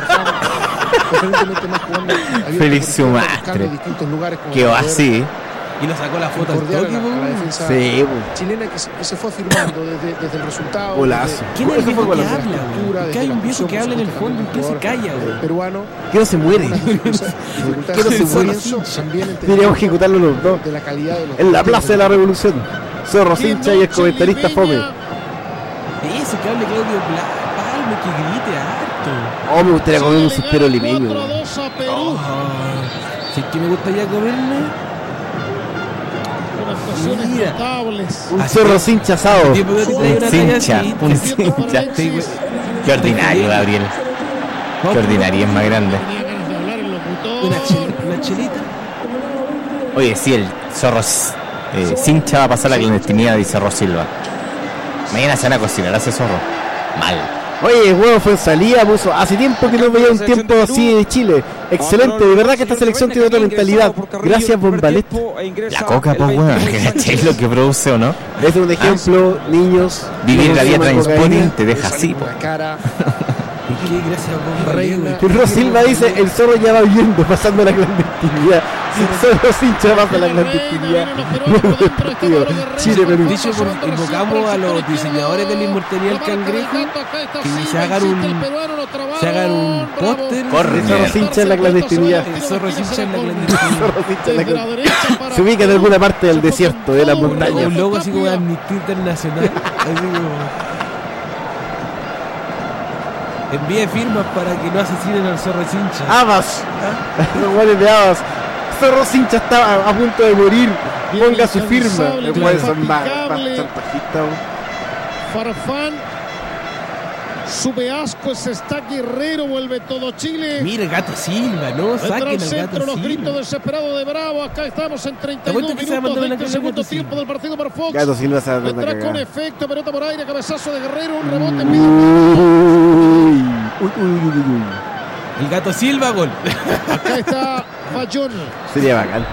Félix Sumastre. Quedó así. Y lo sacó la foto al Cordial toque, a la- a la po. defensa Sí, po. chilena que se, que se fue afirmando desde, desde el resultado. Golazo. desde- ¿Quién es el Eso fue viejo que golazo. habla, güey? ¿Qué hay un viejo que habla en el fondo y que se calla, güey? peruano Que no se muere. dificultades Que no se de muere. comienzo, también entendiendo Deberíamos ejecutarlo los dos. de la calidad de los En la Plaza de la Revolución. Zorro Sincha y el comentarista Fome. Ese que hable Claudio Bla- Palme, que grite harto. Oh, me gustaría comer un suspiro limeño. cuatro a dos a Perú. Oh, si es que me gustaría comerme. Con actuaciones Mira. notables. Un zorro Sincha asado. Tiempo que te traigo Un una cincha. talla Un así. cincha. Sí, güey. Qué ordinario, Gabriel. Qué ordinario, es más grande. Tenía ganas de hablar el locutor. Una, chel- una chelita. Oye, sí, el zorro eh, Sincha va a pasar la clandestinidad, dice Ros Silva. Mañana se van a cocinar a ese zorro. Mal. Oye, huevo fue en salida, puso. Hace tiempo que no veía un tiempo así de Chile. Excelente, de verdad que esta selección tiene otra mentalidad. Gracias, Bombalet. La coca, pues, weón. Es lo que produce, ¿o no? Es un ejemplo, niños. Vivir la vida Trainspotting te deja así, po. ¿Qué? Gracias, Bombalet. Ro Silva dice: el zorro ya va viendo, pasando la clandestinidad. El zorro hincha pasa la clandestinidad. Chile, Perú. Dicho, invocamos a los diseñadores de la inmortalidad del cangrejo que se hagan un se hagan un póster. Corre, el zorro hincha en la clandestinidad. El zorro hincha en la clandestinidad. Se ubica en alguna parte del desierto, de la montaña. Un logo así como de Amnistía Internacional. Así como... Envíe firmas para que no asesinen al zorro hincha. Habas. Los guanes de Habas. Zorro hincha está a punto de morir. Ponga su firma. Los guanes son más chantajistas. Farfán. Sube Ascuez, está Guerrero, vuelve todo Chile. Mira el Gato Silva, no saquen al centro, Gato los Silva. gritos desesperados de Bravo. Acá estamos en treinta y dos minutos de este segundo tiempo del partido para Fox. Gato Silva se va a entra con efecto, pelota por aire, cabezazo de Guerrero, un rebote. Uy, uy, uy, uy. El Gato Silva, gol. Acá está Bayón. Sería bacán.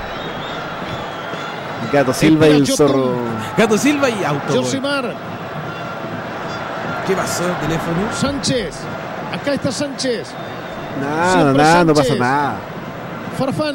Gato Silva y el zorro. Gato Silva y auto. Josimar. ¿Qué pasó el teléfono? Sánchez. Acá está Sánchez. Nada, Siempre nada, Sánchez. No pasa nada. Farfán.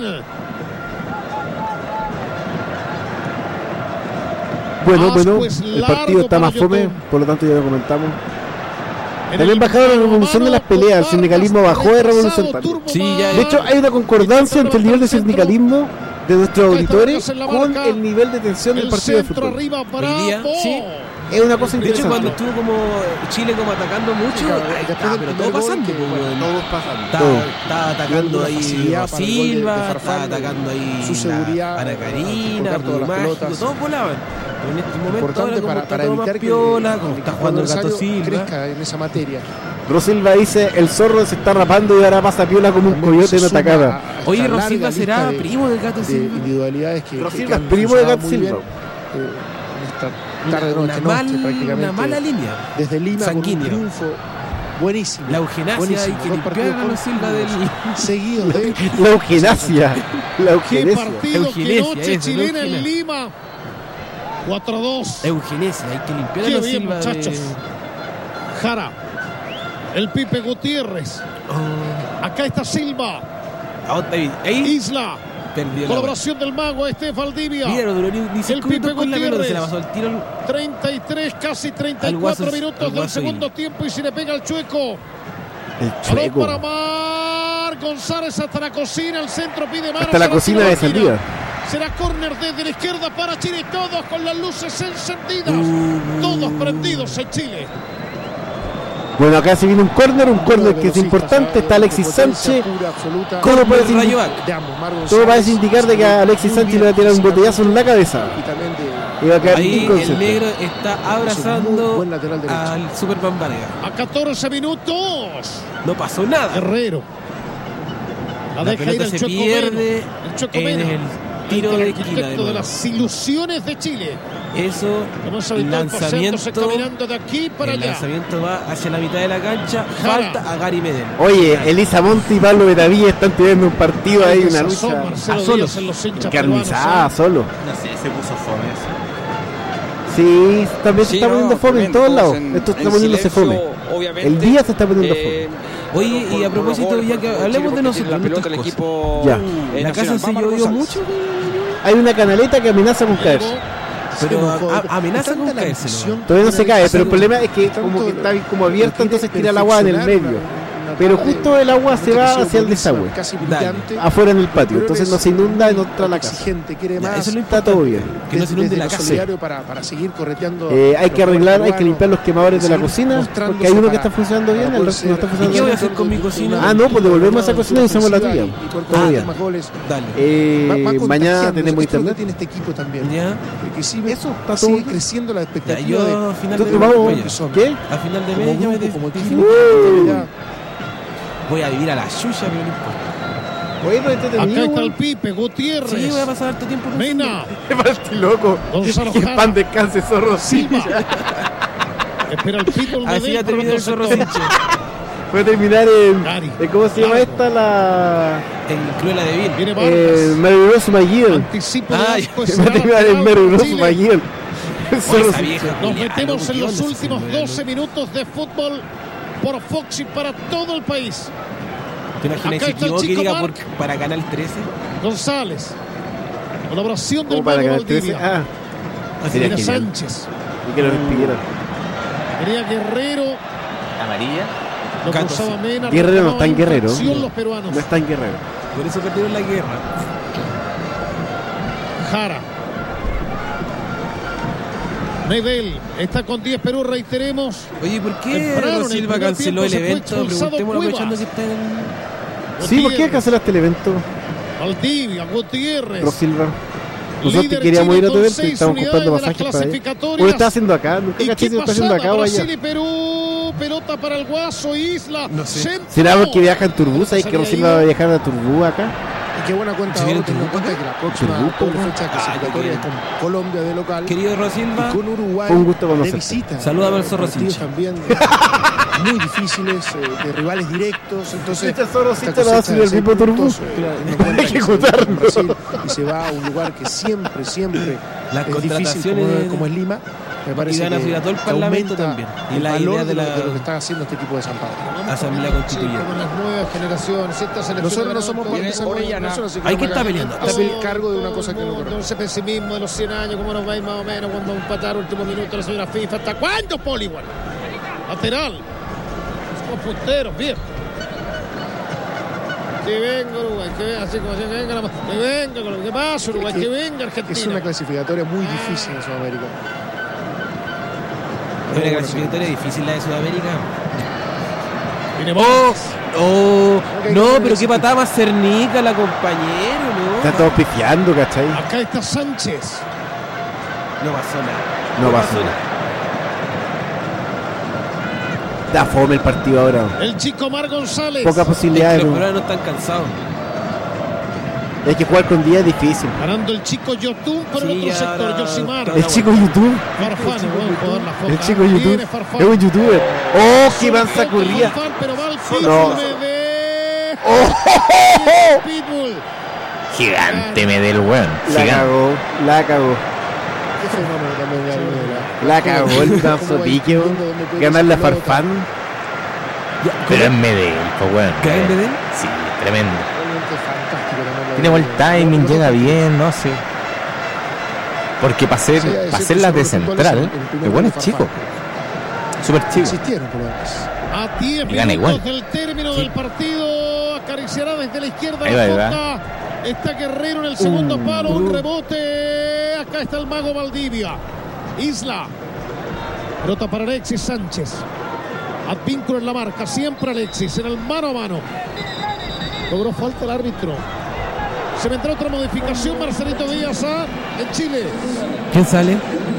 Bueno, bueno, el partido está más fome, por lo tanto ya lo comentamos. También bajaron la revolución de las peleas, el sindicalismo bajó de revolución. Sí, ya, de hecho, hay una concordancia entre el nivel de sindicalismo de nuestros auditores con el nivel de tensión del partido de fútbol. Hoy día, sí. Es una cosa de interesante. hecho, cuando estuvo como Chile como atacando mucho, claro, ahí está, pero todo pasando. Todos pasando. Estaba, estaba atacando ahí a Silva, estaba atacando ahí su seguridad, Ana Karina, todas las pelotas. todos volaban. Pero en este momento importante ahora como para, está para todo evitar más piola, que, como que está jugando el Gato Silva. crezca en esa materia. Rosilva dice: el zorro se está rapando y ahora pasa piola como un coyote en atacada. Oye, Rosilva será de, primo del Gato Silva. De individualidades que, Rosilva es primo del Gato Silva. Tarde, una, noche, mal, noche, prácticamente, una mala línea desde Lima sanguínea. Con un triunfo buenísimo. La eugenasia buenísimo. Hay que limpiar a Gato Silva del seguido de la eugenasia. La eugenesia. Qué partido, qué noche eso, chilena en Lima. cuatro a dos. Eugenesia, hay que limpiar a Gato Silva. Muchachos. De... Jara. El Pipe Gutiérrez. Oh. Acá está Silva. Oh, ahí. Isla. Perdió colaboración del mago este Valdivia. Mira, no duró ni, ni el Pipe Gutiérrez. Se la pasó el tiro. treinta y tres, casi treinta y cuatro minutos del segundo tiempo y se le pega al Chueco. El Chueco. Balón para Mar González hasta la cocina. El centro pide mano. Hasta la cocina de salida. Será córner desde la izquierda para Chile. Todos con las luces encendidas. Uh. Todos prendidos en Chile. Bueno, acá se viene un córner, un córner que es importante. Está Alexis Sánchez. Todo parece, indicar, todo parece indicar de que a Alexis Sánchez le va a tirar un botellazo en la cabeza. Y va a quedar ahí el negro está abrazando al Super Bambarega. A catorce minutos. No pasó nada. Guerrero. La, la deja pelota ir el se pierde en el tiro de esquina de, de las ilusiones de Chile. Eso, el lanzamiento, de aquí para el allá. lanzamiento va hacia la mitad de la cancha. Jara. Falta a Gary Medel. Oye, Elisa Monti y Pablo Betavilla están teniendo un partido ahí, una lucha a solos, encarnizada, solo. No sé, se puso fome eso. Sí, también sí, se está no, poniendo fome en todos lados. En, Esto está poniéndose fome. El día se está poniendo eh, fome. Oye, y a propósito, ya que hablemos de nosotros, la pelota del equipo. Ya. La casa se llovió mucho. Hay una canaleta que amenaza con caerse. Pero a, amenaza con caerse, ¿no? Todavía no se cae, pero el problema es que como que está como abierta, entonces tira el agua en el medio. Pero justo el agua se va hacia el desagüe, afuera en el patio, entonces no se inunda y no entra la casa. Ya, eso está todo bien. Que no se inunde la casa. Para, para seguir correteando eh, hay que arreglar, hay que limpiar los quemadores de la cocina, porque hay uno que está funcionando bien, el resto no está funcionando bien. ¿Y qué voy a hacer con mi cocina? Ah, no, pues devolvemos esa cocina y usamos la tuya. Todo bien. Dale. Eh, mañana tenemos internet. Tiene este equipo también. Ya. Que sigue, eso está sigue todo creciendo la expectativa. Yo a final de mes. ¿Qué? A final de mes ya me defino. Voy a vivir a la Xuxa, pero no importa. Bueno, entretenido. Acá está el Pipe Gutiérrez. Sí, voy a pasar harto tiempo. Mena. Qué loco. Gonzalo que pan descanse, zorro. Silva. Espera el pitbull. Así ya terminó el Zorro Sinche. Puede terminar en, en. ¿Cómo se llama esta? La. En Cruella de Vil. Eh, Mary Rose McGill. Ah, va a terminar en Mary Rose McGill. Nos metemos en los últimos doce minutos de fútbol por Fox y para todo el país. ¿Te imaginas que se equivocó que diga por, para Canal trece? González. Colaboración del para Mago Canal trece. Valdivia. Ah. Venía Sánchez. Y que lo despidieron. Venía Guerrero. Amarilla. Lo cruzaba Mena. Guerrero no está en Guerrero. Los peruanos. No está en Guerrero. Por eso perdieron la guerra. Jara. Medel está con diez Perú, reiteremos. Oye, ¿por qué Rosilva canceló el evento? Preguntémoslo aprovechando que está en... Sí, ¿por qué cancelaste el evento? Valdivia, Gutiérrez. Rosilva. Nosotros queríamos ir a tu evento y estamos comprando pasajes para allá. ¿Qué lo está haciendo acá? ¿Qué caché se está haciendo acá o allá? Brasil y Perú, pelota para el Guaso, Isla. No sé. ¿Será porque viaja en Turbú? ¿Sabes que Rosilva va a viajar a Turbú acá? Y qué buena cuenta ahora, teniendo en cuenta que la próxima doble fecha clasificatoria es con Colombia de local. Querido Rosilva, y con Uruguay un gusto de visita. Saludame al Zorro Sinche. También muy difíciles, eh, de rivales directos. Entonces, este Zorro Sinche va a ser el mismo Turbú. Para ejecutarlo. Y se va a un lugar que siempre, siempre las es difícil, como, como es Lima. Me parece y gana que, todo el Parlamento también. Y la idea de, la... de lo que está haciendo este equipo de San Pablo. Asamblea Constituyente. Con las nuevas generaciones, esta selección. Nosotros no somos parte de esa generación, así que hay que estar peleando. Está el cargo de una cosa que no corresponde. Ese pesimismo de los cien años, cómo nos va a ir más o menos cuando empatar último minuto la señora FIFA. ¿Hasta cuándo, Poliwan? Lateral. Somos punteros, viejo. Que venga Uruguay, que venga, así como así, que venga, la... que venga, ¿qué pasa Uruguay? Que, que venga Argentina. Es una clasificatoria muy difícil en Sudamérica. Una clasificatoria difícil la de Sudamérica. Oh, oh, no, pero qué patada más cernica la compañero, ¿no? Está todo pifiando, ¿cachai? Acá está Sánchez. No pasó nada. No, no pasó nada. Da fome el partido ahora. El chico Mar González. Pocas posibilidades. Es que los peruanos no están cansados. Hay que jugar con día difícil. Ganando el chico Yotun por sí, el otro sector, Yosimar. El chico YouTube. Farfán, bueno, la el chico YouTube. Es un youtuber. Oh, qué mansa corría. No. Oh. Gigante Medel, weón. La cagó, la cagó. Qué fenómeno también de Almeda. La cagó el danzo pique, ganar la Farfán. Pero es Medel, pues weón. ¿Qué es Medel? Sí, tremendo. Tiene buen timing, llega bien, no sé. Porque para ser, sí, pa ser las de central, el bueno es chico. Súper chico. A diez minutos del término sí. del partido, acariciará desde la izquierda ahí la va, Jota. Está Guerrero en el segundo uh, palo, uh. un rebote. Acá está el mago Valdivia. Isla. Pelota para Alexis Sánchez. Advínculo en la marca, siempre Alexis, en el mano a mano. Logró falta el árbitro. Se vendrá otra modificación, Marcelito Díaz A en Chile. ¿Quién sale?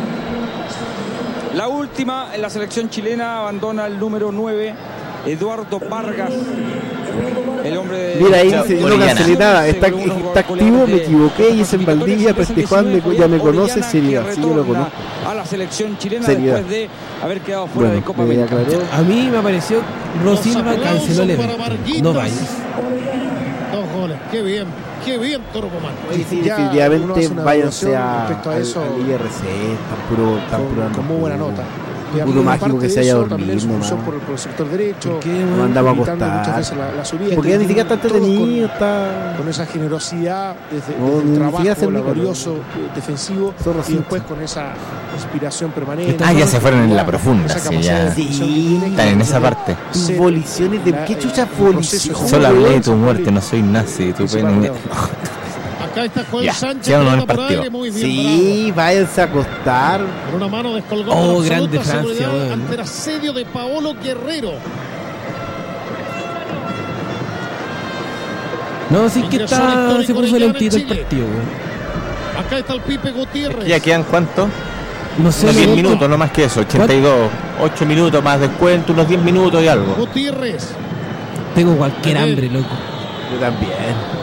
La última en la selección chilena, abandona el número nueve, Eduardo Vargas. El hombre de... Mira, ahí dice, yo no cancelé nada, está, está activo, me equivoqué y es en Valdivia, festejando, ya me conoce, seriedad, sí, yo lo conozco. A la selección chilena seriedad. Después de haber quedado fuera bueno, de Copa América. A mí me pareció Rosilva canceló el evento. No vayas. Dos goles, qué bien, qué bien Turboman. Sí, sí, definitivamente váyanse a, a, a eso, al I R C, tan puro, tan con, puro, con muy buena nota. Puro mágico que se haya dormido, ¿no? Por, por el sector derecho, no andaba a acostar. La, la subida, porque ya ni siquiera está entretenido, está con esa generosidad desde, no, desde el trabajo laborioso, no. defensivo, y después con esa inspiración permanente. Ah, ya se fueron en la profunda, sí, ya sí, están en esa parte. Tus voliciones de qué chucha voliciones. Solo hablé de tu muerte, no soy nazi, tu pene. Acá está Joel ya, Sánchez. Ya no el partido. Muy bien, sí, bravo. Váyanse a acostar. Por una mano descolgó. Oh, grande Francia. Bueno. Ante el asedio de Paolo Guerrero. No, sí que está. Se puso lentito el partido. Güey. Acá está el Pipe Gutiérrez. ¿Ya quedan cuánto? No sé. Unos diez minutos, no más que eso. ochenta y dos. ocho minutos más descuento, unos diez minutos y algo. Gutiérrez. Tengo cualquier hambre, loco. Yo también.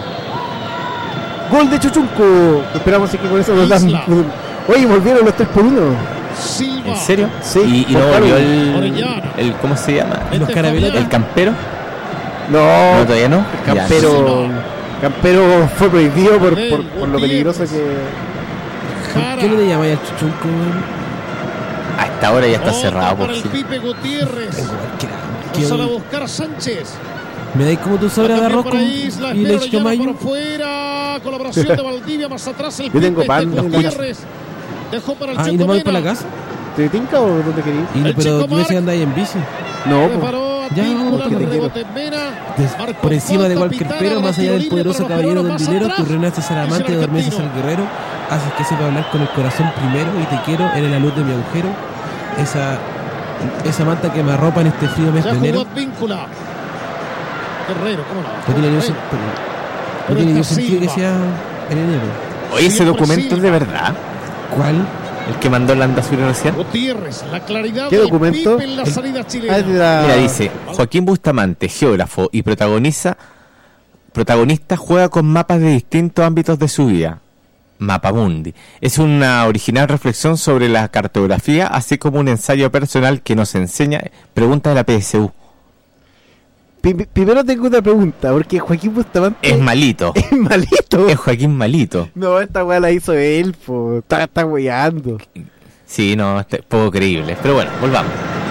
Gol de Chuchunco. Esperamos que con eso nos dan. Oye, volvieron los tres por uno. Silva. ¿En serio? Sí. Y, y no Juan volvió Pablo. el, Orellana. el. ¿Cómo se llama? Los carabelotes. ¿El campero? No, No, todavía no. el Ya. campero, campero fue prohibido por, por, por lo peligroso que... ¿Por qué no le llamáis al chuchunco, weón? A esta hora ya está Otra cerrado. para Por el sí. Pipe Gutiérrez. ¿Qué- Pasan a buscar a Sánchez. ¿Me dais como tu sobra de También arroz por con ahí Isla, y espera, leche Orellana mayo? por fuera. Colaboración de Valdivia, más atrás el Yo tengo Pipe, pan este en la Gutiérrez. Dejó para el Ah, ¿y Chico no me voy Mena. para la casa? ¿Te tinca o dónde querías? Y no, El pero Chico tú decías Marc. andáis en bici. No, pues. Preparó a Ya, Víncula, porque el te rebote en Mena. Des- Marcos por encima de Fonta, cualquier Pitana, pero, más allá del libre poderoso para los caballero del peruanos, más dinero, tú atrás. reinaste ser amante Es el de dormirse argentino. al guerrero, haces que sepa hablar con el corazón primero y te quiero, eres la luz de mi agujero, esa esa manta que me arropa en este frío mes Ya de jugó enero. Víncula. Guerrero, ¿cómo no? No tiene ningún, sen- Guerrero. pero- no Pero tiene ningún está sentido que Silva. sea en enero. Oye, ese Siempre documento es de Silva. verdad. ¿Cuál? El que mandó Landa Sur recién. Gutiérrez, la claridad ¿Qué del documento? Pipe en la El- salida chilena. Ah, es de la- Mira, dice, Joaquín Bustamante, geógrafo y protagoniza, protagonista, juega con mapas de distintos ámbitos de su vida. Mapamundi. Es una original reflexión sobre la cartografía, así como un ensayo personal que nos enseña preguntas de la P S U. Pi- pi- Primero tengo una pregunta, porque Joaquín Bustamante... Es malito. Es malito. Es Joaquín malito. No, esta weá la hizo él, po. Está, está weyando. Sí, no, este es poco creíble. Pero bueno, volvamos.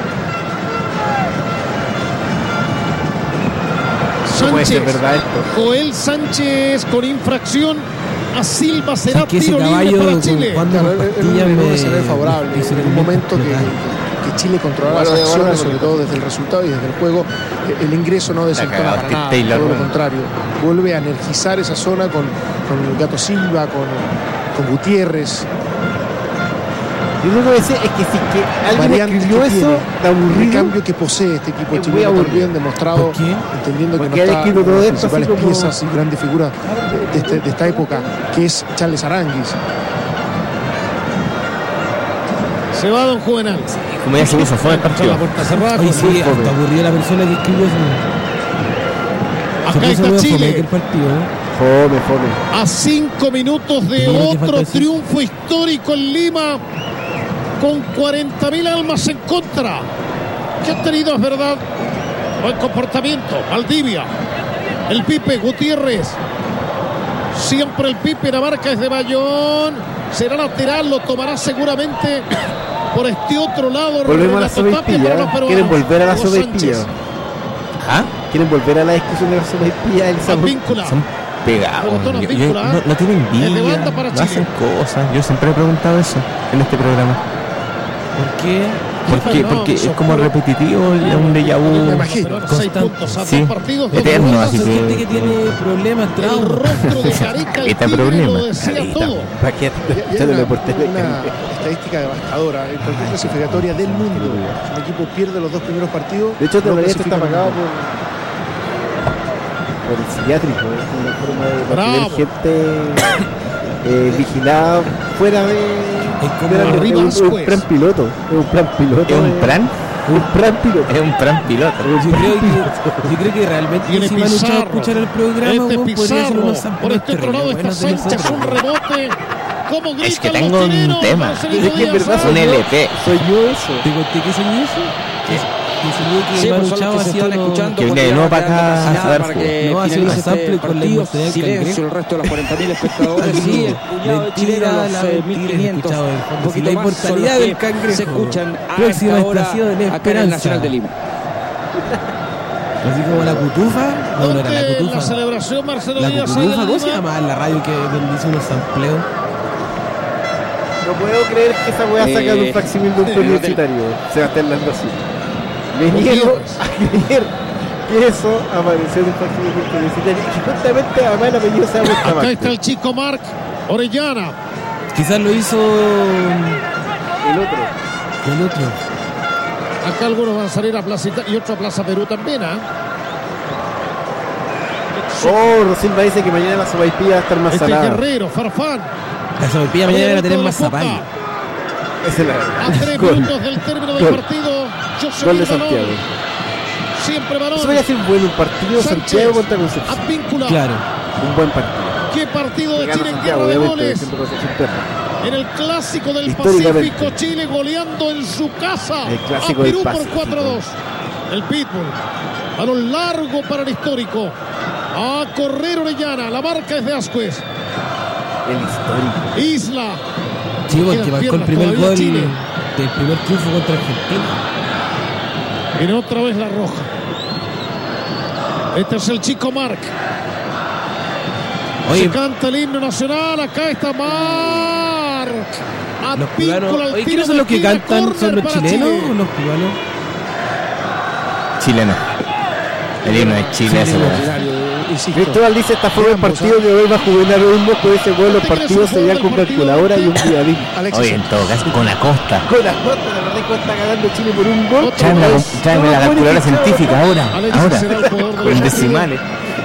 No puede ser Sánchez, verdad esto. Joel Sánchez con infracción a Silva, será ¿Sabes que ese tiro libre caballo para con- Chile. cuando Claro, con en un, pastillas en un me- escenario favorable, me- en un momento que, que Chile controlara las Bueno, de acciones, ahora, sobre porque- todo desde el resultado y desde el juego, eh, el ingreso no desentona cagada, para Steve nada, Taylor, todo lo bueno. contrario, vuelve a energizar esa zona con, con el Gato Silva, con, con Gutiérrez. Yo lo que voy a decir es que si que alguien Variantes escribió que eso, tiene, de el aburrido, cambio que posee este equipo es muy chileno aburrido. también demostrado, ¿Por qué? entendiendo que Porque no han está escrito una todo de las esto así principales como- piezas y grandes figuras de, de este- de esta época, que es Charles Aranguis. Se va Don Juvenal. Como ya se puso fue el Con partido. la puerta cerrada. Oye, con sí, Rufo. hasta aburrida la persona que escribió eso. Se Acá puso está medio fome Chile. aquel partido. fome, fome. A cinco minutos de ¿Qué es lo que falta otro decir? triunfo histórico en Lima, con cuarenta mil almas en contra. ¿Qué ha tenido? Es verdad. Buen comportamiento. Valdivia. El Pipe Gutiérrez. Siempre el Pipe. La marca es de Bayón. Será lateral. Lo tomará seguramente por este otro lado. Volvemos a la Renato Tapia para los sopaipilla. peruanos. Quieren volver a la Hugo sopaipilla. Sánchez. ¿Ah? Quieren volver a la discusión de la sopaipilla. El sabor. Advíncula. Son pegados. Rebotó la Yo- yo- víncula, no, no tienen es de envidia. banda para No Chile. hacen cosas. Yo siempre he preguntado eso en este programa. ¿Por qué? Porque, No, porque es son como puros- repetitivo, es un déjà vu Me imagino. Seis puntos a Sí, dos partidos. dos eterno, derrotas. así Son que- gente que tiene problemas, El traumas. rostro de Gareca, el Este tigre, problema. lo decía Carita. todo. ¿Para qué? Y- y Ya hay no una, me porté. una estadística devastadora en cualquier clasificatoria del mundo. Si un equipo pierde los dos primeros partidos, De hecho, no todavía esto está clasifica pagado al mundo. por, por el psiquiátrico. Es una forma de mantener Bravo. gente eh, vigilada fuera de. Es como de la- arriba es un, un después. plan piloto. Es un plan piloto. ¿Es un eh, plan? Un plan piloto. Es un plan piloto. Yo creo que, yo creo que realmente Viene si Manu Chao Pizarro. escuchar el programa, Este weón, podría ser Pizarro. unos Por samples este otro lado está terribles buenos de Sánchez. Un nosotros. rebote. ¿Cómo Es gritan que los tengo un chilenos? tema. Marcelino Es que en Díaz, verdad ¿sabes? Un L P. Soy yo eso. ¿Te conté que soñé eso? Que, que soñé que Sí, Manu pues son Chao los que se hacía están unos- escuchando. Que porque viene de ya nuevo va para quedando acá casi a nada dar para jugo. que No, hace finalice unos este samples con la partido. inmortalidad del Silencio cangrejo. el resto de los cuarenta mil espectadores Sí, y el puñado de mentira, chilenos, los la eh, mentira, mil he quinientos. escuchado el Un fondo. poquito La más son inmortalidad los del que cangrejo. se escuchan a Próxima esta hora estación, acá en el Esperanza. Nacional de Lima. Así como la cutufa. No, no era la ¿Dónde cutufa. la celebración Marcelo La Díaz? cutufa, ahí en ¿cómo se Lima? llama la radio que bendice unos sampleos? No puedo creer que esa weá Eh, saca de un facsimil de un eh, universitario. Sebastián Landosí. Me niego a creer que eso apareció en un facsimil de un universitario. Y justamente además el apellido se llama Acá está Bustamante. el chico Marc Orellana. Quizás lo hizo El otro. el otro. Acá algunos van a salir a Plaza Italia y otro a Plaza Perú también, ¿ah? Oh, Rosilva dice que mañana la sopaipilla va a estar más Este salada. Guerrero, Farfán. La sopaipilla mañana era tener más Rebote de zapallo. Esa es la A tres Gol. minutos del término del Gol. partido. José Gol de Balón. Santiago. Siempre balón. Eso podría ser bueno, un partido Sánchez. Santiago contra Concepción. Advíncula. Claro. Un buen partido. Qué partido de Gana Chile en Santiago, guerra de obviamente, goles. siempre Concepción pierde. en el clásico del Pacífico, Chile goleando en su casa a Perú por cuatro a dos. El Pitbull a lo largo para el histórico, a correr Orellana, la marca es de Ascuez. El histórico Isla, sí, porque marcó el primer gol Chile del primer triunfo contra Argentina. Viene otra vez la roja. Este es el chico Marc. Oye, se canta el himno nacional. Acá está Marc. Los cubanos, oye, ¿quiénes son los que cantan? ¿Son los chilenos Chile. o los cubanos? Chileno. El himno es Chile. Cristóbal dice: esta fue el partido que hoy va a jugar a ritmo, con ese gol los partidos se veían con calculadora y un diario. Oye, en todo caso, con Acosta. Con Acosta, la verdad que está ganando Chile por un gol. Tráeme la calculadora científica ahora, ahora, con decimales.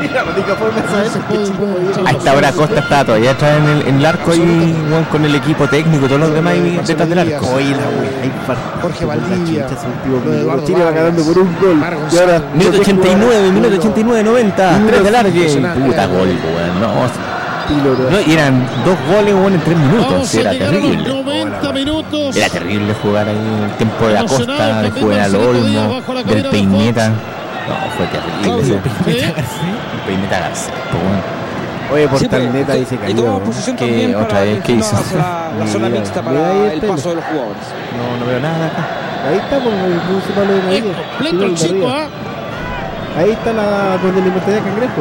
A esta hora Acosta está todavía atrás en el, en el arco y bueno, con el equipo técnico y todos los demás y detrás del arco. Oye, la wea, Jorge Valdivia, Chile va ganando por un gol. Y ahora, minuto ochenta y nueve, minuto ochenta y nueve, noventa, tres de largue. Puta gol, weón, no. No, y eran dos goles, bueno, en tres minutos. Era terrible. noventa minutos. Era terrible jugar ahí en el tiempo de Acosta, de jugar al Olmo, del Peineta. No, fue terrible. Peineta García. Oye, por tal neta dice que y tomamos posición también otra vez, ¿qué hizo? La, la zona mixta para el paso de los jugadores. No, no veo nada acá. Ahí está por el principal de Madrid. Completo el chico, ¿ah? Ahí está la donde la inmortalidad Cangrejo.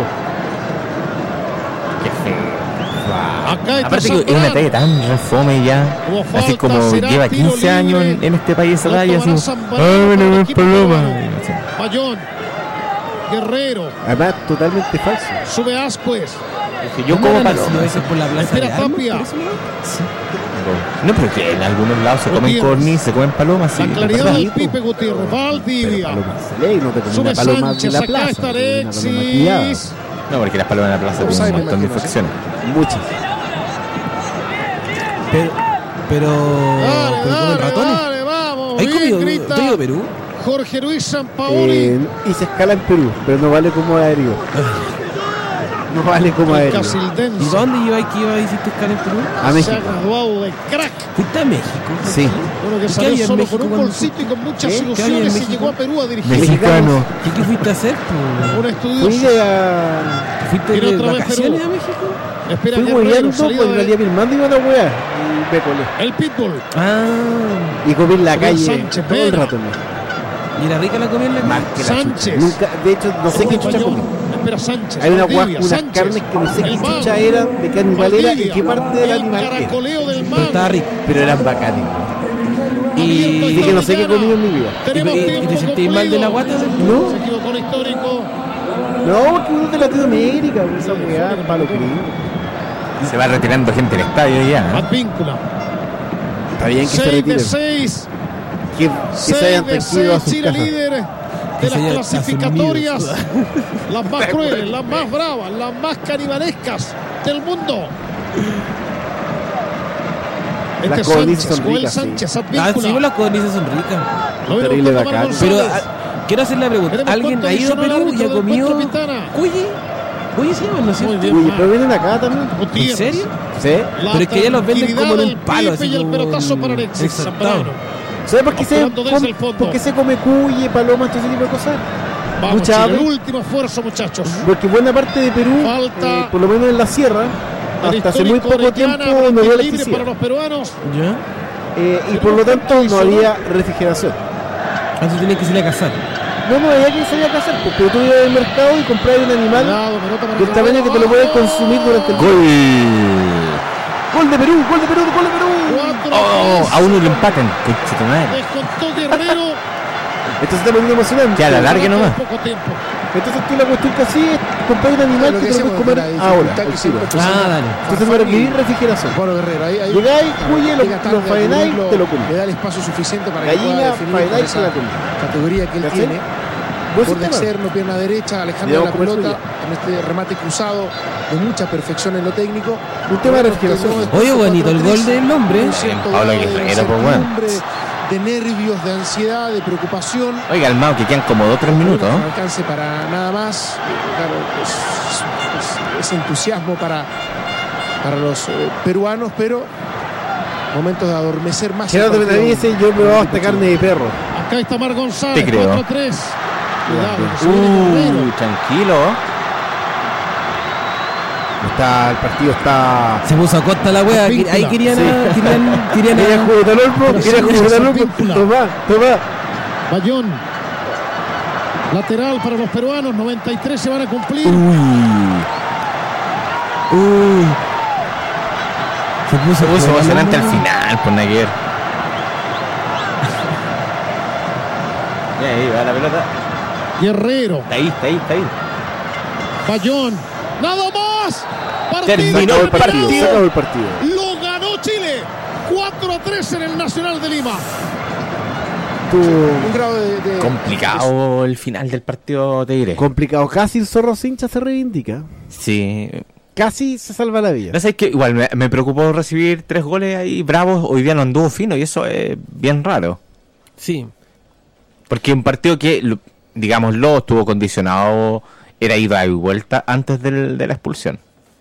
Qué feo. Acá está. Aparte que es una talla tan refome ya. Así como lleva quince años en, en este país esa talla. Así, ah, bueno, es paloma. Bayón, Guerrero. Además, totalmente falso. Sube Ascuez. Yo como paloma. Por la plaza Espera Tapia. No, pero que en algunos lados se comen cornis, se comen palomas. La sí, claridad del Pipe Gutiérrez. Valdivia. Sube Sánchez. Acá está Alexis. No, porque las palomas en la plaza tienen un montón de infecciones. Muchas. Pero. Pero. Dale, pero dale, ratones. dale, vamos. ¿Hay Bien, comido grita ¿tú has ido a Perú? Jorge Luis Sampaoli. Eh, y se escala en Perú, pero no vale como aéreo. No vale como aéreo. ¿Y dónde iba que iba a hiciste escala en Perú? A México. Se ha graduado de crack. ¿Fuiste a México? Sí. Uno que salió solo con un bolsito y con muchas ¿Eh? ilusiones y llegó a Perú a dirigir. Mexicano. ¿Y qué fuiste a hacer? Pues? Un estudioso. Fui a... ¿Fuiste de vacaciones a México? Espera, fui hueveando cuando de... salía mi hermano y iba a la hueá. Y me colé. El Pitbull. Ah. Y comí en la calle Sánchez, todo el ven. rato. ¿No? ¿Y era rica la comida en la Más que la Sánchez. chucha. Nunca, de hecho, no sé qué chucha comí. Espera, Sánchez. Hay una Valdivia, guasca, unas Sánchez, carnes que no sé qué el mago, chucha eran, de qué animal era y qué parte del el animal era. caracoleo del Pero mago. estaba rico. Pero eran bacanes. Y, Y que no sé qué he comido en mi vida. Tenemos ¿Y, y tiempo te sentís mal de la guata? No, Se equivocó el histórico. no, porque uno es de Latinoamérica, pues, esa weá, palo gringo. Se va retirando gente del estadio ya. ¿eh? Advíncula. Está bien que se seis de retiren. seis. Que, que se hayan seis de tranquilo a seis. sus Chile casas. líder de las clasificatorias. Las más crueles, las más bravas, las más canibalescas del mundo. Este Las codornices Sánchez, son Joel ricas, sí. Sánchez, Ah, Advíncula. sí, las codornices son ricas. Lo veo Terrible con bacán. González. Pero a, quiero hacer la pregunta. Tenemos ¿Alguien cuarto ha ido a adicional Perú y árbitro ha del comido Puerto Pitana. cuyi? ¿Cuyi se llama, no es Muy cierto? bien. Oye, pero vienen acá también. ¿En Gutiérrez. serio? ¿Sí? La Pero es que ya los venden como en un tranquilidad palo, del así Pipe y el como pelotazo para en- Alexis exaltado. Zambrano. ¿Sabes por qué se, Operando desde com- el fondo. por qué se come cuye, paloma, todo ese tipo de cosas? Vamos, Mucha Chile, ave. el último esfuerzo, muchachos. Porque buena parte de Perú, Falta eh, por lo menos en la sierra, El hasta hace muy histórico poco Orellana, tiempo no había libre electricidad. para los peruanos. ¿Ya? Eh, y por lo tanto no había refrigeración. Entonces tienes que salir a cazar. No, no había que salir a cazar, pues, pero tú ibas al mercado y comprabas un animal Cuidado, pelota para del tamaño que te lo puedes consumir durante el día. Gol. Gol de Perú, gol de Perú, gol de Perú. cuatro Oh, tres. a uno lo empatan. Concha tu madre. Descontó Guerrero. Esto se está poniendo emocionante. Que a la larga nomás. Poco tiempo. Entonces tú la cuestión que así es comprar un animal Lo que que te lo puedes comer decíamos, la ahora. dificultad que al siempre tiro. presenta Ah, dale. Entonces para vivir refrigeración. Bueno, Guerrero, ahí, ahí Llegáis, cuye, lo, llega tarde lo al faenáis, cubículo, te lo comes. le da el espacio suficiente para que Gallina, pueda definir con faenáis, esa te la comes. categoría que él ¿Cachai? tiene. Buen Por de sistema. externo, pierna derecha, alejando Debemos la comer pelota suya. en este remate cruzado de mucha perfección en lo técnico. Un tema de refrigeración. Oye, bonito el gol del hombre. Un cierto Pablo grado de Guerrero, pues, bueno. incertidumbre, de nervios, de ansiedad, de preocupación. Oiga, el Mao, que quedan como dos o tres minutos, No ¿no? alcance para nada más. Claro, pues, es, es entusiasmo para, para los eh, peruanos, pero momentos de adormecer más. Gerardo Benavides dice, yo me voy hasta carne de perro. Acá está Mar González, Te creo. cuatro tres. Uh, tranquilo. Está, el partido está... Se puso a costa la wea. Víncula. Ahí querían, Sí. a- querían, querían, Quería a- jugar al Olmo, Pero quería sí, jugar al esa Olmo. víncula. Toma, toma. Bayón. Lateral para los peruanos, noventa y tres se van a cumplir. Uy. Uy. se puso, Se puso bueno, emocionante al no. final, por nada que ver. Y ahí va la pelota. Guerrero. Está ahí, está ahí, está ahí. Bayón. Nada más. Partido Terminó el partido. Se acabó el partido. Lo ganó Chile. cuatro a tres en el Nacional de Lima. Un grado de, de- Complicado el final del partido, te diré. Complicado. Casi el Zorro Cincha se reivindica. Sí. Casi se salva la vida. No sé, que igual me, me preocupó recibir tres goles ahí bravos. Hoy día no anduvo fino y eso es bien raro. Sí. Porque un partido que, lo- digámoslo, estuvo condicionado, era ida y vuelta antes del, de la expulsión.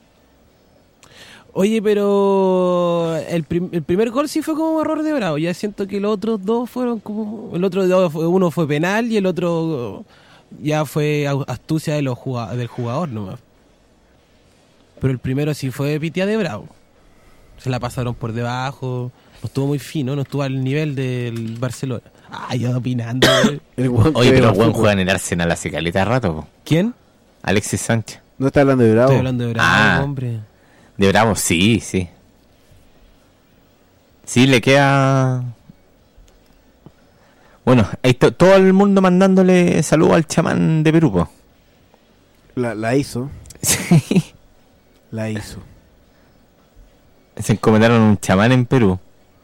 Oye, pero el, prim- el primer gol sí fue como error de Bravo. Ya siento que los otros dos fueron como... El otro dos fue- uno fue penal y el otro ya fue au- astucia de los juga- del jugador nomás. Pero el primero sí fue pitia de Bravo. Se la pasaron por debajo. No estuvo muy fino, no estuvo al nivel del Barcelona. Ah, yo opinando. El weón Oye, que pero ve el buen fútbol. juega en el Arsenal hace caleta de rato. Po. ¿Quién? Alexis Sánchez. No está hablando de Bravo. Estoy hablando de Bravo, Ah. hombre. De Bravo, sí, sí. Sí, le queda... Bueno, ahí está todo el mundo mandándole saludos al chamán de Perú, po. La, la hizo. Sí. La hizo. Se encomendaron un chamán en Perú.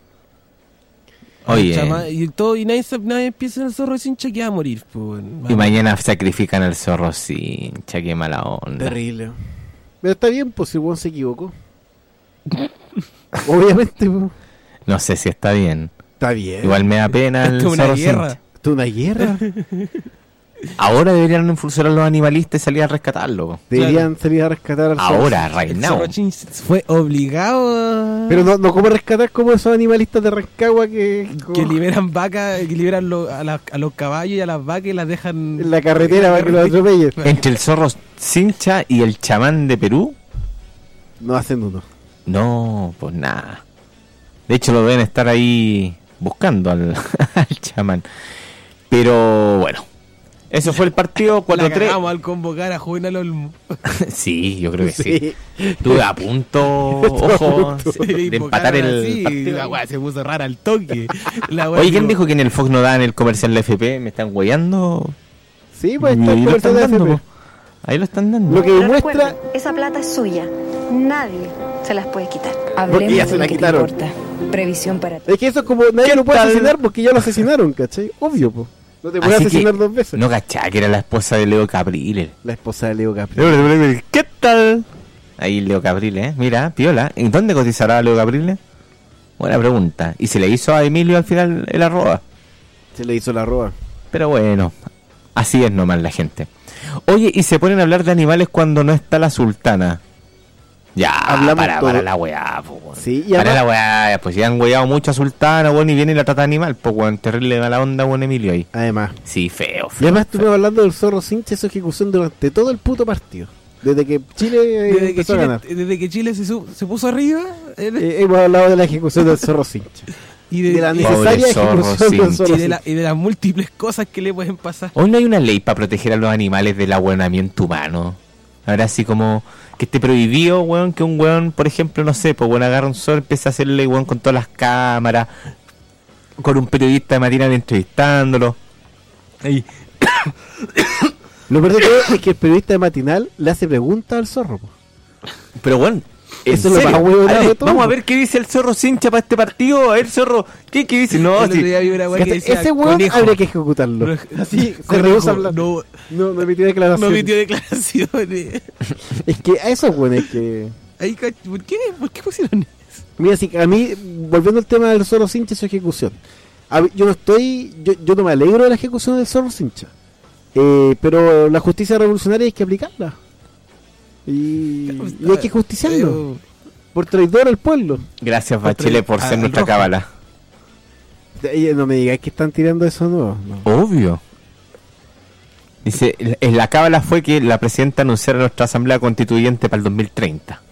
Oye, Chama- y todo y nadie, se- nadie empieza en el Zorro Cincha que va a morir. Pues, y mañana sacrifican al zorro cincha, qué mala onda. Terrible. Pero está bien, pues si el weón se equivocó. Obviamente, pues. No sé si está bien. Está bien. Igual me da pena el Esto es una zorro guerra. cincha. Esto es una guerra. Ahora deberían impulsar a los animalistas y salir a rescatarlo. po. Deberían salir a rescatar al Ahora, zorro. right El now. Zorro Cincha fue obligado a... Pero no, no como rescatar como esos animalistas de Rancagua que... que liberan vacas, que liberan lo- a, la- a los caballos y a las vacas y las dejan en la carretera para que los atropellen. Entre el zorro cincha y el chamán de Perú, No hacen uno. no, pues nada. De hecho, lo deben estar ahí buscando al, al chamán. Pero bueno, eso fue el partido cuatro La tres. cagamos al convocar a Juvenal Olmo. Sí, yo creo que sí. Sí. Estuve a punto, Estuve a ojo, punto. de empatar el Sí, partido. la weá se puso rara al toque. La weá Oye, ¿quién digo, dijo que en el Fox no daban el comercial de F P? ¿Me están huellando? Sí, pues Y está ahí el lo comercial están de dando, F P. po. Ahí lo están dando. Lo que Pero demuestra... recuerden, esa plata es suya. Nadie se las puede quitar. Porque ya Hablemos se de la lo que te quitaron. importa. Previsión para Es que eso es como nadie ¿Qué lo puede tal? asesinar porque ya lo asesinaron, ¿cachai? Obvio, pues. No te puedes Así que asesinar dos veces. No cachá que era la esposa de Leo Capriles. La esposa de Leo Capriles. ¿Qué tal? Ahí Leo Capriles, ¿eh? Mira, piola. ¿En dónde cotizará Leo Capriles? Buena pregunta. ¿Y se le hizo a Emilio al final el arroba? Se le hizo la roba. Pero bueno, así es nomás la gente. Oye, y se ponen a hablar de animales cuando no está la sultana. Ya, Hablamos para, todo. para la weá, po, weón. Sí, y Para además- la weá, pues ya han weado mucho a sultana, weón, y viene y la trata de animal, pues weón, terrible mala onda, weón, Emilio ahí. Además. Sí, feo, Y feo. además estuvimos hablando del zorro cincha, su ejecución durante todo el puto partido. Desde que Chile eh, Desde que empezó a Chile, ganar. desde que Chile se, su- se puso arriba eh, Eh, hemos hablado de la ejecución del zorro cincha. y, De de, la y- necesaria Pobre zorro ejecución del cincha. zorro y de la- cincha. y de las múltiples cosas que le pueden pasar. Hoy no hay una ley para proteger a los animales del abuenamiento humano. Ahora así como que esté prohibido, weón, que un weón, por ejemplo, no sé, pues weón, agarra un sol, empieza a hacerle, weón, con todas las cámaras, con un periodista de matinal entrevistándolo. Y Lo peor de todo es que el periodista de matinal le hace preguntas al zorro. Po. pero bueno, ¿en Eso es lo serio? más huevonado A ver, de todo. vamos a ver qué dice el zorro cincha para este partido. A ver, zorro, ¿qué, qué dice? No, El otro sí. día vi una weá que Fíjate, decía, ese weón conejo. habría que ejecutarlo. Pero- Así, se Conejo, rehúsa a hablar. No, No, no emitió no declaración. emitió declaraciones. Es que a esos weones que... Ahí, cach- ¿por qué, ¿Por qué pusieron eso? Mira, si a mí, volviendo al tema del zorro cincha y su ejecución. A ver, yo no estoy, yo, yo no me alegro de la ejecución del zorro cincha. Eh, pero la justicia revolucionaria hay que aplicarla. Y, y hay que justiciarlo. Pero, por traidor al pueblo. Gracias, Bachelet, por ser nuestra cábala. No me digáis que están tirando eso nuevo. No. Obvio. Dice, en la cábala fue que la presidenta anunciara nuestra asamblea constituyente para el dos mil treinta.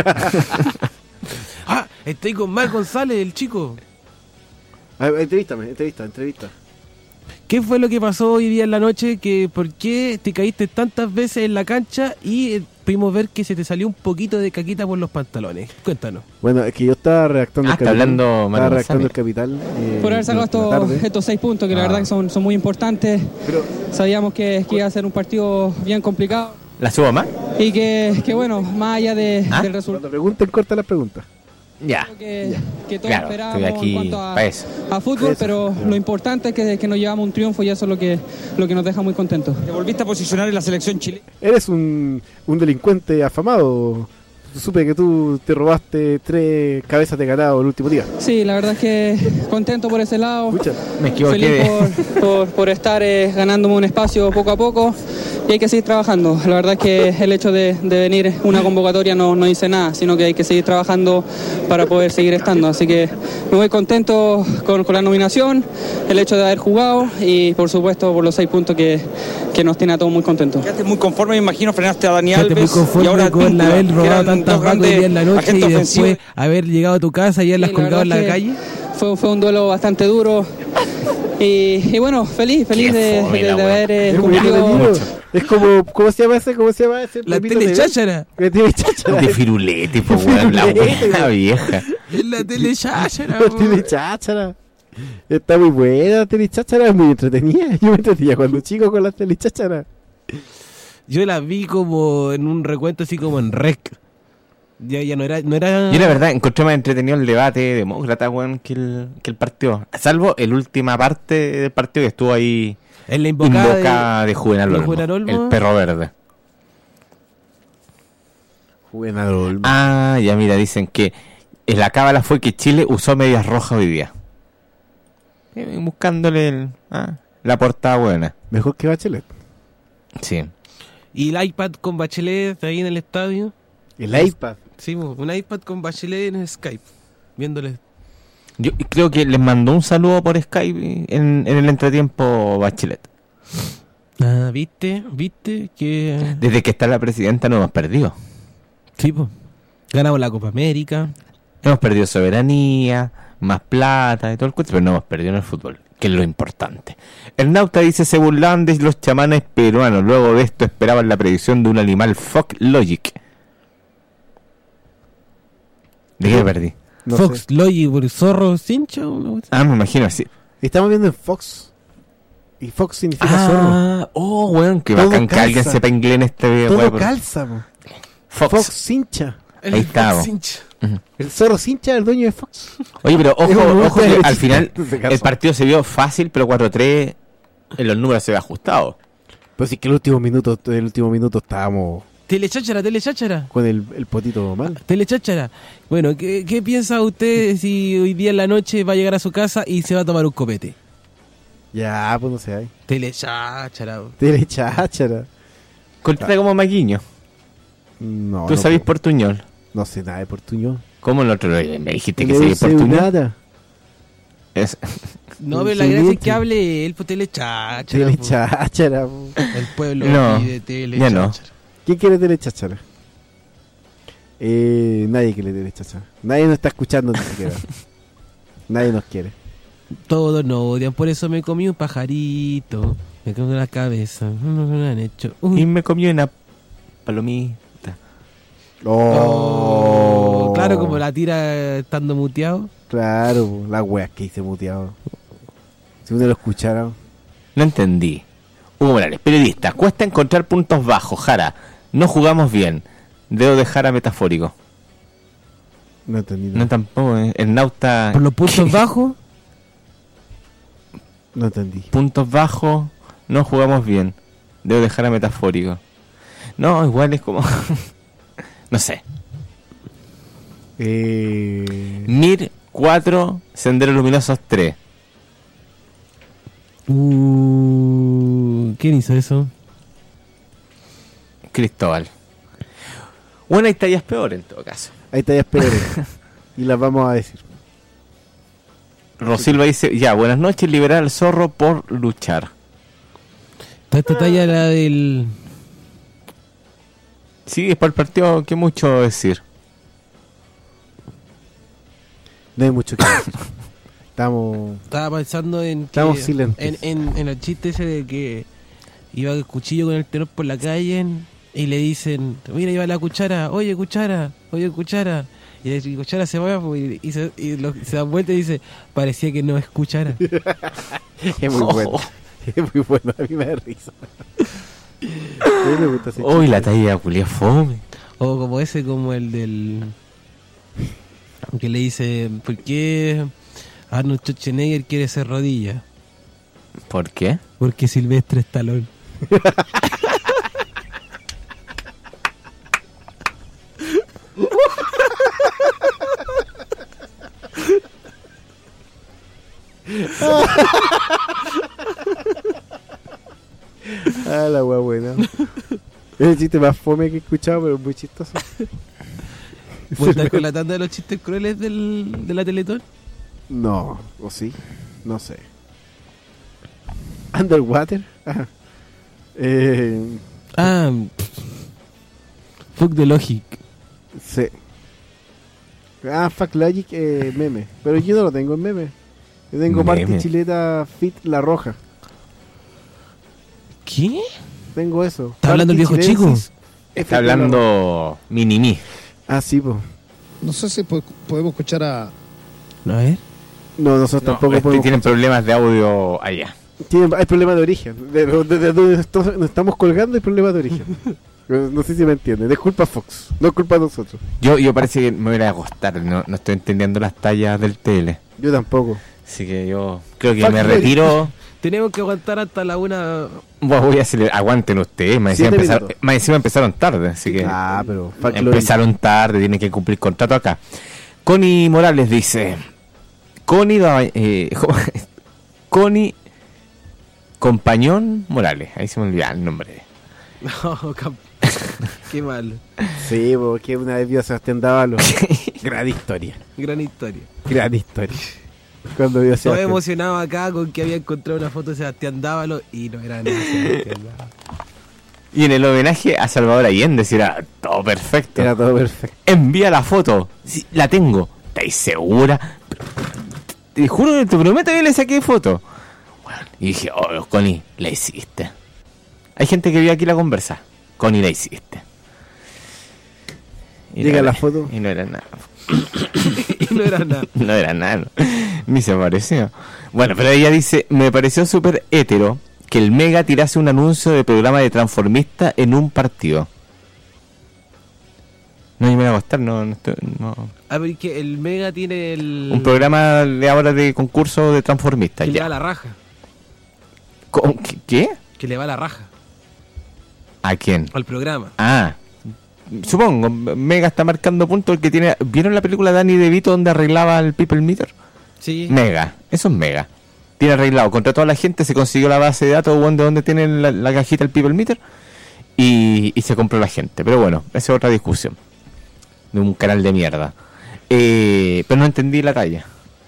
Ah, estoy con Mar González, el chico. A ver, entrevístame, entrevista, entrevista. ¿Qué fue lo que pasó hoy día en la noche? Que ¿por qué te caíste tantas veces en la cancha y eh, pudimos ver que se te salió un poquito de caquita por los pantalones? Cuéntanos. Bueno, es que yo estaba redactando ah, el capital. Está hablando estaba redactando el capital. Eh, por haber sacado estos, estos seis puntos, que ah. la verdad que son, son muy importantes. Pero sabíamos que, que iba a ser un partido bien complicado. ¿La subo más? Y que, que bueno, más allá de, ¿Ah? del resultado. Cuando pregunten, corta la pregunta. Ya. Que, que todos claro, esperábamos aquí en cuanto a, a, a fútbol, pero lo importante es que, que nos llevamos un triunfo y eso es lo que, lo que nos deja muy contentos. ¿Te volviste a posicionar en la selección chilena? Eres un, un delincuente afamado. Supe que tú te robaste tres cabezas de ganado el último día. Sí, la verdad es que contento por ese lado. Escucha, me equivoqué. Feliz por, por, por estar eh, ganándome un espacio poco a poco y hay que seguir trabajando. La verdad es que el hecho de, de venir una convocatoria no, no dice nada, sino que hay que seguir trabajando para poder seguir estando. Así que me voy contento con, con la nominación, el hecho de haber jugado y por supuesto por los seis puntos que, que nos tiene a todos muy contentos. Quedaste muy conforme, me imagino, frenaste a Dani Alves muy conforme y ahora con la haber robado tantas vacas hoy día en la noche y ofensivo. Después haber llegado a tu casa y haberlas sí, colgado en la calle. Fue, fue un duelo bastante duro. Y, y bueno, feliz, feliz de, de, de haber eh, cumplido. Es como, ¿cómo se llama ese? ¿Cómo se llama ese? La tele cháchara. La tele cháchara. De firulete, pues, weón, la buena vieja. Es la tele cháchara. La tele cháchara. Está muy buena la tele cháchara, es muy entretenida. Yo me entretenía cuando chico con la tele cháchara. Yo la vi como en un recuento así como en rec. Ya, ya no era, no era... Yo la verdad encontré más entretenido el debate demócrata, weón, que el, que el partido. Salvo la última parte del partido que estuvo ahí en la invocada, invocada de, de Juvenal Olmo, Juvenal Olmo, el perro verde. Juvenal Olmo. Ah, ya mira, dicen que en la cábala fue que Chile usó medias rojas hoy día. Eh, buscándole el, ah, la portada buena. Mejor que Bachelet. Sí. ¿Y el iPad con Bachelet ahí en el estadio? ¿El iPad? Sí, un iPad con Bachelet en Skype, viéndole. Yo creo que les mandó un saludo por Skype en, en el entretiempo Bachelet. Ah, ¿viste? ¿Viste? Que desde que está la presidenta no hemos perdido. Sí, pues. Ganamos la Copa América. Hemos perdido soberanía, más plata y todo el cuento, pero no hemos perdido en el fútbol, que es lo importante. El Nauta dice, se burlaban de los chamanes peruanos. Luego de esto esperaban la predicción de un animal Fox Logic. ¿De qué me perdí? No Fox sé. Logic por zorro cincha. Ah, me imagino así. Estamos viendo en Fox. Y Fox significa ah, zorro. Oh, weón, que bacán que alguien sepa inglés en este video. Todo weón, calza, po. Fox. Fox cincha. El Ahí está. Uh-huh. El zorro cincha es el dueño de Fox. Oye, pero ojo, ojo que al final el partido se vio fácil, pero cuatro tres en los números se ve ajustado. Pero sí que el último minuto, el último minuto estábamos... Telecháchara, telecháchara. Con el, el potito mal. Telecháchara. Bueno, ¿qué, ¿qué piensa usted si hoy día en la noche va a llegar a su casa y se va a tomar un copete? Ya, pues no sé. Hay. Telecháchara. Telecháchara. Cortita ah. como Maquiño. No. ¿Tú no sabés puedo. portuñol? No sé nada de portuñol. ¿Cómo el otro me dijiste que no sabía portuñol? Nada. Es... No, pero la gracia es que hable él, pues telecháchara. Telecháchara. El pueblo no, pide telecháchara. No. ¿Quién quiere telecháchara? Eh, nadie quiere telecháchara. Nadie nos está escuchando ni siquiera. Nadie nos quiere. Todos nos odian, por eso me comí un pajarito. Me comí la cabeza. No me han hecho. Uy. Y me comí una palomita. Oh. oh. Claro, como la tira estando muteado. Claro, las weas que hice muteado. Si uno lo escuchara. No entendí. Hugo Morales, periodista. Cuesta encontrar puntos bajos, Jara. No jugamos bien. Dedo de Jara metafórico. No entendí. No, tampoco. ¿eh? El Nauta... ¿Por los puntos ¿Qué? bajos? No entendí. Puntos bajos. No jugamos bien. Dedo de Jara metafórico. No, igual es como... no sé. Eh... Mir cuatro, Senderos Luminosos tres. Uh, ¿Quién hizo eso? Cristóbal. Bueno, hay tallas peores en todo caso. Hay tallas peores. Y las vamos a decir. Rosilva dice, ya, buenas noches, liberar al zorro por luchar. Esta talla la del... Sí, es para el partido, que mucho decir. No hay mucho que decir. Estamos... Estaba pensando en... Que, Estamos silentes. En, en, en el chiste ese de que iba el cuchillo con el tenor por la calle y le dicen, mira, iba la cuchara, oye, cuchara, oye, cuchara. Y la cuchara se va y, y, se, y lo, se da vuelta y dice, parecía que no es cuchara. Es muy bueno. Es muy bueno, a mí me da risa. Me gusta ese Uy, la talla culia fome. O como ese, como el del... que le dice, ¿por qué Arnold Schwarzenegger quiere ser rodilla? ¿Por qué? Porque Silvestre Stallone. Ah, la wea buena. Es el chiste más fome que he escuchado, pero muy chistoso. ¿Vos estás con la tanda de los chistes crueles del, de la Teletón? No, o sí, no sé. Underwater. Ah, eh, ah Fuck the Logic. Sí. Ah, Fuck Logic, eh, meme. Pero yo no lo tengo en meme. Yo tengo Meme. Marty Chileta Fit La Roja. ¿Qué? Tengo eso. ¿Está hablando el viejo chico? Está hablando Minimi. Ah, sí, pues. No sé si po- podemos escuchar a... A ver. No, nosotros No, tampoco este podemos. tienen problemas de audio allá. Tienen, hay problemas de origen. De, de, de, de donde esto- nos estamos colgando hay problemas de origen. No sé si me entienden. Es culpa Fox, no es culpa de nosotros. Yo yo parece que me voy a ir a acostar. No, no estoy entendiendo las tallas del tele. Yo tampoco. Así que yo creo que Fuck me Logic. retiro. Tenemos que aguantar hasta la una. Bueno, voy a hacer, aguanten ustedes. Más encima, Siete empezar- minutos. más encima empezaron tarde. Así que Ah, pero Fuck empezaron tarde. Tienen que cumplir contrato acá. Connie Morales dice: Connie, da- eh, Connie Compañón Morales. Ahí se me olvidó el nombre. No, cap- qué mal. Sí, porque una vez vio a Sebastián Dávalo. Gran historia. Gran historia. Gran historia. Cuando vio a Estaba Sebastián. emocionado acá con que había encontrado una foto de Sebastián Dávalo y no era nada Sebastián Dávalo. Y en el homenaje a Salvador Allende, si era todo perfecto. Era todo perfecto. Envía la foto. Sí, la tengo. ¿Estáis segura? Te juro, te prometo que le saqué foto. Bueno, y dije, oh, Connie, la hiciste. Hay gente que vio aquí la conversa. Connie, la hiciste. Y Llega no la era- foto. Y no era nada. Y no era nada. No era nada. no. Ni se pareció. Bueno, pero ella dice, me pareció súper hétero que el Mega tirase un anuncio de programa de transformista en un partido. No, yo me voy a acostar, no, no, estoy- no. A ver, que el Mega tiene el... Un programa de ahora de concurso de transformistas. que le Ya. va la raja. ¿Cómo? ¿Qué? ¿Qué? Que le va la raja ¿A quién? al programa. Ah, supongo, Mega está marcando puntos el que tiene... ¿Vieron la película de Danny DeVito donde arreglaba el People Meter? Sí. Mega, eso es Mega. Tiene arreglado, contra toda la gente, se consiguió la base de datos de donde tiene la, la cajita el People Meter y, y se compró la gente. Pero bueno, esa es otra discusión. De un canal de mierda. Eh, pero no entendí la talla.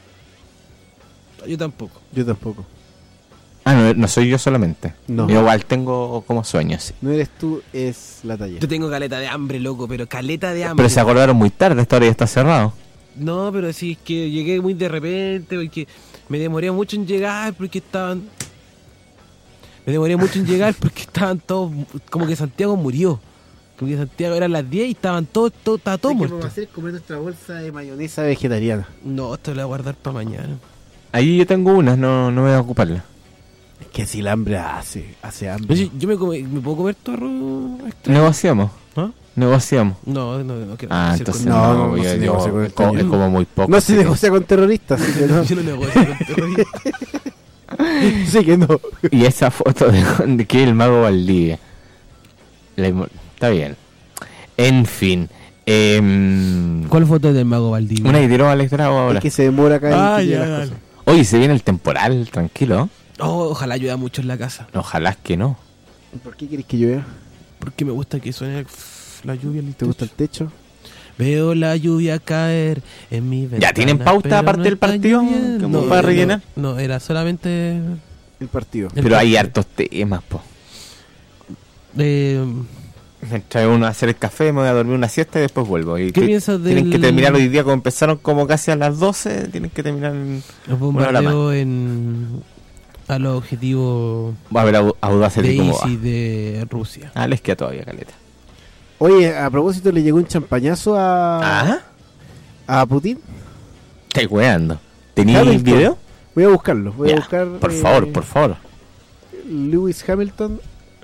Yo tampoco. Yo tampoco. Ah, no, no soy yo solamente. No. Yo igual tengo como sueños. No eres tú, es la talla. Yo tengo caleta de hambre, loco, pero caleta de hambre. Pero se acordaron muy tarde, esta hora ya está cerrado. No, pero sí, es que llegué muy de repente, porque me demoré mucho en llegar, porque estaban... Me demoré mucho en llegar porque estaban todos... Como que Santiago murió. Como que Santiago eran las diez y estaban todos, todo, estaba todo ¿Qué muerto. vamos a hacer? Comer nuestra bolsa de mayonesa vegetariana. No, esto lo voy a guardar para mañana. Ahí yo tengo unas, no, no voy a ocuparla. Es que si el hambre hace, hace hambre. Oye, yo me, come- me puedo comer tu arroz extra? Negociamos. ¿Ah? Negociamos. No, no, no quiero Ah, negociar entonces con no, nadie. no, no yo- se yo- negocia con el co- cañón. es como muy poco. No se así que- negocia con terroristas, así que no. Yo no negocio con terroristas. Sí que no. Y esa foto de, de que el mago Valdivia. La inmo- está bien. En fin. em, ¿Cuál foto del mago Valdivia? una que tiró Alex Drago ahora. Es que se demora acá en Ah, que ya, las dale. cosas. Oye, se viene el temporal, tranquilo. Oh, ojalá ayude mucho en la casa. Ojalá que no. ¿Por qué querés que llueva? Porque me gusta que suene el... la lluvia en el ¿Te gusta el techo? Veo la lluvia caer en mi ventana. ¿Ya tienen pauta aparte no del partido? ¿Cómo no, para no, rellenar? No, era solamente el partido. Pero el hay partido. hartos temas, po. Eh, Mientras uno a hacer el café, me voy a dormir una siesta y después vuelvo. Y ¿Qué que- piensas Tienen del- que terminar hoy día, como empezaron como casi a las doce, tienen que terminar en los una hora más. bombardeos en a los objetivos Va a haber au- audaces de de cómo va. ISIS de Rusia. Ah, les queda todavía, caleta. Oye, a propósito, le llegó un champañazo a... ¿Ah? a Putin. Estáis weando. ¿Tenías el Hamilton. video? Voy a buscarlo. Voy Ya, a buscar. por eh, favor, por favor. Lewis Hamilton.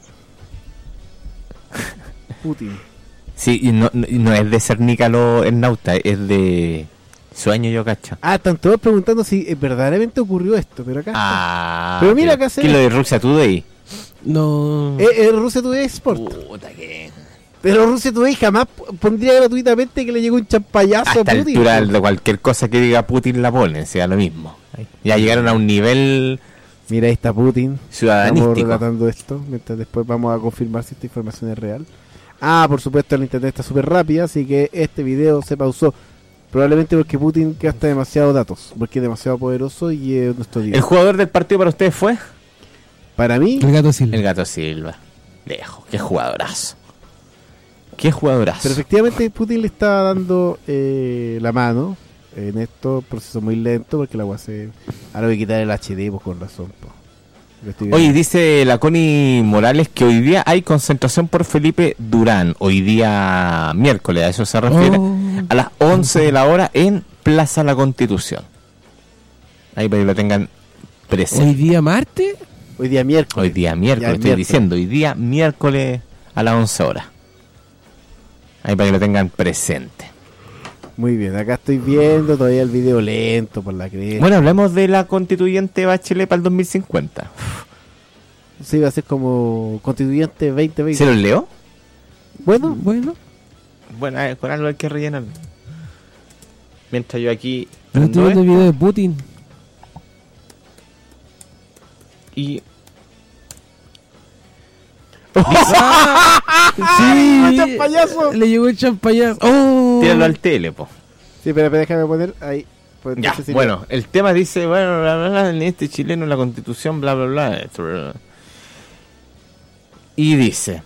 Putin. Sí, y no, no, no es de Cernícalo el nauta, es de Sueño, yo cacho. Ah, están todos preguntando si eh, verdaderamente ocurrió esto, pero acá está. Ah, Pero mira, acá se ¿qué ve. lo de Rusia Today? No. Es es Rusia Today Sport. Puta que... Pero Rusia Today jamás p- pondría gratuitamente que le llegó un champallazo A a esta Putin. altura de cualquier cosa que diga Putin la ponen, sea lo mismo. Ya llegaron a un nivel... Mira, ahí está Putin. Estamos ciudadanístico. relatando esto, mientras después vamos a confirmar si esta información es real. Ah, por supuesto, el internet está súper rápida, así que este video se pausó. Probablemente porque Putin gasta demasiados datos, porque es demasiado poderoso y es nuestro día. ¿El jugador del partido para ustedes fue? Para mí, El gato Silva. El Gato Silva. Lejos, qué jugadorazo. Qué jugadorazo. pero efectivamente Putin le está dando eh, la mano en esto, proceso muy lento, porque la agua se... Ahora voy a quitar el H D, pues con razón. Pues. Lo estoy viendo. Oye, dice la Connie Morales que hoy día hay concentración por Felipe Durán. Hoy día miércoles, a eso se refiere. Oh. A las once de la hora en Plaza La Constitución. Ahí para que lo tengan presente. Hoy día martes. Hoy día miércoles. Hoy día Ya miércoles, es estoy miércoles. diciendo. Hoy día miércoles a las once horas. Ahí para que lo tengan presente. Muy bien, acá estoy viendo todavía el video lento por la creencia. Bueno, hablemos de la constituyente Bachelet para el dos mil cincuenta. Sí, va a ser como constituyente veinte veinte. ¿Se los leo? Bueno, Bueno. Bueno, a ver, con algo hay que rellenar. Mientras yo aquí... Pero estoy viendo el video de Putin. Y... Sí. champallazo. Le llegó el champallazo. Oh. Tíralo al tele, po. Sí, pero, pero déjame poner ahí. Pues Ya, entonces sería- bueno, el tema dice, bueno, bla, bla, bla, en este chileno, la constitución, bla, bla, bla. esto, bla, bla. Y dice...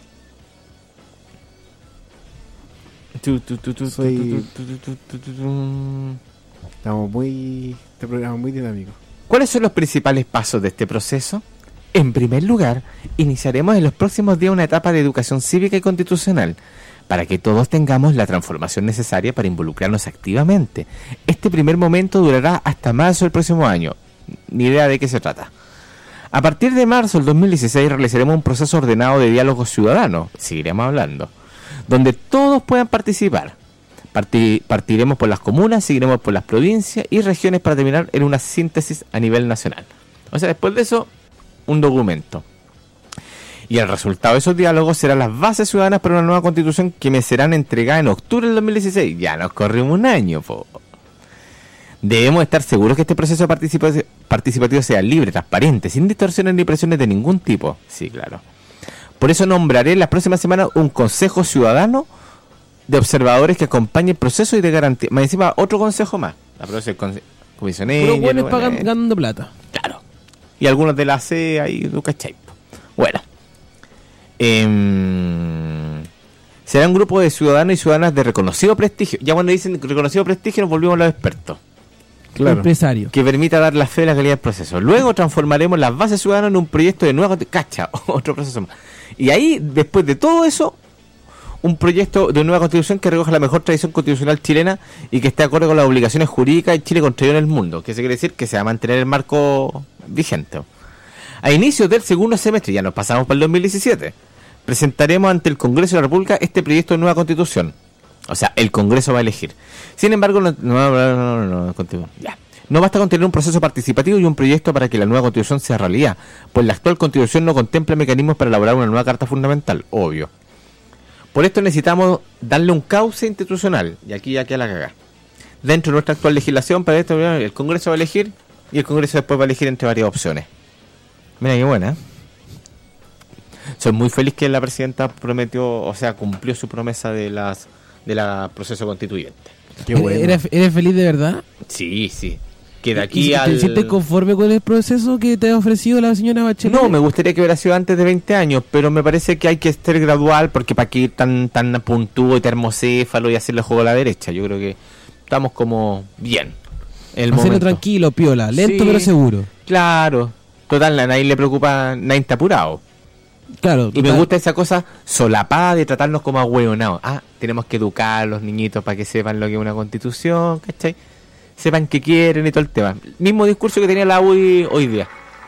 Tu, tu, tu, tu, Soy- tu, tu, tu, tu, tu, tu. Estamos muy... Este programa es muy dinámico. ¿Cuáles son los principales pasos de este proceso? En primer lugar, iniciaremos en los próximos días una etapa de educación cívica y constitucional, para que todos tengamos la transformación necesaria para involucrarnos activamente. Este primer momento durará hasta marzo del próximo año. Ni idea de qué se trata. A partir de marzo del dos mil dieciséis realizaremos un proceso ordenado de diálogo ciudadano, seguiremos hablando, donde todos puedan participar. Parti- partiremos por las comunas, seguiremos por las provincias y regiones para terminar en una síntesis a nivel nacional. O sea, después de eso, un documento. Y el resultado de esos diálogos serán las bases ciudadanas para una nueva constitución que me serán entregadas en octubre del dos mil dieciséis. Ya nos corrimos un año, po. Debemos estar seguros que este proceso participa- participativo sea libre, transparente, sin distorsiones ni presiones de ningún tipo. Sí, claro. Por eso nombraré en las próximas semanas un consejo ciudadano de observadores que acompañe el proceso y de garantía. Más encima, otro consejo más. La próxima comisionera. Pero bueno, pagan ganando plata. Claro. Y algunos de la C E ahí, ¿tú cachai? Bueno. Eh, será un grupo de ciudadanos y ciudadanas de reconocido prestigio. Ya cuando dicen reconocido prestigio nos volvimos a los expertos. Claro. Empresario. Que permita dar la fe de la calidad del proceso. Luego transformaremos las bases ciudadanas en un proyecto de nueva... Cacha, otro proceso más. Y ahí, después de todo eso, un proyecto de nueva constitución que recoja la mejor tradición constitucional chilena y que esté acorde con las obligaciones jurídicas de Chile contraído en el mundo. Que se quiere decir que se va a mantener el marco vigente. A inicios del segundo semestre, ya nos pasamos para el dos mil diecisiete, presentaremos ante el Congreso de la República este proyecto de nueva constitución. O sea, el Congreso va a elegir. Sin embargo, no, no, no, no, no, no, continúo. Ya. No basta con tener un proceso participativo y un proyecto para que la nueva constitución sea realidad, pues la actual constitución no contempla mecanismos para elaborar una nueva carta fundamental, obvio. Por esto necesitamos darle un cauce institucional, y aquí ya queda la cagada. Dentro de nuestra actual legislación, para esto el Congreso va a elegir, y el Congreso después va a elegir entre varias opciones. Mira qué buena, ¿eh? soy muy feliz que la presidenta prometió, o sea, cumplió su promesa de las de la proceso constituyente. Qué bueno. ¿Eres, ¿Eres feliz de verdad? Sí, sí. Que de aquí ¿Y si al... te sientes conforme con el proceso que te ha ofrecido la señora Bachelet? No, me gustaría que hubiera sido antes de veinte años, pero me parece que hay que ser gradual, porque para qué ir tan, tan puntúo y termocéfalo y hacerle juego a la derecha. Yo creo que estamos como bien. El Hacerlo momento. tranquilo, piola, lento Sí, pero seguro. Claro. Total, a nadie le preocupa, nadie está apurado. Claro. Y me gusta esa cosa solapada de tratarnos como ahueonados. Ah, tenemos que educar a los niñitos para que sepan lo que es una constitución, ¿cachai? Sepan qué quieren y todo el tema. Mismo discurso que tenía la U I hoy día.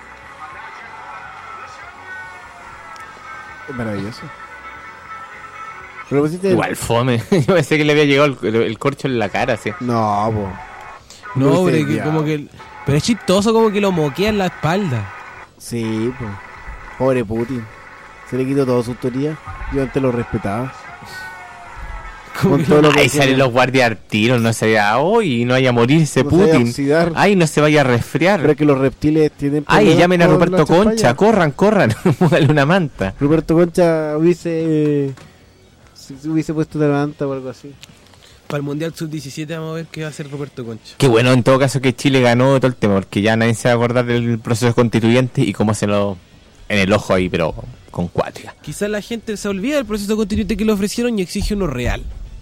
Es maravilloso. Pero pusiste Igual el... fome. Yo pensé que le había llegado el, el corcho en la cara, así. No, po. No, Pusiste pero, que ya. como que, pero es chistoso como que lo moquea en la espalda. Sí, pues. Pobre Putin. Se le quitó toda su autoría. Yo antes lo respetaba. Con todo lo que Ay, hacía. salen los guardias al tiro, no se vaya hoy, no vaya a morirse No se vaya a Putin. oxidar. Ay, no se vaya a resfriar. Pero es que los reptiles tienen Ay, problemas llamen a con Ruperto la champaña. Concha, corran, corran, póngale una manta. Ruperto Concha hubiese eh, si se hubiese puesto una manta o algo así. Para el Mundial sub diecisiete vamos a ver qué va a hacer Roberto Concha. Qué bueno en todo caso que Chile ganó todo el tema, porque ya nadie se va a acordar del proceso constituyente y cómo se lo en el ojo ahí, pero con cuatria. Quizás la gente se olvida del proceso constituyente que le ofrecieron y exige uno real.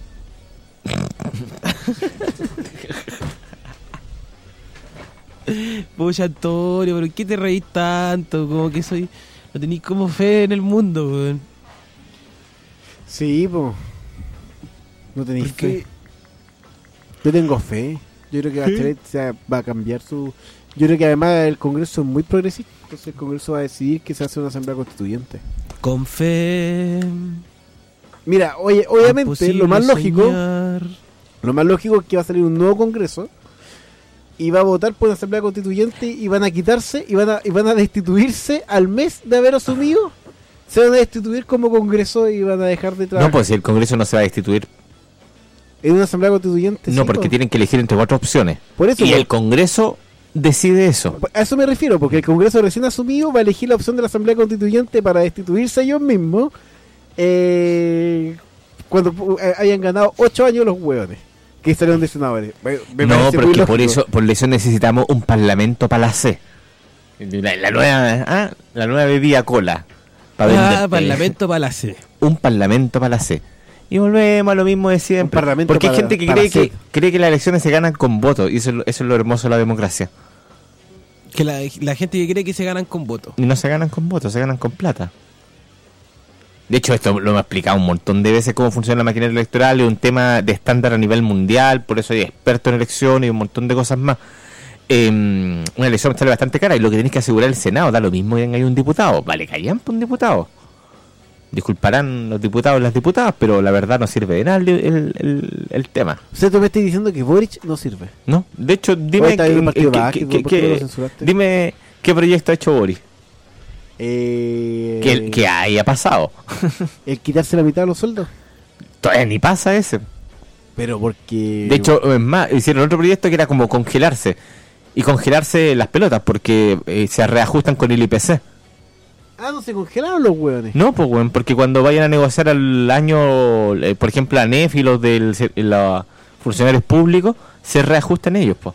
Pucha Antonio, ¿pero qué te reís tanto? Como que soy... No tenéis como fe en el mundo, weón. Sí, pues. No tenéis ¿Por qué? fe. Yo tengo fe. Yo creo que Bachelet se va a cambiar su... Yo creo que además el Congreso es muy progresista. Entonces el Congreso va a decidir que se hace una asamblea constituyente. Con fe... Mira, oye, obviamente lo más lógico... soñar. Lo más lógico es que va a salir un nuevo Congreso y va a votar por una asamblea constituyente y van a quitarse y van a, y van a destituirse al mes de haber asumido. Se van a destituir como Congreso y van a dejar de trabajar. No, pues si el Congreso no se va a destituir. En una asamblea constituyente. No, sí, porque po. tienen que elegir entre cuatro opciones. Por eso, y po. el Congreso decide eso. A eso me refiero, porque el Congreso recién asumido va a elegir la opción de la asamblea constituyente para destituirse ellos mismos eh, cuando eh, hayan ganado ocho años los hueones que salieron de senadores. Me, me No, parece pero muy es que por lógico. eso, por eso necesitamos un parlamento para la C. La, la nueva, ah, la nueva bebida cola. Pa' Ah, venderte. Parlamento para la C. Un parlamento para la C. Y volvemos a lo mismo de siempre. Un parlamento Porque hay para- gente que para cree C. que cree que las elecciones se ganan con votos. Y eso, es lo- eso es lo hermoso de la democracia. Que la, la gente que cree que se ganan con votos. Y no se ganan con votos, se ganan con plata. De hecho, esto lo hemos explicado un montón de veces cómo funciona la maquinaria electoral. Es un tema de estándar a nivel mundial. Por eso hay expertos en elecciones y un montón de cosas más. Eh, una elección sale bastante cara. Y lo que tenéis que asegurar el Senado, da lo mismo que hay un diputado. Vale, callan por un diputado. Disculparán los diputados y las diputadas, pero la verdad no sirve de nada el, el, el, el tema. O sea, tú me estás diciendo que Boric no sirve. ¿No? De hecho, dime, Oye, está bien que- el partido que- básquetbol, que- ¿por qué que- lo censuraste? dime qué proyecto ha hecho Boris. Eh, Que, el- que haya pasado. El quitarse la mitad de los sueldos. Todavía ni pasa ese. Pero porque... De hecho, es más, hicieron otro proyecto que era como congelarse. Y congelarse las pelotas porque eh, se reajustan con el I P C. Ah, no se congelaron los hueones. No, pues, weón, porque cuando vayan a negociar al año, eh, por ejemplo, la N E F y los del se- los funcionarios públicos, se reajustan ellos, pues.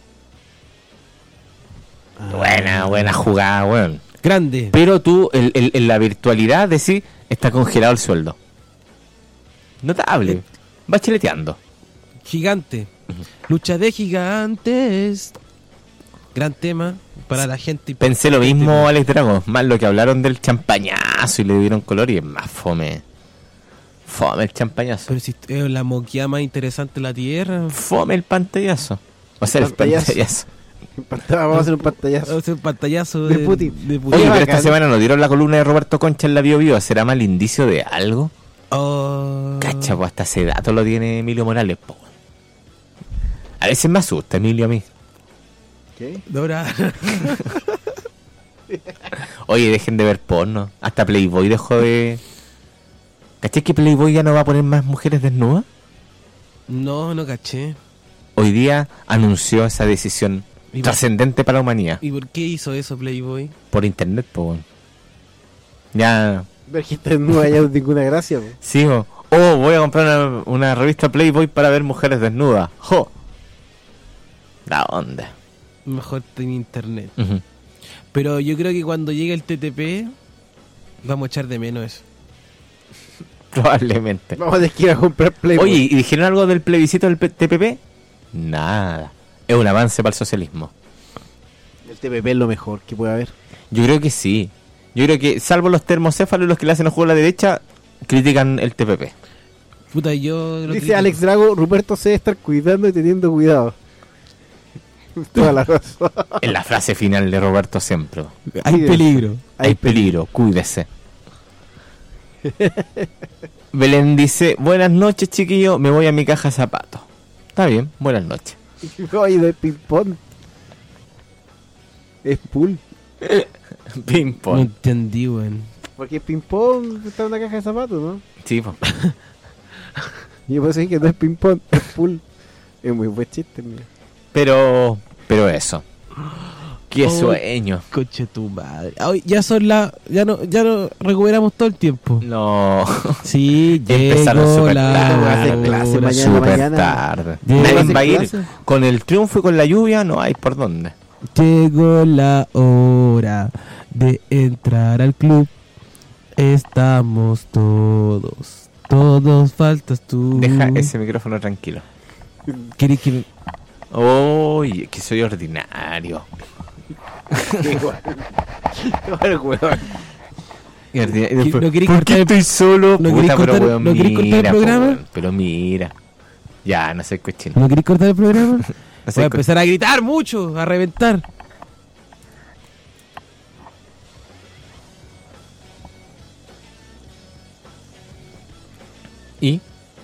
Buena, buena jugada, weón. Grande. Pero tú, el- el- en la virtualidad, decís, está congelado el sueldo. Notable. Va chileteando. Gigante. Lucha de gigantes. Gran tema para la gente. Pensé lo mismo, Alex Drago. Más lo que hablaron del champañazo y le dieron color y es más fome. Fome el champañazo. Pero si es la moquía más interesante de la tierra. Fome el pantallazo. O sea, el Pantallazo. pantallazo. Vamos a hacer un pantallazo. Vamos a hacer un pantallazo De de, Putin. de Putin. Oye, pero bacán. esta semana nos dieron la columna de Roberto Concha en la Bio Bio. ¿Será mal indicio de algo? Oh. Cacha, pues hasta ese dato lo tiene Emilio Morales, po. A veces me asusta Emilio a mí. ¿Qué? Dora. Oye, dejen de ver porno. Hasta Playboy dejó de... ¿Caché que Playboy ya no va a poner más mujeres desnudas? No, no caché. Hoy día anunció esa decisión ¿Y por- trascendente para la humanidad. ¿Y por qué hizo eso Playboy? Por internet, po. weón. Ya Ver gente desnuda ya no es ninguna gracia, po. Sí, o oh, voy a comprar una, una revista Playboy para ver mujeres desnudas. ¡Jo! ¿Da onda? Mejor en internet. Uh-huh. Pero yo creo que cuando llegue el T T P vamos a echar de menos eso. Probablemente. Vamos a tener que ir a comprar Playboy. Oye, ¿y dijeron algo del plebiscito del P- T P P? Nada. Es un avance para el socialismo. El T P P es lo mejor que puede haber. Yo creo que sí. Yo creo que, salvo los termocéfalos, los que le hacen el juego a la derecha, critican el T P P. Puta, yo... Dice critico. Alex Drago, Ruperto se debe estar cuidando y teniendo cuidado. Toda la razón. En la frase final de Roberto siempre. Hay peligro. Hay peligro, cuídese. Belén dice, buenas noches chiquillo, me voy a mi caja de zapatos. Está bien, buenas noches. Oye, no es ping-pong. Es pool. Ping-pong. No entendí, weón. Porque ping-pong está en una caja de zapatos, ¿no? Sí, po. Yo puedo decir que no es ping-pong, es pool. Es muy buen chiste, mira. Pero, pero eso. Qué Oh, sueño. Coche tu madre. Ay, ya son las... Ya no, ya no recuperamos todo el tiempo. No. Sí, Empezaron llegó súper la tarde. Voy a hacer clase mañana, Súper mañana. tarde. Llegó Nadie a hacer va a ir. clase. Con el triunfo y con la lluvia no hay por dónde. Llegó la hora de entrar al club. Estamos todos. Todos faltas tú. Deja ese micrófono tranquilo. ¿Querés que... Oye, que soy ordinario. Igual. Igual, weón. Y ordinario. ¿No Después, querés ¿por cortar qué el- estoy solo? ¿No Puta, querés pero cortar- weón, no querés cortar el mira, po, programa? weón, pero mira. Ya, no sé cochino. ¿No querés cortar el programa? No Voy sé a co- empezar a gritar mucho, a reventar. ¿Y?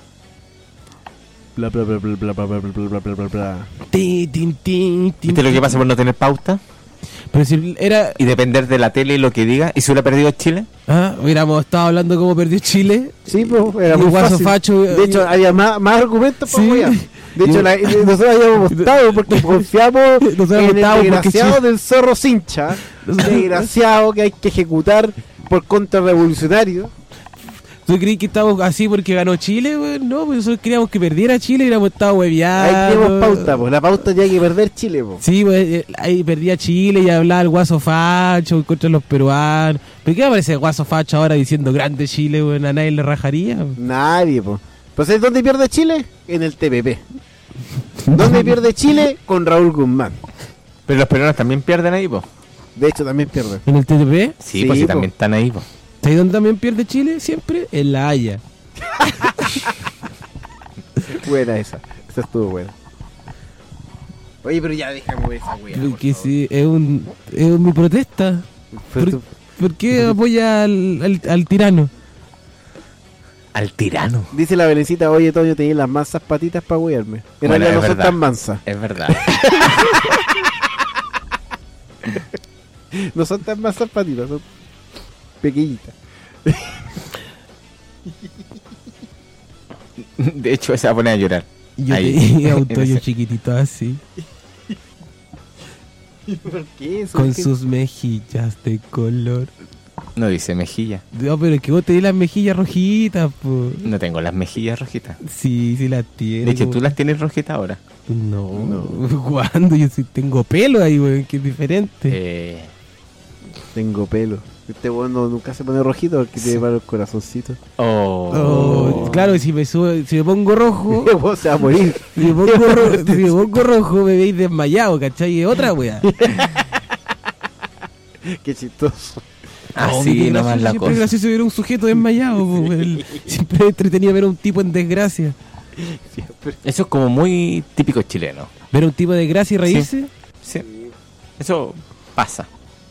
Bla, bla, bla, bla, bla, bla, bla, bla, bla, bla, bla, bla. Tin, tin, tin, tin, ¿Viste lo que tin. pasa por no tener pauta? Pero si era... Y depender de la tele y lo que diga. ¿Y si hubiera perdido Chile? Ah, hubiéramos estado hablando de cómo perdió Chile. Sí, pues, era Y muy Guaso fácil. Facho, De hecho, eh, había más, más argumentos para Sí. wear. De hecho, Y- la- nosotros habíamos votado porque confiamos Nosotros en el votábamos porque desgraciado Chile- del zorro cincha. Desgraciado que hay que ejecutar por contrarrevolucionario. ¿Tú crees que estábamos así porque ganó Chile, güey? No, pues nosotros queríamos que perdiera Chile y hubiéramos estado hueveando. Ahí tenemos pauta, pues. La pauta ya hay que perder Chile, pues. Sí, pues eh, ahí perdía Chile y hablaba el Guaso Facho contra los peruanos. ¿Pero qué va a aparecer el Guaso Facho ahora diciendo grande Chile, güey? A nadie le rajaría. Nadie, pues. Pues ¿sabes dónde pierde Chile? En el T P P. ¿Dónde pierde Chile? Con Raúl Guzmán. Pero los peruanos también pierden ahí, po. De hecho, también pierde. ¿En el T T P? Sí, Sí, pues sí, po. también están ahí, po. ¿Sabes dónde también pierde Chile? Siempre en La Haya. Buena esa. Esa estuvo buena. Oye, pero ya déjame ver esa wea. por Porque favor. sí, es, un, es un- mi protesta. Pero ¿Por, tú- por qué apoya al, al, al tirano? Al tirano. Dice la Belencita, oye, Toño, tenías las mansas patitas para wearme. En Bueno, realidad es no son verdad. tan mansas. Es verdad. No son tan mansas patitas, son pequeñitas. De hecho, se va a poner a llorar. Yo Ahí, tenía un en Toño ese- chiquitito así, ¿Por qué eso? con ¿Qué? sus mejillas de color. No dice mejilla. No, pero es que vos tenés las mejillas rojitas, po. No tengo las mejillas rojitas. Sí, sí las tienes. De hecho, como- tú las tienes rojitas ahora. No, ¿cuándo? Yo sí tengo pelo ahí, güey, que es diferente. Eh, Tengo pelo. Este bueno nunca se pone rojito porque tiene para los corazoncitos. oh. Oh, claro, si me subo, si me pongo rojo, Vos se va a morir. si me pongo, ro- si me pongo rojo me veis desmayado, ¿cachai? Es otra wea. Qué chistoso. Así No, nomás la siempre es cosa. gracioso ver a un sujeto desmayado, po, el- siempre es entretenido ver a un tipo en desgracia. Eso es como muy típico chileno. Ver a un tipo de desgracia y reírse. Sí. Eso pasa.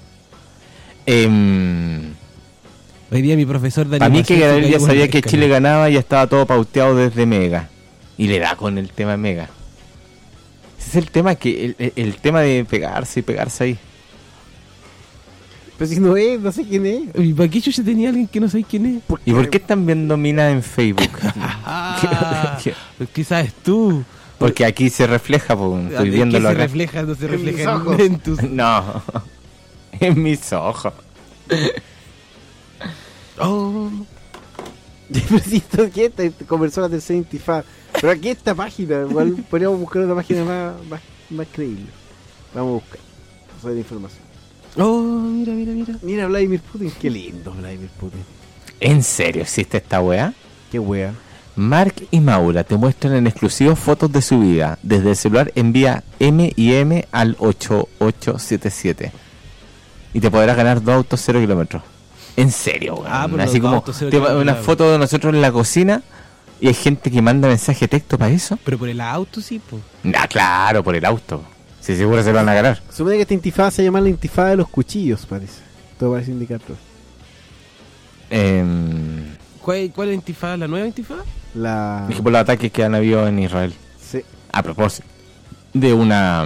Em, Hoy día mi profesor de Para mí que animación se Gabriel ya cayó por sabía el que escalón. Chile ganaba y ya estaba todo pauteado desde Mega. Y le da con el tema Mega. Ese es el tema, que el, el- el tema de pegarse y pegarse ahí. Pero si no es, no sé quién es. ¿Y para qué chucha tenía alguien que no sabe quién es? ¿Y por qué están viendo Mina en Facebook? Ah, ¿qué sabes tú? Porque aquí se refleja, pues, estoy ¿En viéndolo qué se acá. refleja? No se En refleja mis en, ojos. en tus... No, en mis ojos. Oh. Preciso que esta conversó la tercera intifada. Pero aquí esta página, igual podríamos buscar una página más, más, más creíble. Vamos a buscar. Vamos a ver información. Oh, mira, mira, mira. Mira Vladimir Putin, qué lindo Vladimir Putin. ¿En serio existe esta weá? ¿Qué weá? Mark y Maura te muestran en exclusivo fotos de su vida. Desde el celular envía M y M al ocho ocho siete siete. Y te podrás ganar dos autos cero kilómetros. En serio, weón. Ah, así como te, una foto de nosotros en la cocina y hay gente que manda mensaje de texto para eso. Pero por el auto sí, pues. Ah, claro, por el auto. Si seguro se lo van a ganar. Supone que esta intifada se llama la intifada de los cuchillos, parece. Todo parece indicar todo. Eh, ¿Cuál, ¿Cuál es la intifada? ¿La nueva intifada? La... Dije por los ataques que han habido en Israel. Sí. A propósito de una...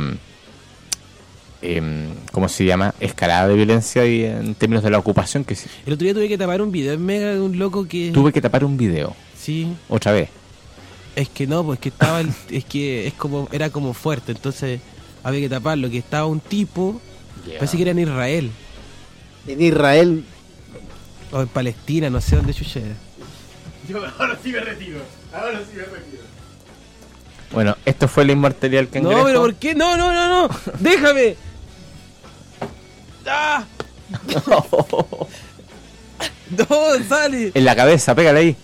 Eh, ¿Cómo se llama? Escalada de violencia y en términos de la ocupación que sí. El otro día tuve que tapar un video en Mega de un loco que... Tuve que tapar un video. Sí. Otra vez. Es que no, pues que estaba el, es que es como era como fuerte, entonces había que taparlo, que estaba un tipo, yeah. Parece que era en Israel. En Israel. O en Palestina, no sé dónde chucha era. Yo ahora sí me retiro. Ahora sí me retiro. Bueno, esto fue la inmortalidad del cangrejo. No, pero ¿por qué? No, no, no, no. Déjame. ¡Ah! No. No, sale. En la cabeza, pégale ahí.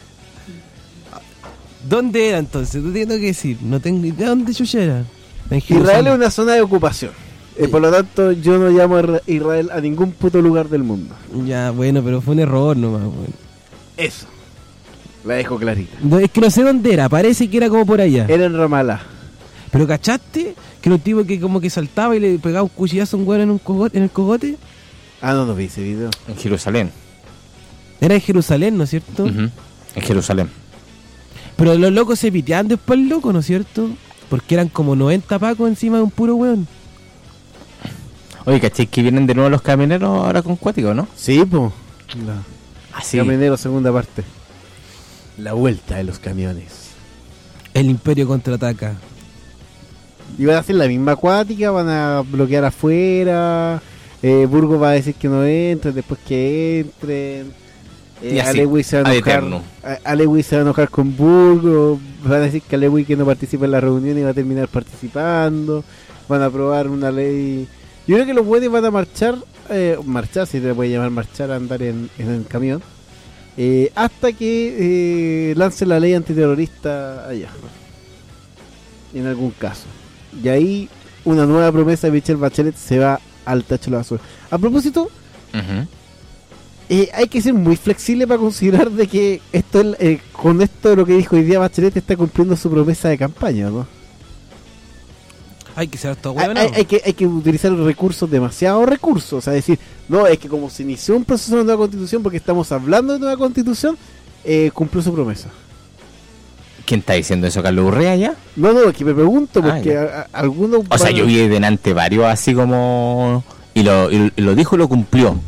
¿Dónde era entonces? No tengo que decir. No tengo idea dónde chucha era. Israel es una zona de ocupación. Sí. Eh, por lo tanto, yo no llamo a Israel a ningún puto lugar del mundo. Ya, bueno, pero fue un error nomás, bueno. Eso. La dejo clarita. No, es que no sé dónde era. Parece que era como por allá. Era en Ramallah. Pero ¿cachaste? Que era un tipo que como que saltaba y le pegaba un cuchillazo a un hueón en, un cogote, en el cogote. Ah, no, no vi ese video. En Jerusalén. Era en Jerusalén, ¿no es cierto? Uh-huh. En Jerusalén. Pero los locos se piteaban después el loco, ¿no es cierto? Porque eran como noventa pacos encima de un puro hueón. Oye, ¿cachai que vienen de nuevo los camioneros ahora con cuático, no? Sí, po. Así. Camioneros, segunda parte. La vuelta de los camiones. El Imperio contraataca. Y van a hacer la misma acuática, van a bloquear afuera. Eh, Burgos va a decir que no entren, después que entren. Eh, Alewi se va a enojar. Alewi se va a enojar con Burgos. Van a decir que Alewi que no participa en la reunión y va a terminar participando. Van a aprobar una ley. Yo creo que los buenos van a marchar, eh, marchar, si se puede llamar marchar, a andar en, en el camión. Eh, hasta que eh, lance la ley antiterrorista allá, en algún caso. Y ahí una nueva promesa de Michelle Bachelet se va al tacho de la basura. A propósito, uh-huh. eh, hay que ser muy flexible para considerar de que esto eh, con esto de lo que dijo hoy día Bachelet está cumpliendo su promesa de campaña, ¿no? Hay que ser todo hay, hay, hay, que, hay que utilizar recursos, demasiados recursos. O sea, decir, no, es que como se inició un proceso de nueva constitución, porque estamos hablando de nueva constitución, eh, cumplió su promesa. ¿Quién está diciendo eso? ¿Carlos Urrea ya? No, no, es que me pregunto, porque ah, a, a, algunos... O sea, yo vi delante varios así como... Y lo, y, y lo dijo y lo cumplió.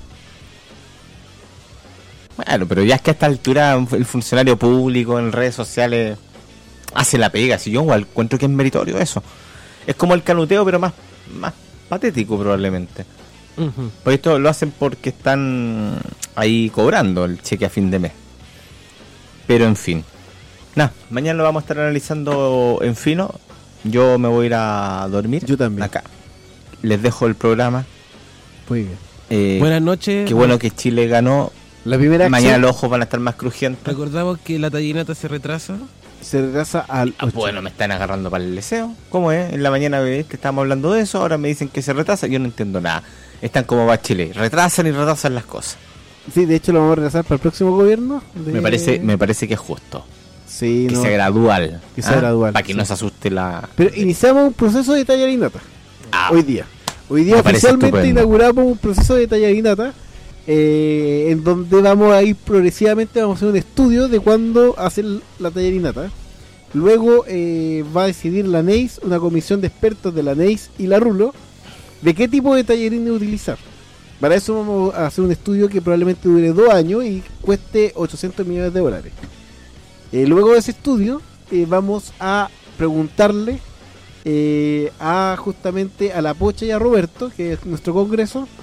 Bueno, pero ya es que a esta altura el funcionario público en redes sociales hace la pega. Si yo igual encuentro que es meritorio eso. Es como el canuteo, pero más, más patético probablemente. Uh-huh. Pues esto lo hacen porque están ahí cobrando el cheque a fin de mes. Pero en fin. Nada, mañana lo vamos a estar analizando en fino. Yo me voy a ir a dormir. Yo también. Acá. Les dejo el programa. Muy bien. Eh, Buenas noches. Qué bueno que Chile ganó. La primera mañana acción. Los ojos van a estar más crujientes. Recordamos que la tallinata se retrasa. Se retrasa al ah, bueno, me están agarrando para el deseo. ¿Cómo es? En la mañana que estábamos hablando de eso, ahora me dicen que se retrasa. Yo no entiendo nada. Están como Bachelet, retrasan y retrasan las cosas. Sí, de hecho lo vamos a retrasar para el próximo gobierno. De... Me parece me parece que es justo. Sí, que no. sea gradual. Que sea ¿ah? gradual. Para que sí. no se asuste la... Pero iniciamos un proceso de tallarinata. Ah, hoy día. Hoy día oficialmente inauguramos un proceso de tallarinata. Eh, en donde vamos a ir progresivamente, vamos a hacer un estudio de cuándo hacer la tallarinata. Luego eh, va a decidir la N E I S, una comisión de expertos de la N E I S y la Rulo, de qué tipo de tallarines utilizar. Para eso vamos a hacer un estudio que probablemente dure dos años y cueste ochocientos millones de dólares. Eh, luego de ese estudio eh, vamos a preguntarle eh, a justamente a la Pocha y a Roberto, que es nuestro congreso,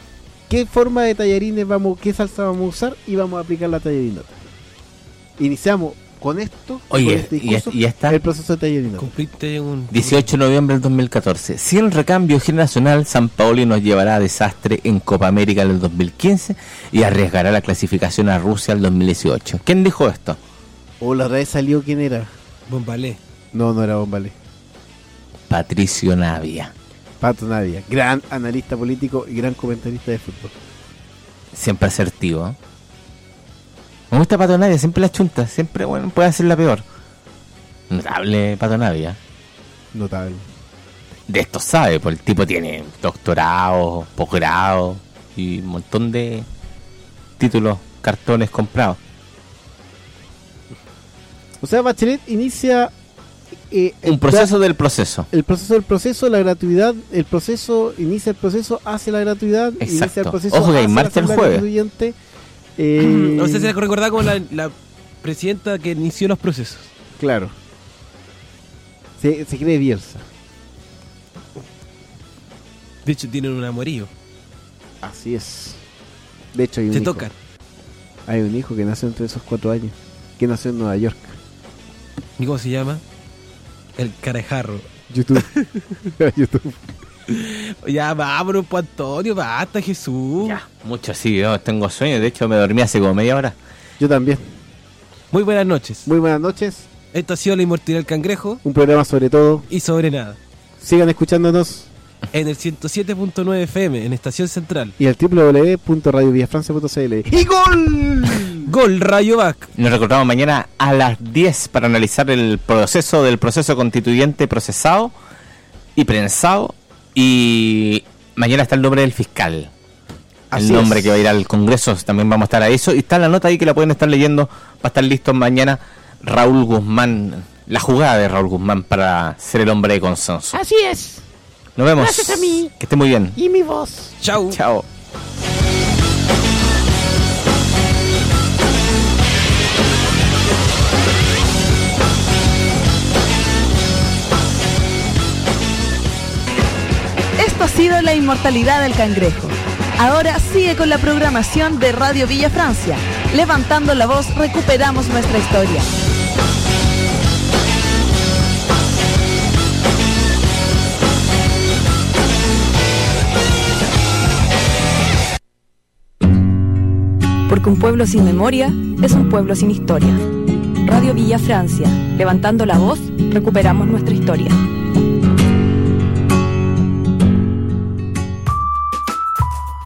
qué forma de tallarines vamos, qué salsa vamos a usar y vamos a aplicar la tallarinota. Iniciamos con esto, Oye, con este y, discurso, y está el proceso de tallarinota. Cumpliste un... dieciocho de noviembre del dos mil catorce. Si el recambio generacional, Sampaoli nos llevará a desastre en Copa América en el dos mil quince y arriesgará la clasificación a Rusia el dos mil dieciocho. ¿Quién dijo esto? O la red salió, ¿quién era? Bombalé. No, no era Bombalé. Patricio Navia. Pato Navia, gran analista político y gran comentarista de fútbol. Siempre asertivo. ¿eh? Me gusta Pato Navia, siempre la chunta, siempre bueno, puede hacer la peor. Notable Pato Navia. Notable. De esto sabe, pues el tipo tiene doctorado, posgrado y un montón de títulos, cartones comprados. O sea, Bachelet inicia eh, un proceso del proceso. El proceso del proceso, la gratuidad, el proceso, inicia el proceso hacia la gratuidad, Exacto. inicia el proceso Ojo que hay hacia marcha el la jueves. constituyente. Eh, No sé si recordar como la, la presidenta que inició los procesos. Claro. Se, se cree Bielsa. De hecho, tienen un amorío. Así es. De hecho, hay un Se hijo. tocan. Hay un hijo que nació entre esos cuatro años. Que nació en Nueva York. ¿Y cómo se llama? El carejarro. YouTube. YouTube. Ya, vámonos, pues, Antonio, basta, Jesús. Ya, mucho sí, yo tengo sueño. De hecho, me dormí hace como media hora. Yo también. Muy buenas noches. Muy buenas noches. Esto ha sido La Inmortalidad del Cangrejo. Un programa sobre todo. Y sobre nada. Sigan escuchándonos. En el ciento siete punto nueve F M, en Estación Central. Y el doble u doble u doble u punto radio villa francia punto c l. ¡Y gol! ¡Gol, Rayo Bac! Nos recordamos mañana a las diez para analizar el proceso del proceso constituyente procesado y prensado. Y mañana está el nombre del fiscal. Así el nombre es. que va a ir al Congreso, también vamos a estar a eso. Y está la nota ahí que la pueden estar leyendo. Va a estar listo mañana Raúl Guzmán, la jugada de Raúl Guzmán para ser el hombre de consenso. Así es. Nos vemos. Gracias a mí. Que esté muy bien. Y mi voz. Chau. Chao. Esto ha sido La Inmortalidad del Cangrejo. Ahora sigue con la programación de Radio Villa Francia. Levantando la voz, recuperamos nuestra historia. Porque un pueblo sin memoria es un pueblo sin historia. Radio Villa Francia. Levantando la voz, recuperamos nuestra historia.